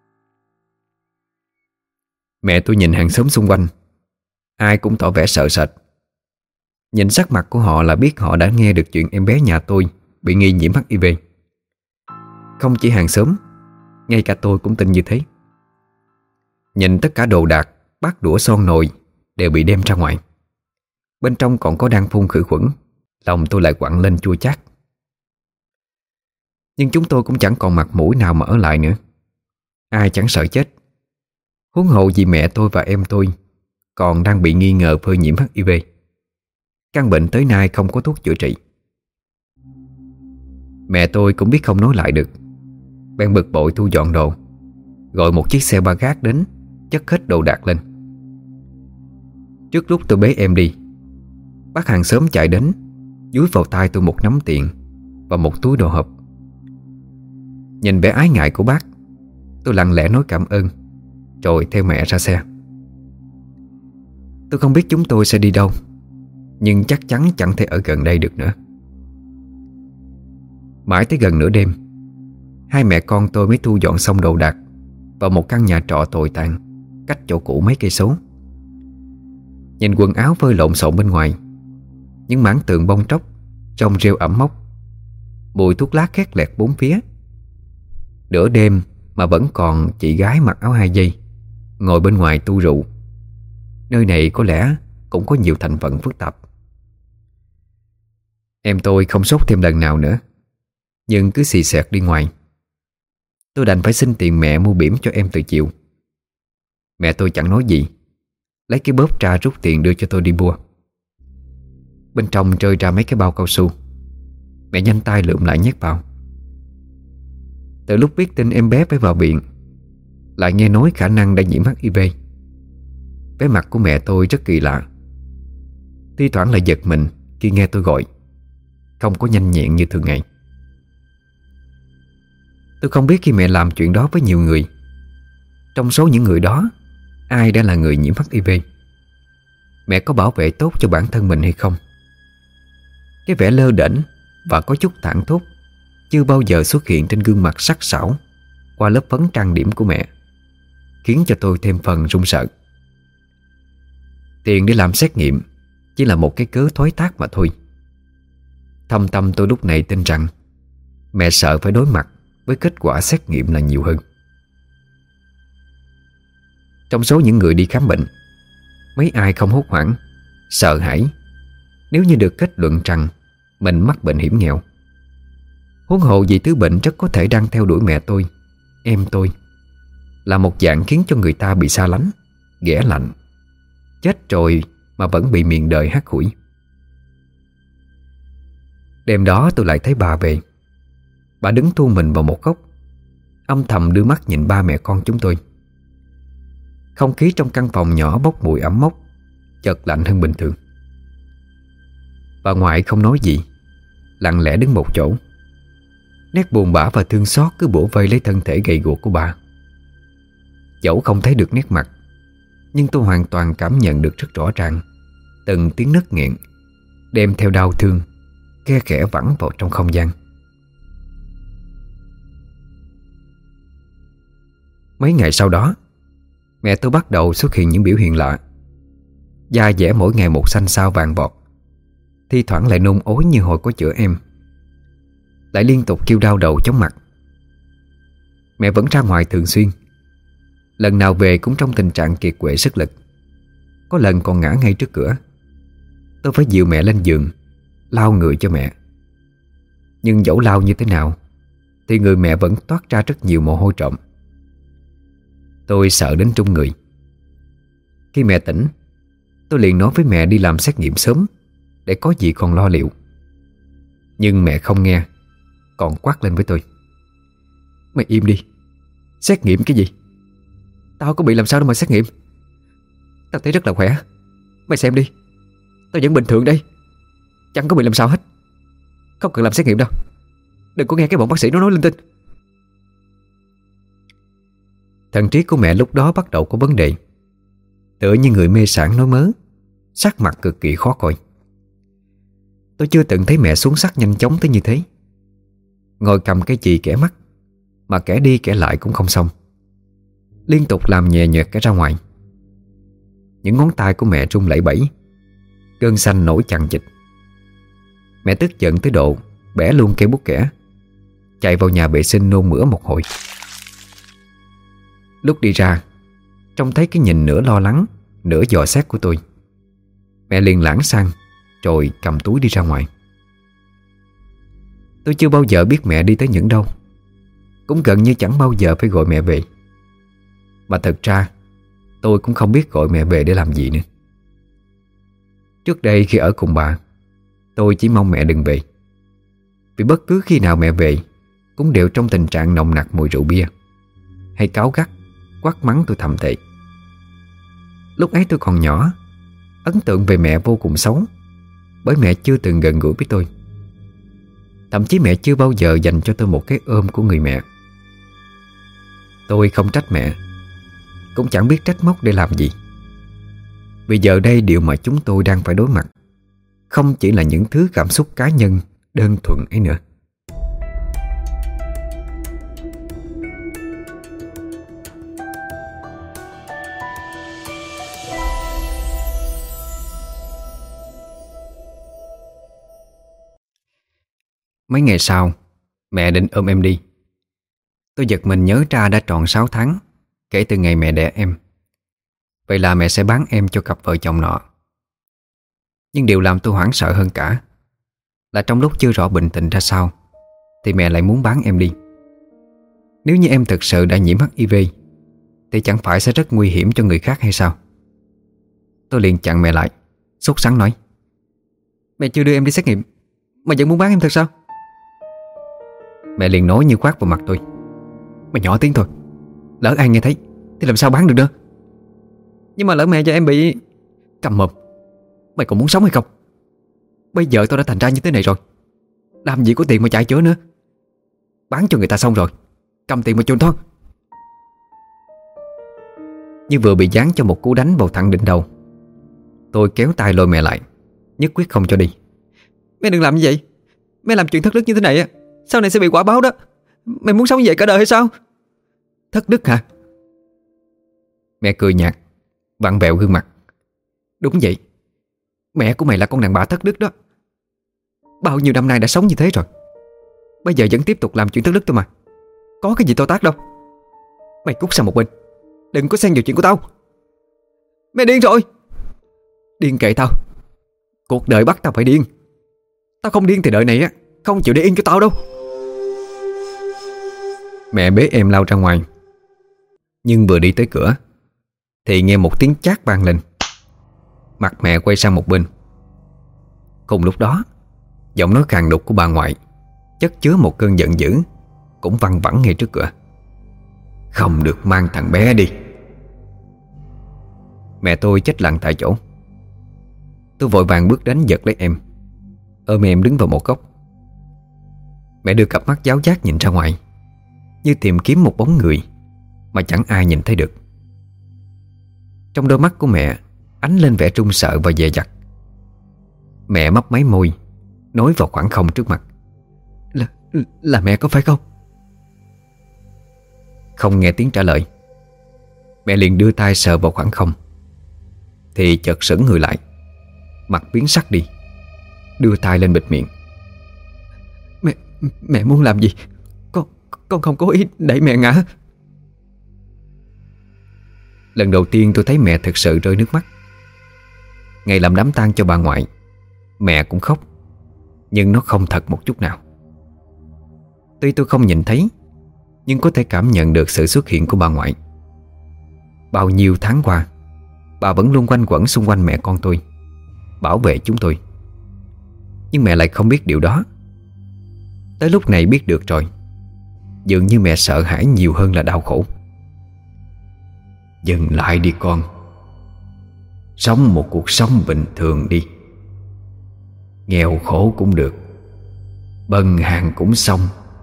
Mẹ tôi nhìn hàng xóm xung quanh, ai cũng tỏ vẻ sợ sệt. Nhìn sắc mặt của họ là biết họ đã nghe được chuyện em bé nhà tôi bị nghi nhiễm HIV. Không chỉ hàng xóm, ngay cả tôi cũng tin như thế. Nhìn tất cả đồ đạc, bát đũa son nồi đều bị đem ra ngoài. Bên trong còn có đang phun khử khuẩn, lòng tôi lại quặn lên chua chát. Nhưng chúng tôi cũng chẳng còn mặt mũi nào mà ở lại nữa. Ai chẳng sợ chết. Huống hộ vì mẹ tôi và em tôi còn đang bị nghi ngờ phơi nhiễm HIV. Căn bệnh tới nay không có thuốc chữa trị. Mẹ tôi cũng biết không nói lại được, bèn bực bội thu dọn đồ, gọi một chiếc xe ba gác đến chất hết đồ đạc lên. Trước lúc tôi bế em đi, bác hàng xóm chạy đến, dúi vào tay tôi một nắm tiền và một túi đồ hộp. Nhìn vẻ ái ngại của bác, tôi lặng lẽ nói cảm ơn, rồi theo mẹ ra xe. Tôi không biết chúng tôi sẽ đi đâu, nhưng chắc chắn chẳng thể ở gần đây được nữa. Mãi tới gần nửa đêm, hai mẹ con tôi mới thu dọn xong đồ đạc vào một căn nhà trọ tồi tàn cách chỗ cũ mấy cây số. Nhìn quần áo phơi lộn xộn bên ngoài, những mảng tường bong tróc trông rêu ẩm mốc, mùi thuốc lá khét lẹt bốn phía. Nửa đêm mà vẫn còn chị gái mặc áo 2 dây ngồi bên ngoài tu rượu. Nơi này có lẽ cũng có nhiều thành phần phức tạp. Em tôi không sốt thêm lần nào nữa. Nhưng cứ xì xẹt đi ngoài. Tôi đành phải xin tiền mẹ mua bỉm cho em từ chiều. Mẹ tôi chẳng nói gì, lấy cái bóp ra rút tiền đưa cho tôi đi mua. Bên trong rơi ra mấy cái bao cao su. Mẹ nhanh tay lượm lại nhét vào. Từ lúc biết tin em bé phải vào viện, lại nghe nói khả năng đã nhiễm HIV, vẻ mặt của mẹ tôi rất kỳ lạ. Thi thoảng lại giật mình khi nghe tôi gọi, không có nhanh nhẹn như thường ngày. Tôi không biết khi mẹ làm chuyện đó với nhiều người, trong số những người đó ai đã là người nhiễm HIV, mẹ có bảo vệ tốt cho bản thân mình hay không. Cái vẻ lơ đễnh và có chút thảng thốt chưa bao giờ xuất hiện trên gương mặt sắc sảo qua lớp phấn trang điểm của mẹ, khiến cho tôi thêm phần run sợ. Tiền để làm xét nghiệm chỉ là một cái cớ thoái thác mà thôi. Thâm tâm tôi lúc này tin rằng mẹ sợ phải đối mặt với kết quả xét nghiệm là nhiều hơn. Trong số những người đi khám bệnh, mấy ai không hốt hoảng, sợ hãi nếu như được kết luận rằng mình mắc bệnh hiểm nghèo. Huống hồ vì thứ bệnh rất có thể đang theo đuổi mẹ tôi, em tôi, là một dạng khiến cho người ta bị xa lánh, ghẻ lạnh, chết rồi mà vẫn bị miền đời hắt hủi. Đêm đó tôi lại thấy bà về. Bà đứng thu mình vào một góc, âm thầm đưa mắt nhìn ba mẹ con chúng tôi. Không khí trong căn phòng nhỏ bốc mùi ẩm mốc, chợt lạnh hơn bình thường. Bà ngoại không nói gì, lặng lẽ đứng một chỗ. Nét buồn bã và thương xót cứ bủa vây lấy thân thể gầy guộc của bà. Dẫu không thấy được nét mặt, nhưng tôi hoàn toàn cảm nhận được rất rõ ràng từng tiếng nấc nghẹn đem theo đau thương khe khẽ vẳng vào trong không gian. Mấy ngày sau đó, mẹ tôi bắt đầu xuất hiện những biểu hiện lạ. Da dẻ mỗi ngày một xanh xao vàng vọt, thi thoảng lại nôn ói như hồi có chữa em, lại liên tục kêu đau đầu chóng mặt. Mẹ vẫn ra ngoài thường xuyên, lần nào về cũng trong tình trạng kiệt quệ sức lực. Có lần còn ngã ngay trước cửa. Tôi phải dìu mẹ lên giường, lau người cho mẹ. Nhưng dẫu lau như thế nào thì người mẹ vẫn toát ra rất nhiều mồ hôi trộm. Tôi sợ đến run người. Khi mẹ tỉnh, tôi liền nói với mẹ đi làm xét nghiệm sớm, để có gì còn lo liệu. Nhưng mẹ không nghe, còn quát lên với tôi: "Mày im đi, xét nghiệm cái gì? Tao có bị làm sao đâu mà xét nghiệm. Tao thấy rất là khỏe. Mày xem đi, tao vẫn bình thường đây, chẳng có bị làm sao hết. Không cần làm xét nghiệm đâu. Đừng có nghe cái bọn bác sĩ nó nói linh tinh." Thần trí của mẹ lúc đó bắt đầu có vấn đề, tựa như người mê sảng nói mớ, sắc mặt cực kỳ khó coi. Tôi chưa từng thấy mẹ xuống sắc nhanh chóng tới như thế. Ngồi cầm cái chì kẻ mắt, mà kẻ đi kẻ lại cũng không xong, liên tục làm nhè nhẹt cái ra ngoài. Những ngón tay của mẹ run lẩy bẩy, cơn xanh nổi chằng chịt. Mẹ tức giận tới độ bẻ luôn cây bút kẻ, chạy vào nhà vệ sinh nôn mửa một hồi. Lúc đi ra, trông thấy cái nhìn nửa lo lắng nửa dò xét của tôi, mẹ liền lãng sang rồi cầm túi đi ra ngoài. Tôi chưa bao giờ biết mẹ đi tới những đâu, cũng gần như chẳng bao giờ phải gọi mẹ về. Mà thật ra tôi cũng không biết gọi mẹ về để làm gì nữa. Trước đây khi ở cùng bà, tôi chỉ mong mẹ đừng về, vì bất cứ khi nào mẹ về cũng đều trong tình trạng nồng nặc mùi rượu bia, hay cáu gắt quát mắng tôi thậm tệ. Lúc ấy tôi còn nhỏ, ấn tượng về mẹ vô cùng xấu, bởi mẹ chưa từng gần gũi với tôi. Thậm chí mẹ chưa bao giờ dành cho tôi một cái ôm của người mẹ. Tôi không trách mẹ, cũng chẳng biết trách móc để làm gì. Vì giờ đây điều mà chúng tôi đang phải đối mặt không chỉ là những thứ cảm xúc cá nhân đơn thuần ấy nữa. Mấy ngày sau, mẹ định ôm em đi. Tôi giật mình nhớ ra đã tròn 6 tháng kể từ ngày mẹ đẻ em. Vậy là mẹ sẽ bán em cho cặp vợ chồng nọ. Nhưng điều làm tôi hoảng sợ hơn cả là trong lúc chưa rõ bệnh tình ra sao thì mẹ lại muốn bán em đi. Nếu như em thực sự đã nhiễm HIV thì chẳng phải sẽ rất nguy hiểm cho người khác hay sao? Tôi liền chặn mẹ lại, sốt sắng nói: Mẹ chưa đưa em đi xét nghiệm mà vẫn muốn bán em thật sao? Mẹ liền nói như quát vào mặt tôi: Mày nhỏ tiếng thôi, lỡ ai nghe thấy thì làm sao bán được nữa. Nhưng mà lỡ mẹ cho em bị... Cầm mồm, mày còn muốn sống hay không? Bây giờ tao đã thành ra như thế này rồi, làm gì có tiền mà chạy chữa nữa. Bán cho người ta xong rồi, cầm tiền mà chôn thôi. Như vừa bị giáng cho một cú đánh vào thẳng đỉnh đầu. Tôi kéo tay lôi mẹ lại, nhất quyết không cho đi. Mẹ đừng làm như vậy. Mẹ làm chuyện thất đức như thế này sau này sẽ bị quả báo đó. Mẹ muốn sống như vậy cả đời hay sao? Thất đức hả? Mẹ cười nhạt, vặn vẹo gương mặt. Đúng vậy, mẹ của mày là con đàn bà thất đức đó. Bao nhiêu năm nay đã sống như thế rồi, bây giờ vẫn tiếp tục làm chuyện thất đức thôi mà. Có cái gì to tát đâu. Mày cút sang một bên, đừng có xen vào chuyện của tao. Mẹ điên rồi. Điên kệ tao. Cuộc đời bắt tao phải điên. Tao không điên thì đời này không chịu để yên cho tao đâu. Mẹ bế em lao ra ngoài. Nhưng vừa đi tới cửa thì nghe một tiếng chát vang lên. Mặt mẹ quay sang một bên. Cùng lúc đó, giọng nói khàn đục của bà ngoại chất chứa một cơn giận dữ cũng văng vẳng ngay trước cửa: Không được mang thằng bé đi. Mẹ tôi chết lặng tại chỗ. Tôi vội vàng bước đến giật lấy em, ôm em đứng vào một góc. Mẹ đưa cặp mắt giáo giác nhìn ra ngoài, như tìm kiếm một bóng người mà chẳng ai nhìn thấy được. Trong đôi mắt của mẹ ánh lên vẻ run sợ và dè dặt. Mẹ mấp máy môi, nói vào khoảng không trước mặt: Là mẹ có phải không? Không nghe tiếng trả lời, mẹ liền đưa tay sờ vào khoảng không. Thì chợt sững người lại, mặt biến sắc đi, đưa tay lên bịt miệng. Mẹ muốn làm gì? Con không cố ý đẩy mẹ ngã. Lần đầu tiên tôi thấy mẹ thực sự rơi nước mắt. Ngày làm đám tang cho bà ngoại, mẹ cũng khóc, nhưng nó không thật một chút nào. Tuy tôi không nhìn thấy, nhưng có thể cảm nhận được sự xuất hiện của bà ngoại. Bao nhiêu tháng qua, bà vẫn luôn quanh quẩn xung quanh mẹ con tôi, bảo vệ chúng tôi. Nhưng mẹ lại không biết điều đó. Tới lúc này biết được rồi, dường như mẹ sợ hãi nhiều hơn là đau khổ. Dừng lại đi con. Sống một cuộc sống bình thường đi. Nghèo khổ cũng được, bần hàng cũng xong.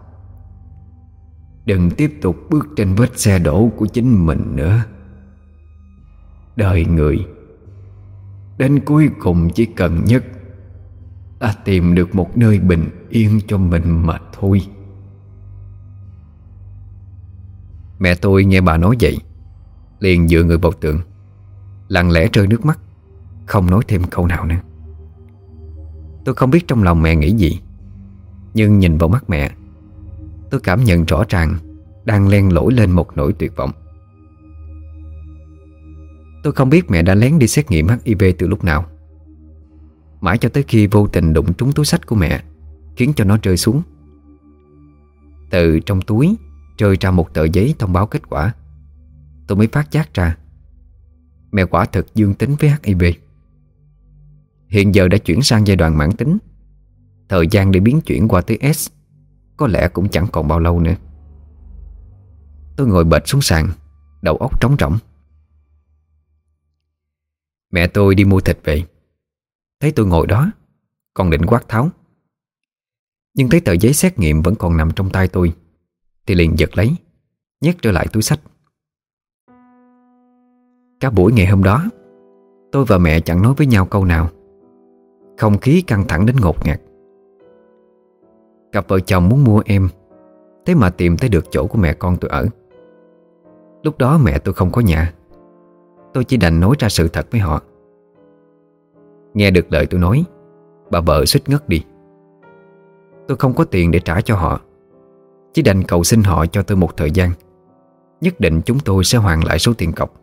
Đừng tiếp tục bước trên vết xe đổ của chính mình nữa. Đời người đến cuối cùng chỉ cần nhất là tìm được một nơi bình yên cho mình mà thôi. Mẹ tôi nghe bà nói vậy, liền dựa người vào tường, lặng lẽ rơi nước mắt, không nói thêm câu nào nữa. Tôi không biết trong lòng mẹ nghĩ gì, nhưng nhìn vào mắt mẹ, tôi cảm nhận rõ ràng đang len lỏi lên một nỗi tuyệt vọng. Tôi không biết mẹ đã lén đi xét nghiệm HIV từ lúc nào, mãi cho tới khi vô tình đụng trúng túi xách của mẹ, khiến cho nó rơi xuống. Từ trong túi rơi ra một tờ giấy thông báo kết quả. Tôi mới phát giác ra mẹ quả thực dương tính với HIV. Hiện giờ đã chuyển sang giai đoạn mãn tính. Thời gian để biến chuyển qua tới S có lẽ cũng chẳng còn bao lâu nữa. Tôi ngồi bệt xuống sàn, đầu óc trống rỗng. Mẹ tôi đi mua thịt về, thấy tôi ngồi đó, còn định quát tháo. Nhưng thấy tờ giấy xét nghiệm vẫn còn nằm trong tay tôi, thì liền giật lấy, nhét trở lại túi xách. Cả buổi ngày hôm đó, tôi và mẹ chẳng nói với nhau câu nào. Không khí căng thẳng đến ngột ngạt. Cặp vợ chồng muốn mua em, thế mà tìm tới được chỗ của mẹ con tôi ở. Lúc đó mẹ tôi không có nhà. Tôi chỉ đành nói ra sự thật với họ. Nghe được lời tôi nói, bà vợ suýt ngất đi. Tôi không có tiền để trả cho họ, chỉ đành cầu xin họ cho tôi một thời gian. Nhất định chúng tôi sẽ hoàn lại số tiền cọc.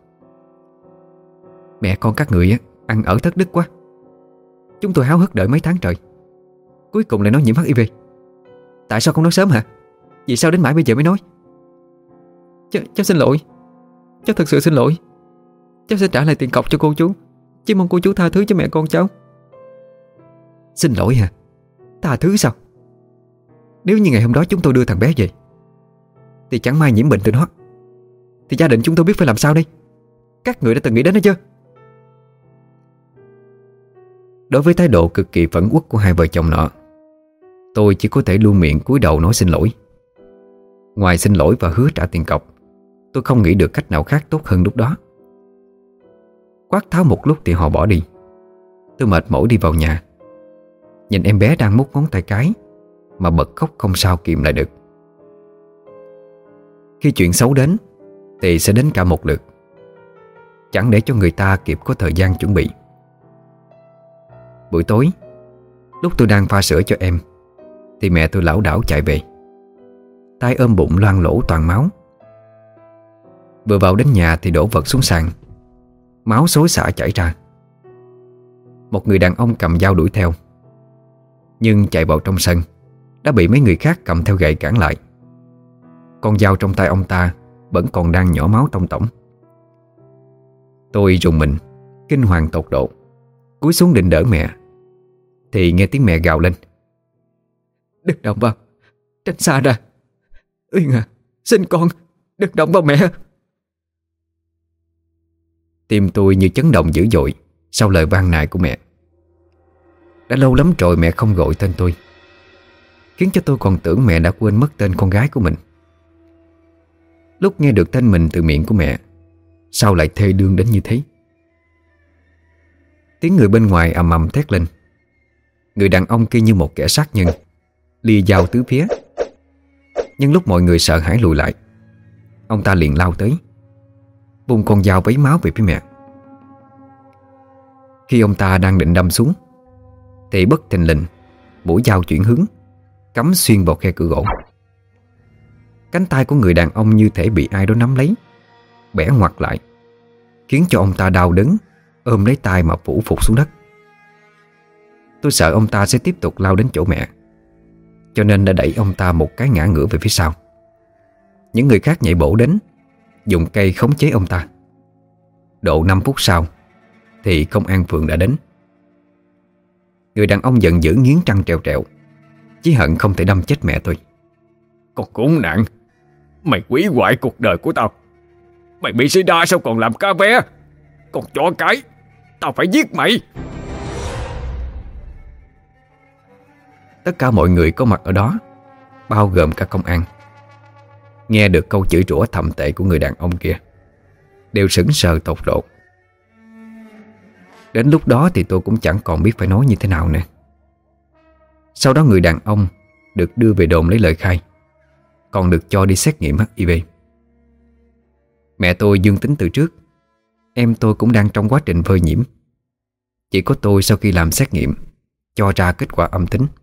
Mẹ con các người ăn ở thất đức quá. Chúng tôi háo hức đợi mấy tháng trời, cuối cùng lại nói nhiễm HIV. Tại sao không nói sớm hả? Vì sao đến mãi bây giờ mới nói? Cháu xin lỗi. Cháu thật sự xin lỗi. Cháu sẽ trả lại tiền cọc cho cô chú. Chỉ mong cô chú tha thứ cho mẹ con cháu. Xin lỗi hả? Tha thứ sao? Nếu như ngày hôm đó chúng tôi đưa thằng bé về thì chẳng may nhiễm bệnh từ nó, thì gia đình chúng tôi biết phải làm sao đây? Các người đã từng nghĩ đến nó chưa? Đối với thái độ cực kỳ phẫn uất của hai vợ chồng nọ, tôi chỉ có thể luôn miệng cúi đầu nói xin lỗi. Ngoài xin lỗi và hứa trả tiền cọc, tôi không nghĩ được cách nào khác tốt hơn lúc đó. Quát tháo một lúc thì họ bỏ đi. Tôi mệt mỏi đi vào nhà, nhìn em bé đang mút ngón tay cái mà bật khóc không sao kìm lại được. Khi chuyện xấu đến thì sẽ đến cả một lượt, chẳng để cho người ta kịp có thời gian chuẩn bị. Buổi tối, lúc tôi đang pha sữa cho em thì mẹ tôi lảo đảo chạy về, tay ôm bụng loang lỗ toàn máu. Vừa vào đến nhà thì đổ vật xuống sàn, máu xối xả chảy ra. Một người đàn ông cầm dao đuổi theo, nhưng chạy vào trong sân đã bị mấy người khác cầm theo gậy cản lại. Con dao trong tay ông ta vẫn còn đang nhỏ máu tông tổng. Tôi rùng mình, kinh hoàng tột độ, cúi xuống định đỡ mẹ thì nghe tiếng mẹ gào lên: "Đừng động vào, tránh xa ra. Uyên à, xin con, đừng động vào mẹ." Tim tôi như chấn động dữ dội sau lời van nài của mẹ. Đã lâu lắm rồi mẹ không gọi tên tôi, khiến cho tôi còn tưởng mẹ đã quên mất tên con gái của mình. Lúc nghe được tên mình từ miệng của mẹ, sao lại thê đương đến như thế? Tiếng người bên ngoài ầm ầm thét lên. Người đàn ông kia như một kẻ sát nhân, lia dao tứ phía. Nhưng lúc mọi người sợ hãi lùi lại, ông ta liền lao tới, vung con dao vấy máu về phía mẹ. Khi ông ta đang định đâm xuống thì bất thình lình mũi dao chuyển hướng, cắm xuyên vào khe cửa gỗ. Cánh tay của người đàn ông như thể bị ai đó nắm lấy, bẻ ngoặt lại, khiến cho ông ta đau đớn ôm lấy tay mà phủ phục xuống đất. Tôi sợ ông ta sẽ tiếp tục lao đến chỗ mẹ, cho nên đã đẩy ông ta một cái ngã ngửa về phía sau. Những người khác nhảy bổ đến, dùng cây khống chế ông ta. Độ 5 phút sau thì công an phường đã đến. Người đàn ông giận dữ nghiến răng trèo trẹo, chí hận không thể đâm chết mẹ tôi. Con khốn nạn, mày hủy hoại cuộc đời của tao. Mày bị sida sao còn làm cá vé? Con chó cái, tao phải giết mày. Tất cả mọi người có mặt ở đó, bao gồm cả công an, nghe được câu chửi rủa thậm tệ của người đàn ông kia, đều sững sờ tột độ. Đến lúc đó thì tôi cũng chẳng còn biết phải nói như thế nào nữa. Sau đó người đàn ông được đưa về đồn lấy lời khai, còn được cho đi xét nghiệm HIV. Mẹ tôi dương tính từ trước, em tôi cũng đang trong quá trình phơi nhiễm. Chỉ có tôi sau khi làm xét nghiệm cho ra kết quả âm tính.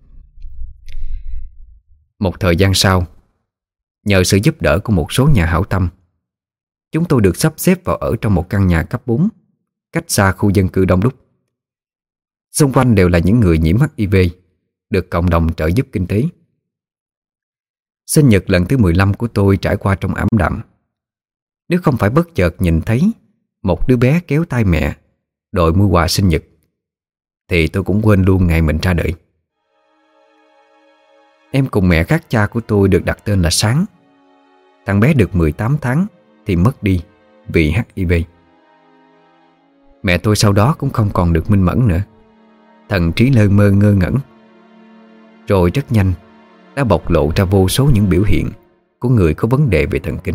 Một thời gian sau, nhờ sự giúp đỡ của một số nhà hảo tâm, chúng tôi được sắp xếp vào ở trong một căn nhà cấp 4, cách xa khu dân cư đông đúc. Xung quanh đều là những người nhiễm HIV, được cộng đồng trợ giúp kinh tế. Sinh nhật lần thứ 15 của tôi trải qua trong ảm đạm. Nếu không phải bất chợt nhìn thấy một đứa bé kéo tay mẹ đòi mua quà sinh nhật, thì tôi cũng quên luôn ngày mình ra đời. Em cùng mẹ khác cha của tôi được đặt tên là Sáng. Thằng bé được 18 tháng thì mất đi vì HIV. Mẹ tôi sau đó cũng không còn được minh mẫn nữa, thần trí lơ mơ ngơ ngẩn. Rồi rất nhanh đã bộc lộ ra vô số những biểu hiện của người có vấn đề về thần kinh.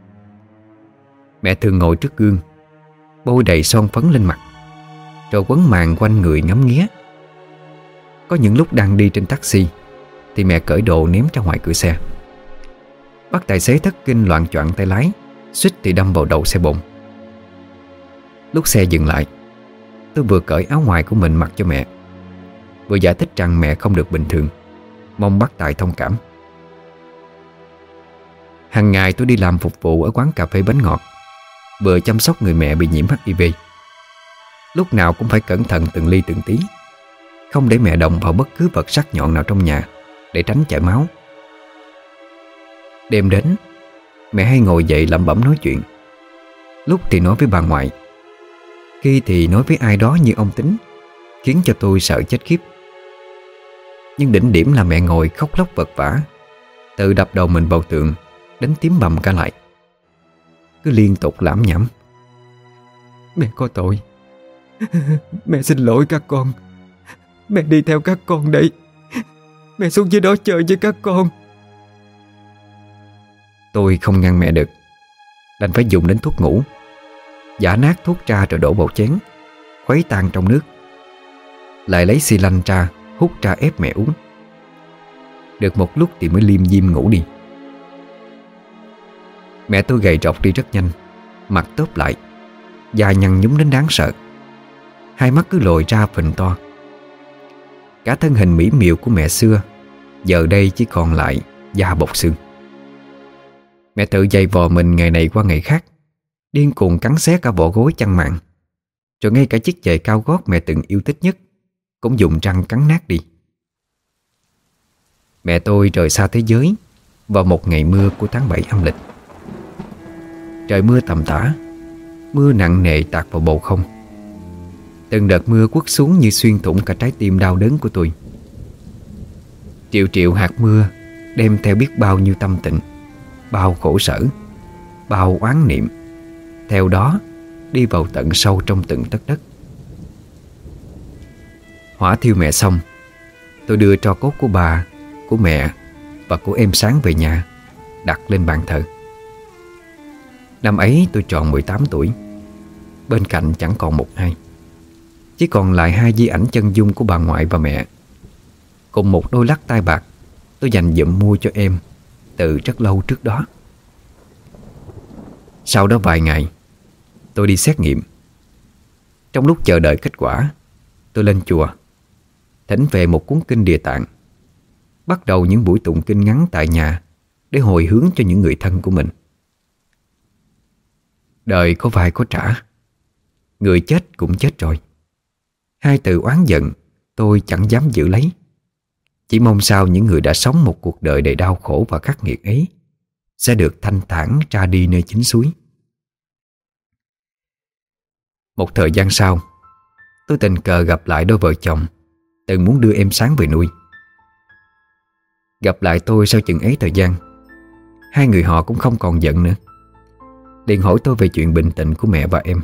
Mẹ thường ngồi trước gương, bôi đầy son phấn lên mặt, rồi quấn màn quanh người ngắm nghía. Có những lúc đang đi trên taxi thì mẹ cởi đồ ném ra ngoài cửa xe, bắt tài xế thất kinh loạng choạng tay lái, suýt thì đâm vào đầu xe bồn. Lúc xe dừng lại, tôi vừa cởi áo ngoài của mình mặc cho mẹ, vừa giải thích rằng mẹ không được bình thường, mong bác Tài thông cảm. Hàng ngày tôi đi làm phục vụ ở quán cà phê bánh ngọt, vừa chăm sóc người mẹ bị nhiễm HIV. Lúc nào cũng phải cẩn thận từng ly từng tí, không để mẹ động vào bất cứ vật sắc nhọn nào trong nhà để tránh chảy máu. Đêm đến, mẹ hay ngồi dậy lẩm bẩm nói chuyện. Lúc thì nói với bà ngoại, khi thì nói với ai đó như ông Tính, khiến cho tôi sợ chết khiếp. Nhưng đỉnh điểm là mẹ ngồi khóc lóc vật vã, tự đập đầu mình vào tường, đến tím bầm cả lại. Cứ liên tục lảm nhảm: "Mẹ có tội, mẹ xin lỗi các con, mẹ đi theo các con đây, mẹ xuống dưới đó chơi với các con." Tôi không ngăn mẹ được, đành phải dùng đến thuốc ngủ, giã nát thuốc ra rồi đổ vào chén, khuấy tan trong nước. Lại lấy xi lanh ra, hút ra ép mẹ uống. Được một lúc thì mới liêm diêm ngủ đi. Mẹ tôi gầy rộc đi rất nhanh, mặt tốp lại, da nhăn nhúm đến đáng sợ, hai mắt cứ lồi ra phình to. Cả thân hình mỹ miều của mẹ xưa giờ đây chỉ còn lại da bọc xương. Mẹ tự giày vò mình ngày này qua ngày khác, điên cuồng cắn xé cả bộ gối chăn màn, rồi ngay cả chiếc giày cao gót mẹ từng yêu thích nhất cũng dùng răng cắn nát đi. Mẹ tôi rời xa thế giới vào một ngày mưa của tháng 7 âm lịch. Trời mưa tầm tã, mưa nặng nề tạt vào bầu không. Từng đợt mưa quất xuống như xuyên thủng cả trái tim đau đớn của tôi. Triệu triệu hạt mưa đem theo biết bao nhiêu tâm tình, bao khổ sở, bao oán niệm, theo đó đi vào tận sâu trong từng tấc đất. Hỏa thiêu mẹ xong, tôi đưa tro cốt của bà, của mẹ và của em Sáng về nhà, đặt lên bàn thờ. Năm ấy tôi tròn 18 tuổi. Bên cạnh chẳng còn một ai, chỉ còn lại hai di ảnh chân dung của bà ngoại và mẹ, cùng một đôi lắc tai bạc tôi dành dụm mua cho em từ rất lâu trước đó. Sau đó vài ngày, tôi đi xét nghiệm. Trong lúc chờ đợi kết quả, tôi lên chùa thỉnh về một cuốn kinh Địa Tạng, bắt đầu những buổi tụng kinh ngắn tại nhà để hồi hướng cho những người thân của mình. Đời có vai có trả, người chết cũng chết rồi. Hai từ oán giận tôi chẳng dám giữ lấy, chỉ mong sao những người đã sống một cuộc đời đầy đau khổ và khắc nghiệt ấy sẽ được thanh thản ra đi nơi chính suối. Một thời gian sau, tôi tình cờ gặp lại đôi vợ chồng từng muốn đưa em Sáng về nuôi. Gặp lại tôi sau chừng ấy thời gian, hai người họ cũng không còn giận nữa, liền hỏi tôi về chuyện bệnh tình của mẹ và em.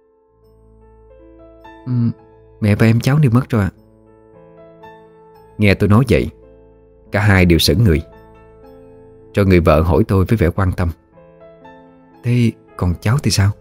Mẹ và em cháu đều mất rồi ạ. Nghe tôi nói vậy, cả hai đều sững người. Rồi người vợ hỏi tôi với vẻ quan tâm: "Thế còn cháu thì sao?"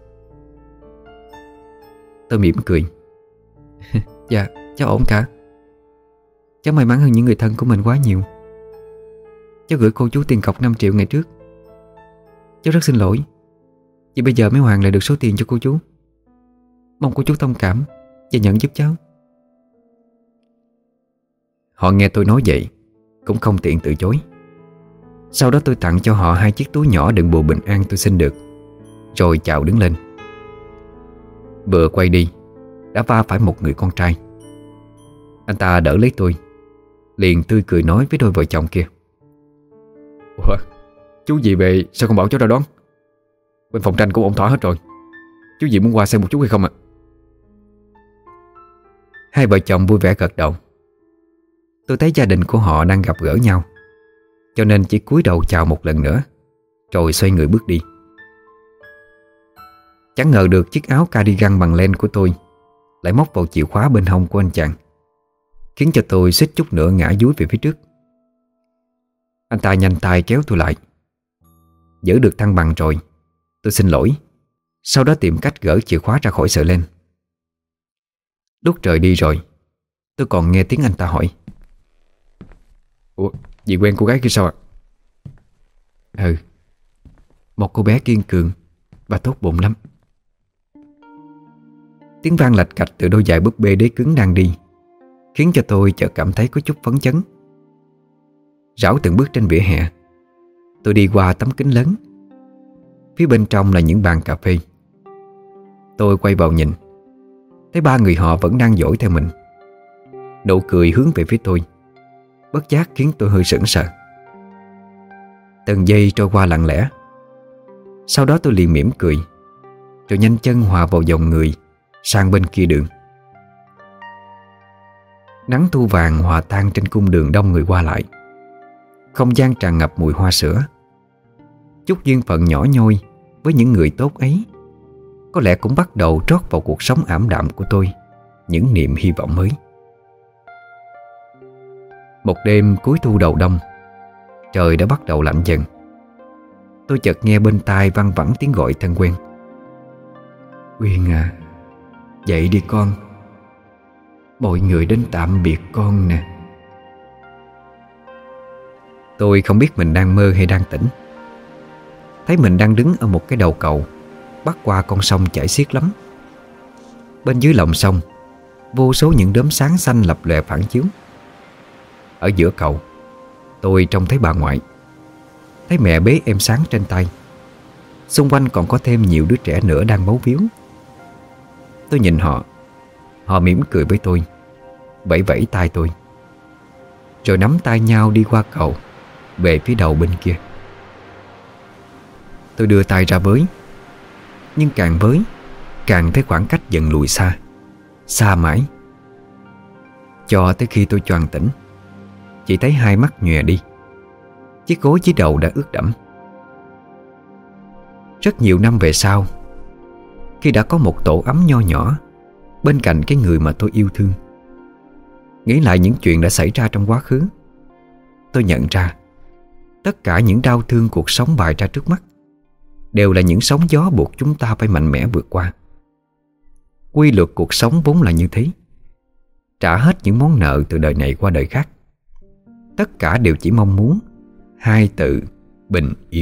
Tôi mỉm cười. "Dạ, cháu ổn cả. Cháu may mắn hơn những người thân của mình quá nhiều. Cháu gửi cô chú tiền cọc 5 triệu ngày trước. Cháu rất xin lỗi vì bây giờ mới hoàn lại được số tiền cho cô chú. Mong cô chú thông cảm và nhận giúp cháu." Họ nghe tôi nói vậy cũng không tiện từ chối. Sau đó tôi tặng cho họ 2 chiếc túi nhỏ đựng bùa bình an tôi xin được, rồi chào đứng lên. Vừa quay đi đã va phải một người con trai. Anh ta đỡ lấy tôi, liền tươi cười nói với đôi vợ chồng kia: "Ủa, chú gì về sao không bảo cháu ra đón? Bên phòng tranh cũng ổn thỏa hết rồi. Chú gì muốn qua xem một chút hay không ạ?" Hai vợ chồng vui vẻ gật đầu. Tôi thấy gia đình của họ đang gặp gỡ nhau, cho nên chỉ cúi đầu chào một lần nữa, rồi xoay người bước đi. Chẳng ngờ được chiếc áo cardigan bằng len của tôi lại móc vào chìa khóa bên hông của anh chàng, khiến cho tôi suýt chút nữa ngã dúi về phía trước. Anh ta nhanh tay kéo tôi lại. Giữ được thăng bằng rồi, tôi xin lỗi, sau đó tìm cách gỡ chìa khóa ra khỏi sợi len. Lúc trời đi rồi, tôi còn nghe tiếng anh ta hỏi: "Ủa, dì quen cô gái kia sao ạ?" "Ừ, một cô bé kiên cường và tốt bụng lắm." Tiếng vang lạch cạch từ đôi giày búp bê đế cứng đang đi khiến cho tôi chợt cảm thấy có chút phấn chấn. Rảo từng bước trên vỉa hè, tôi đi qua tấm kính lớn. Phía bên trong là những bàn cà phê. Tôi quay vào nhìn, thấy 3 người họ vẫn đang dõi theo mình. Nụ cười hướng về phía tôi, bất giác khiến tôi hơi sững sờ. Từng giây trôi qua lặng lẽ. Sau đó tôi liền mỉm cười, rồi nhanh chân hòa vào dòng người sang bên kia đường. Nắng thu vàng hòa tan trên cung đường đông người qua lại. Không gian tràn ngập mùi hoa sữa. Chút duyên phận nhỏ nhoi với những người tốt ấy có lẽ cũng bắt đầu trót vào cuộc sống ảm đạm của tôi những niềm hy vọng mới. Một đêm cuối thu đầu đông, trời đã bắt đầu lạnh dần. Tôi chợt nghe bên tai văng vẳng tiếng gọi thân quen. Uyên à, dậy đi con. Mọi người đến tạm biệt con nè. Tôi không biết mình đang mơ hay đang tỉnh. Thấy mình đang đứng ở một cái đầu cầu bắc qua con sông chảy xiết lắm. Bên dưới lòng sông, vô số những đốm sáng xanh lập lòe phản chiếu. Ở giữa cầu, tôi trông thấy bà ngoại, thấy mẹ bế em Sáng trên tay. Xung quanh còn có thêm nhiều đứa trẻ nữa đang bấu víu. Tôi nhìn họ, họ mỉm cười với tôi, vẫy vẫy tay tôi, rồi nắm tay nhau đi qua cầu về phía đầu bên kia. Tôi đưa tay ra với, nhưng càng với càng thấy khoảng cách dần lùi xa, xa mãi. Cho tới khi tôi choàng tỉnh, chỉ thấy hai mắt nhòe đi, chiếc gối dưới đầu đã ướt đẫm. Rất nhiều năm về sau, khi đã có một tổ ấm nho nhỏ bên cạnh cái người mà tôi yêu thương, nghĩ lại những chuyện đã xảy ra trong quá khứ, tôi nhận ra tất cả những đau thương cuộc sống bày ra trước mắt đều là những sóng gió buộc chúng ta phải mạnh mẽ vượt qua. Quy luật cuộc sống vốn là như thế. Trả hết những món nợ từ đời này qua đời khác. Tất cả đều chỉ mong muốn hai từ bình yên.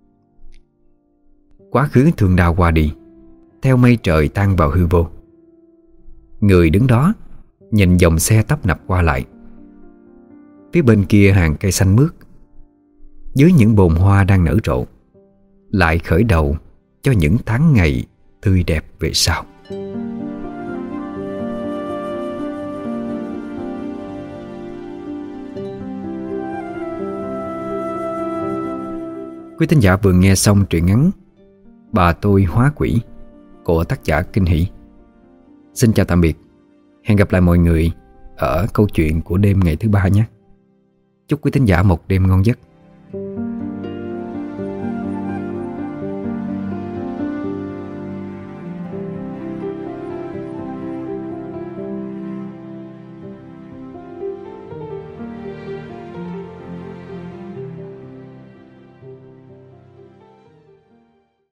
Quá khứ thương đau qua đi, theo mây trời tan vào hư vô. Người đứng đó nhìn dòng xe tấp nập qua lại. Phía bên kia hàng cây xanh mướt, dưới những bồn hoa đang nở rộ, lại khởi đầu cho những tháng ngày tươi đẹp về sau. Quý thính giả vừa nghe xong truyện ngắn Bà Tôi Hóa Quỷ của tác giả Kinh Hỷ. Xin chào tạm biệt. Hẹn gặp lại mọi người ở câu chuyện của đêm ngày thứ ba nhé. Chúc quý thính giả một đêm ngon giấc.